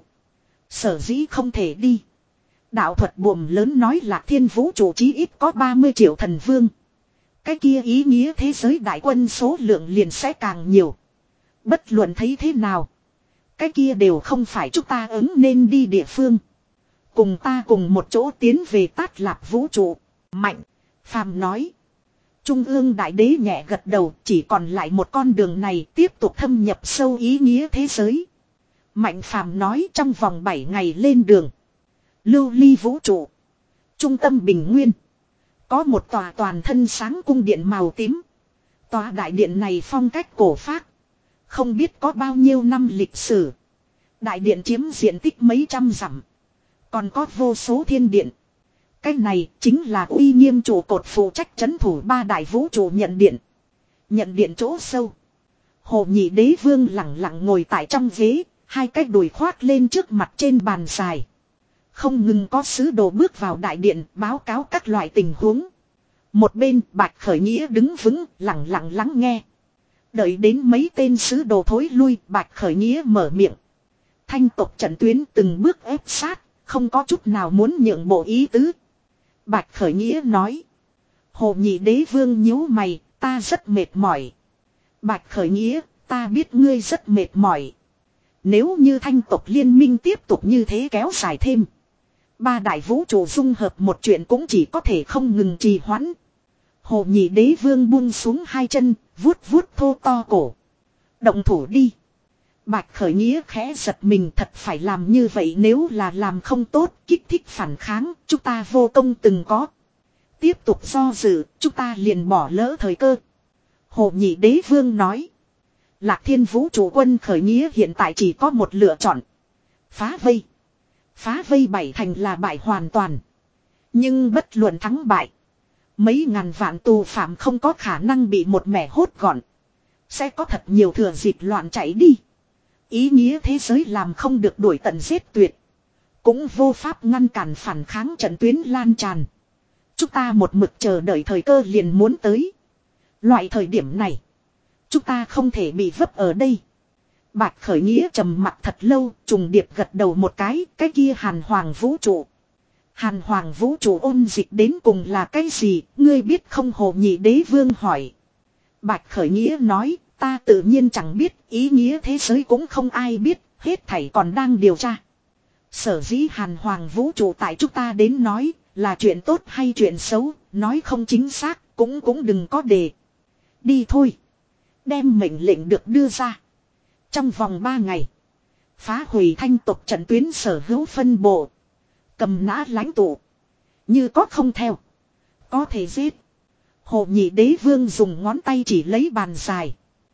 Sở dĩ không thể đi. Đạo thuật buồm lớn nói Lạc Thiên vũ trụ chí ít có ba mươi triệu thần vương. Cái kia ý nghĩa thế giới đại quân số lượng liền sẽ càng nhiều. Bất luận thấy thế nào. Cái kia đều không phải chúng ta ứng nên đi địa phương. Cùng ta cùng một chỗ tiến về Tát Lạp vũ trụ. Mạnh. Phàm nói. Trung ương đại đế nhẹ gật đầu. Chỉ còn lại một con đường này tiếp tục thâm nhập sâu ý nghĩa thế giới. Mạnh Phàm nói trong vòng bảy ngày lên đường. Lưu ly vũ trụ. Trung tâm bình nguyên. Có một tòa toàn thân sáng cung điện màu tím. Tòa đại điện này phong cách cổ phác. Không biết có bao nhiêu năm lịch sử. Đại điện chiếm diện tích mấy trăm dặm. Còn có vô số thiên điện. Cái này chính là uy nghiêm trụ cột phụ trách trấn thủ ba đại vũ trụ nhận điện. Nhận điện chỗ sâu. Hồ Nhị Đế Vương lặng lặng ngồi tại trong ghế. Hai cái đùi khoác lên trước mặt trên bàn dài. Không ngừng có sứ đồ bước vào đại điện báo cáo các loại tình huống. Một bên Bạch Khởi Nghĩa đứng vững lặng lặng lắng nghe. Đợi đến mấy tên sứ đồ thối lui Bạch Khởi Nghĩa mở miệng. Thanh tộc trận tuyến từng bước ép sát. Không có chút nào muốn nhượng bộ ý tứ. Bạch Khởi Nghĩa nói. Hồ Nhị Đế Vương nhíu mày. Ta rất mệt mỏi. Bạch Khởi Nghĩa. Ta biết ngươi rất mệt mỏi. Nếu như thanh tộc liên minh tiếp tục như thế kéo dài thêm. Ba đại vũ trụ dung hợp một chuyện cũng chỉ có thể không ngừng trì hoãn. Hồ Nhị Đế Vương buông xuống hai chân, vuốt vuốt thô to cổ. Động thủ đi. Bạch Khởi Nghĩa khẽ giật mình thật phải làm như vậy nếu là làm không tốt, kích thích phản kháng, chúng ta vô công từng có. Tiếp tục do dự, chúng ta liền bỏ lỡ thời cơ. Hồ Nhị Đế Vương nói. Lạc Thiên vũ trụ quân Khởi Nghĩa hiện tại chỉ có một lựa chọn. Phá vây. Phá vây bảy thành là bại hoàn toàn. Nhưng bất luận thắng bại. Mấy ngàn vạn tù phạm không có khả năng bị một mẻ hốt gọn. Sẽ có thật nhiều thừa dịp loạn chạy đi. Ý nghĩa thế giới làm không được đuổi tận giết tuyệt. Cũng vô pháp ngăn cản phản kháng trận tuyến lan tràn. Chúng ta một mực chờ đợi thời cơ liền muốn tới. Loại thời điểm này. Chúng ta không thể bị vấp ở đây. Bạch Khởi Nghĩa trầm mặt thật lâu, trùng điệp gật đầu một cái, cái kia Hàn Hoàng vũ trụ. Hàn Hoàng vũ trụ ôn dịch đến cùng là cái gì, ngươi biết không? Hồ Nhị Đế Vương hỏi. Bạch Khởi Nghĩa nói, ta tự nhiên chẳng biết, ý nghĩa thế giới cũng không ai biết, hết thảy còn đang điều tra. Sở dĩ Hàn Hoàng vũ trụ tại chúng ta đến nói, là chuyện tốt hay chuyện xấu, nói không chính xác, cũng cũng đừng có đề. Đi thôi. Đem mệnh lệnh được đưa ra. Trong vòng ba ngày. Phá hủy thanh tộc trận tuyến sở hữu phân bộ. Cầm nã lãnh tụ. Như có không theo. Có thể giết. Hồ Nhị Đế Vương dùng ngón tay chỉ lấy bàn dài.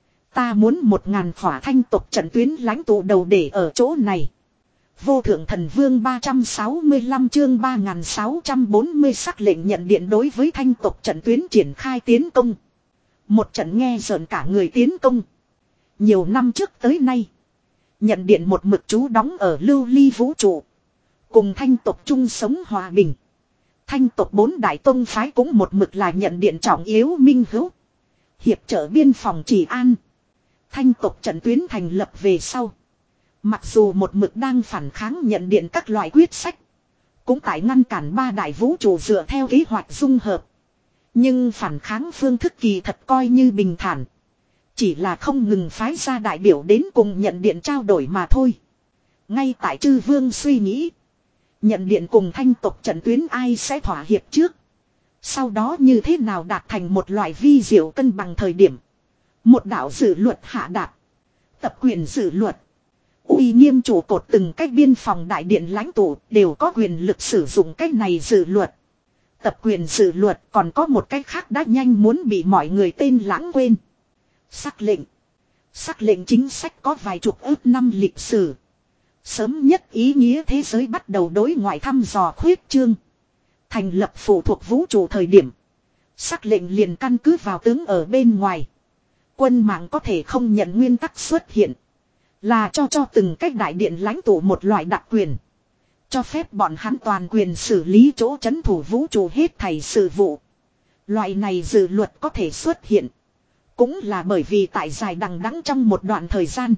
Ta muốn một ngàn khỏa thanh tộc trận tuyến lãnh tụ đầu để ở chỗ này. Vô thượng thần vương ba trăm sáu mươi lăm chương ba nghìn sáu trăm bốn mươi sắc lệnh nhận điện đối với thanh tộc trận tuyến triển khai tiến công. Một trận nghe rợn cả người tiến công. Nhiều năm trước tới nay. Nhận điện một mực trú đóng ở lưu ly vũ trụ. Cùng thanh tộc chung sống hòa bình. Thanh tộc bốn đại tông phái cũng một mực là nhận điện trọng yếu minh hữu. Hiệp trợ biên phòng trị an. Thanh tộc trận tuyến thành lập về sau. Mặc dù một mực đang phản kháng nhận điện các loại quyết sách. Cũng tại ngăn cản ba đại vũ trụ dựa theo kế hoạch dung hợp. Nhưng phản kháng phương thức kỳ thật coi như bình thản. Chỉ là không ngừng phái ra đại biểu đến cùng nhận điện trao đổi mà thôi. Ngay tại chư vương suy nghĩ. Nhận điện cùng thanh tộc trận tuyến ai sẽ thỏa hiệp trước. Sau đó như thế nào đạt thành một loại vi diệu cân bằng thời điểm. Một đạo dự luật hạ đạt. Tập quyền dự luật. Uy nghiêm chủ cột từng cách biên phòng đại điện lãnh tụ đều có quyền lực sử dụng cách này dự luật. Tập quyền dự luật còn có một cách khác đã nhanh muốn bị mọi người tên lãng quên. Sắc lệnh. Sắc lệnh chính sách có vài chục ước năm lịch sử. Sớm nhất ý nghĩa thế giới bắt đầu đối ngoại thăm dò khuyết trương. Thành lập phụ thuộc vũ trụ thời điểm. Sắc lệnh liền căn cứ vào tướng ở bên ngoài. Quân mạng có thể không nhận nguyên tắc xuất hiện. Là cho cho từng cách đại điện lãnh tụ một loại đặc quyền. Cho phép bọn hắn toàn quyền xử lý chỗ chấn thủ vũ trụ hết thảy sự vụ. Loại này dự luật có thể xuất hiện. Cũng là bởi vì tại dài đằng đẵng trong một đoạn thời gian.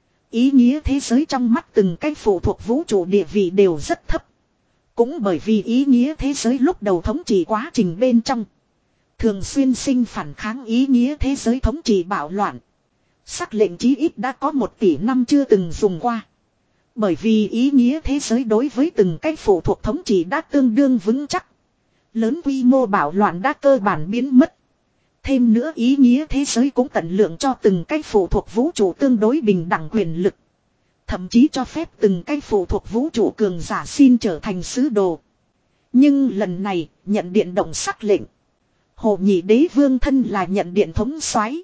Ý nghĩa thế giới trong mắt từng cái phụ thuộc vũ trụ địa vị đều rất thấp. Cũng bởi vì ý nghĩa thế giới lúc đầu thống trị quá trình bên trong. Thường xuyên sinh phản kháng ý nghĩa thế giới thống trị bạo loạn. Sắc lệnh chí ít đã có một tỷ năm chưa từng dùng qua. Bởi vì ý nghĩa thế giới đối với từng cái phụ thuộc thống trị đã tương đương vững chắc. Lớn quy mô bạo loạn đã cơ bản biến mất. Thêm nữa ý nghĩa thế giới cũng tận lượng cho từng cái phụ thuộc vũ trụ tương đối bình đẳng quyền lực. Thậm chí cho phép từng cái phụ thuộc vũ trụ cường giả xin trở thành sứ đồ. Nhưng lần này nhận điện động sắc lệnh. Hồ Nhị Đế Vương thân là nhận điện thống soái,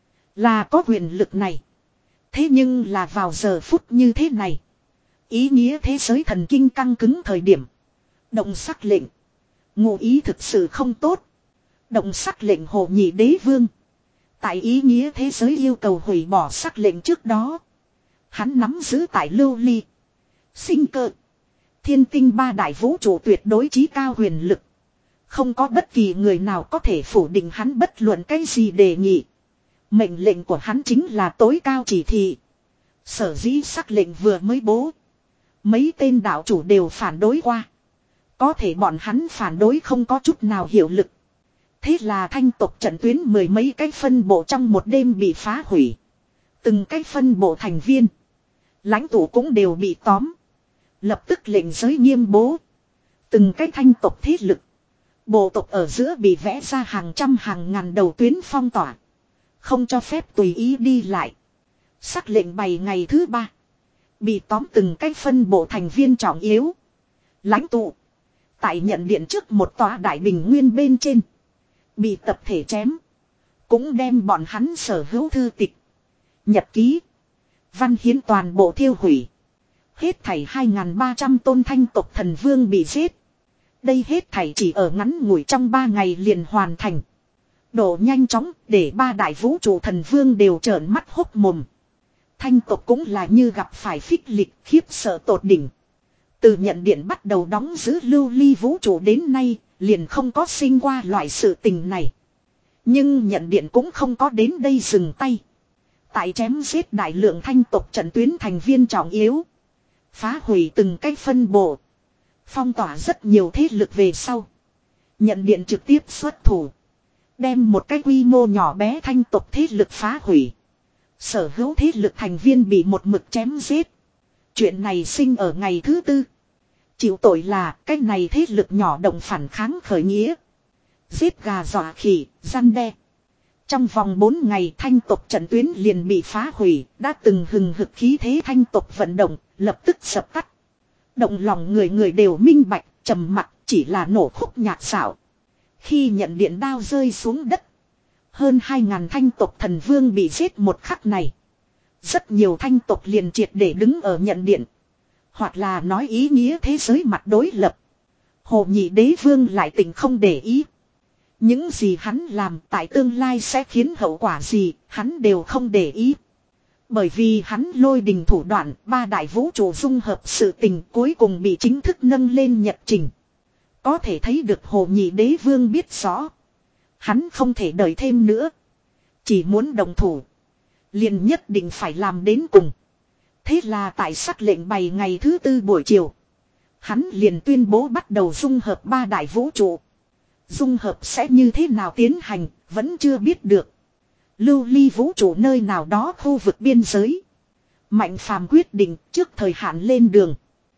là có quyền lực này. Thế nhưng là vào giờ phút như thế này. Ý nghĩa thế giới thần kinh căng cứng thời điểm. Động sắc lệnh. Ngụ ý thực sự không tốt. Động sắc lệnh Hồ Nhị Đế Vương. Tại ý nghĩa thế giới yêu cầu hủy bỏ sắc lệnh trước đó. Hắn nắm giữ tại lưu ly. Sinh cơ. Thiên tinh ba đại vũ trụ tuyệt đối trí cao huyền lực. Không có bất kỳ người nào có thể phủ định hắn bất luận cái gì đề nghị. Mệnh lệnh của hắn chính là tối cao chỉ thị. Sở dĩ sắc lệnh vừa mới bố. Mấy tên đạo chủ đều phản đối qua. Có thể bọn hắn phản đối không có chút nào hiệu lực. Thế là thanh tộc trận tuyến mười mấy cái phân bộ trong một đêm bị phá hủy. Từng cái phân bộ thành viên. Lãnh tụ cũng đều bị tóm. Lập tức lệnh giới nghiêm bố. Từng cái thanh tộc thế lực. Bộ tộc ở giữa bị vẽ ra hàng trăm hàng ngàn đầu tuyến phong tỏa. Không cho phép tùy ý đi lại. Sắc lệnh bày ngày thứ ba. Bị tóm từng cái phân bộ thành viên trọng yếu. Lãnh tụ. Tại nhận điện trước một tòa đại bình nguyên bên trên. Bị tập thể chém. Cũng đem bọn hắn sở hữu thư tịch. Nhật ký. Văn hiến toàn bộ thiêu hủy. Hết thảy hai nghìn ba trăm tôn thanh tộc thần vương bị giết. Đây hết thảy chỉ ở ngắn ngủi trong ba ngày liền hoàn thành. Độ nhanh chóng để ba đại vũ trụ thần vương đều trợn mắt hốc mồm. Thanh tộc cũng là như gặp phải phích lịch khiếp sợ tột đỉnh. Từ nhận điện bắt đầu đóng giữ lưu ly vũ trụ đến nay, liền không có sinh qua loại sự tình này. Nhưng nhận điện cũng không có đến đây dừng tay. Tại chém giết đại lượng thanh tộc trận tuyến thành viên trọng yếu. Phá hủy từng cái phân bộ. Phong tỏa rất nhiều thế lực về sau. Nhận điện trực tiếp xuất thủ. Đem một cái quy mô nhỏ bé thanh tộc thế lực phá hủy. Sở hữu thế lực thành viên bị một mực chém giết. Chuyện này sinh ở ngày thứ tư. Chịu tội là cái này thế lực nhỏ động phản kháng khởi nghĩa. Giết gà dọa khỉ, răn đe. Trong vòng bốn ngày thanh tộc trận tuyến liền bị phá hủy. Đã từng hừng hực khí thế thanh tộc vận động, lập tức sập tắt. Động lòng người người đều minh bạch, trầm mặc chỉ là nổ khúc nhạc xảo. Khi nhận điện đao rơi xuống đất. Hơn hai ngàn thanh tộc thần vương bị giết một khắc này. Rất nhiều thanh tộc liền triệt để đứng ở nhận điện. Hoặc là nói ý nghĩa thế giới mặt đối lập. Hồ Nhị Đế Vương lại tình không để ý. Những gì hắn làm tại tương lai sẽ khiến hậu quả gì, hắn đều không để ý. Bởi vì hắn lôi đình thủ đoạn, ba đại vũ trụ dung hợp sự tình cuối cùng bị chính thức nâng lên nhật trình. Có thể thấy được Hồ Nhị Đế Vương biết rõ. Hắn không thể đợi thêm nữa. Chỉ muốn đồng thủ. Liền nhất định phải làm đến cùng. Thế là tại sắc lệnh bày ngày thứ tư buổi chiều. Hắn liền tuyên bố bắt đầu dung hợp ba đại vũ trụ. Dung hợp sẽ như thế nào tiến hành, vẫn chưa biết được. Lưu ly vũ trụ nơi nào đó khu vực biên giới. Mạnh phàm quyết định trước thời hạn lên đường.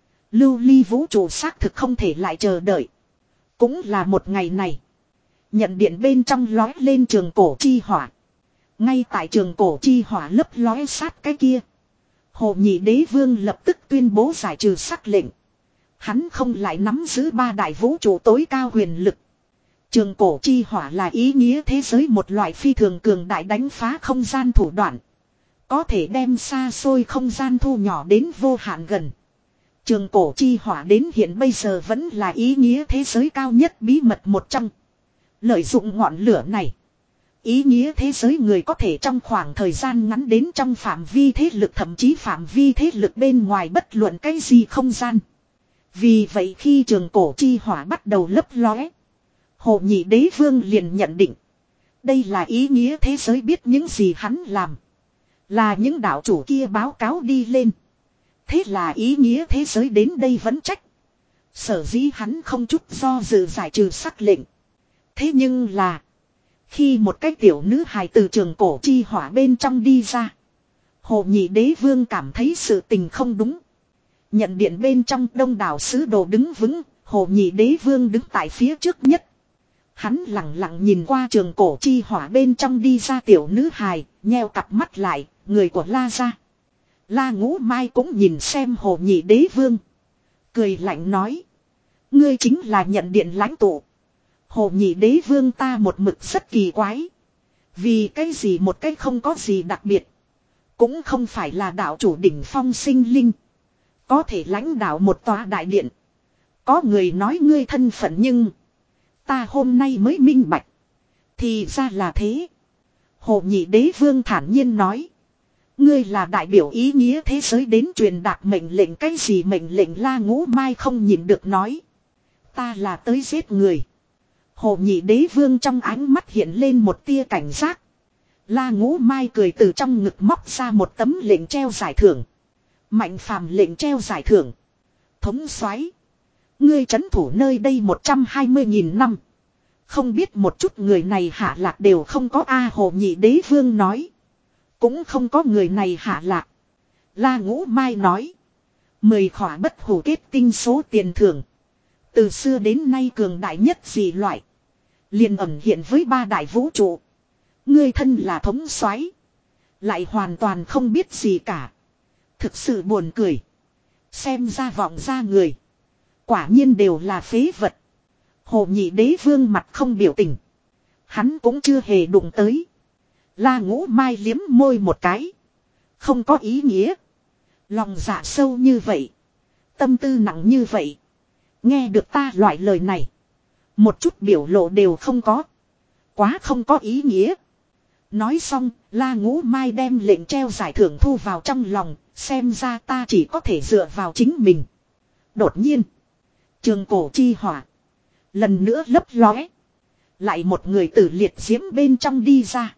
Lưu ly vũ trụ xác thực không thể lại chờ đợi. Cũng là một ngày này. Nhận điện bên trong lói lên trường cổ chi hỏa. Ngay tại trường cổ chi hỏa lấp lói sát cái kia. Hồ Nhị Đế Vương lập tức tuyên bố giải trừ sắc lệnh. Hắn không lại nắm giữ ba đại vũ trụ tối cao huyền lực. Trường cổ chi hỏa là ý nghĩa thế giới một loại phi thường cường đại đánh phá không gian thủ đoạn. Có thể đem xa xôi không gian thu nhỏ đến vô hạn gần. Trường cổ chi hỏa đến hiện bây giờ vẫn là ý nghĩa thế giới cao nhất bí mật một trong. Lợi dụng ngọn lửa này. Ý nghĩa thế giới người có thể trong khoảng thời gian ngắn đến trong phạm vi thế lực thậm chí phạm vi thế lực bên ngoài bất luận cái gì không gian. Vì vậy khi trường cổ chi hỏa bắt đầu lấp lóe. Hồ Nhị Đế Vương liền nhận định. Đây là ý nghĩa thế giới biết những gì hắn làm. Là những đạo chủ kia báo cáo đi lên. Thế là ý nghĩa thế giới đến đây vẫn trách. Sở dĩ hắn không chút do dự giải trừ sắc lệnh. Thế nhưng là. Khi một cái tiểu nữ hài từ trường cổ chi hỏa bên trong đi ra. Hồ Nhị Đế Vương cảm thấy sự tình không đúng. Nhận điện bên trong đông đảo sứ đồ đứng vững. Hồ Nhị Đế Vương đứng tại phía trước nhất. Hắn lặng lặng nhìn qua trường cổ chi hỏa bên trong đi ra tiểu nữ hài. Nheo cặp mắt lại. Người của La gia. La Ngũ Mai cũng nhìn xem Hồ Nhị Đế Vương. Cười lạnh nói. Ngươi chính là nhận điện lãnh tụ. Hồ Nhị Đế Vương ta một mực rất kỳ quái. Vì cái gì một cái không có gì đặc biệt. Cũng không phải là đạo chủ đỉnh phong sinh linh. Có thể lãnh đạo một tòa đại điện. Có người nói ngươi thân phận nhưng. Ta hôm nay mới minh bạch. Thì ra là thế. Hồ Nhị Đế Vương thản nhiên nói. Ngươi là đại biểu ý nghĩa thế giới đến truyền đạt mệnh lệnh cái gì mệnh lệnh La Ngũ Mai không nhìn được nói. Ta là tới giết người. Hồ Nhị Đế Vương trong ánh mắt hiện lên một tia cảnh giác. La Ngũ Mai cười từ trong ngực móc ra một tấm lệnh treo giải thưởng. Mạnh phàm lệnh treo giải thưởng. Thống soái, ngươi trấn thủ nơi đây một trăm hai mươi nghìn năm. Không biết một chút người này hạ lạc đều không có a Hồ Nhị Đế Vương nói. Cũng không có người này hạ lạc. La Ngũ Mai nói. Mười khỏa bất hủ kết tinh số tiền thưởng. Từ xưa đến nay cường đại nhất gì loại. Liền ẩn hiện với ba đại vũ trụ. Ngươi thân là thống soái, lại hoàn toàn không biết gì cả. Thực sự buồn cười. Xem ra vọng ra người. Quả nhiên đều là phế vật. Hồ Nhị Đế Vương mặt không biểu tình. Hắn cũng chưa hề đụng tới. La Ngũ Mai liếm môi một cái. Không có ý nghĩa. Lòng dạ sâu như vậy. Tâm tư nặng như vậy. Nghe được ta loại lời này. Một chút biểu lộ đều không có. Quá không có ý nghĩa. Nói xong, La Ngũ Mai đem lệnh treo giải thưởng thu vào trong lòng. Xem ra ta chỉ có thể dựa vào chính mình. Đột nhiên. Trường cổ chi hỏa. Lần nữa lấp lóe. Lại một người tử liệt diễm bên trong đi ra.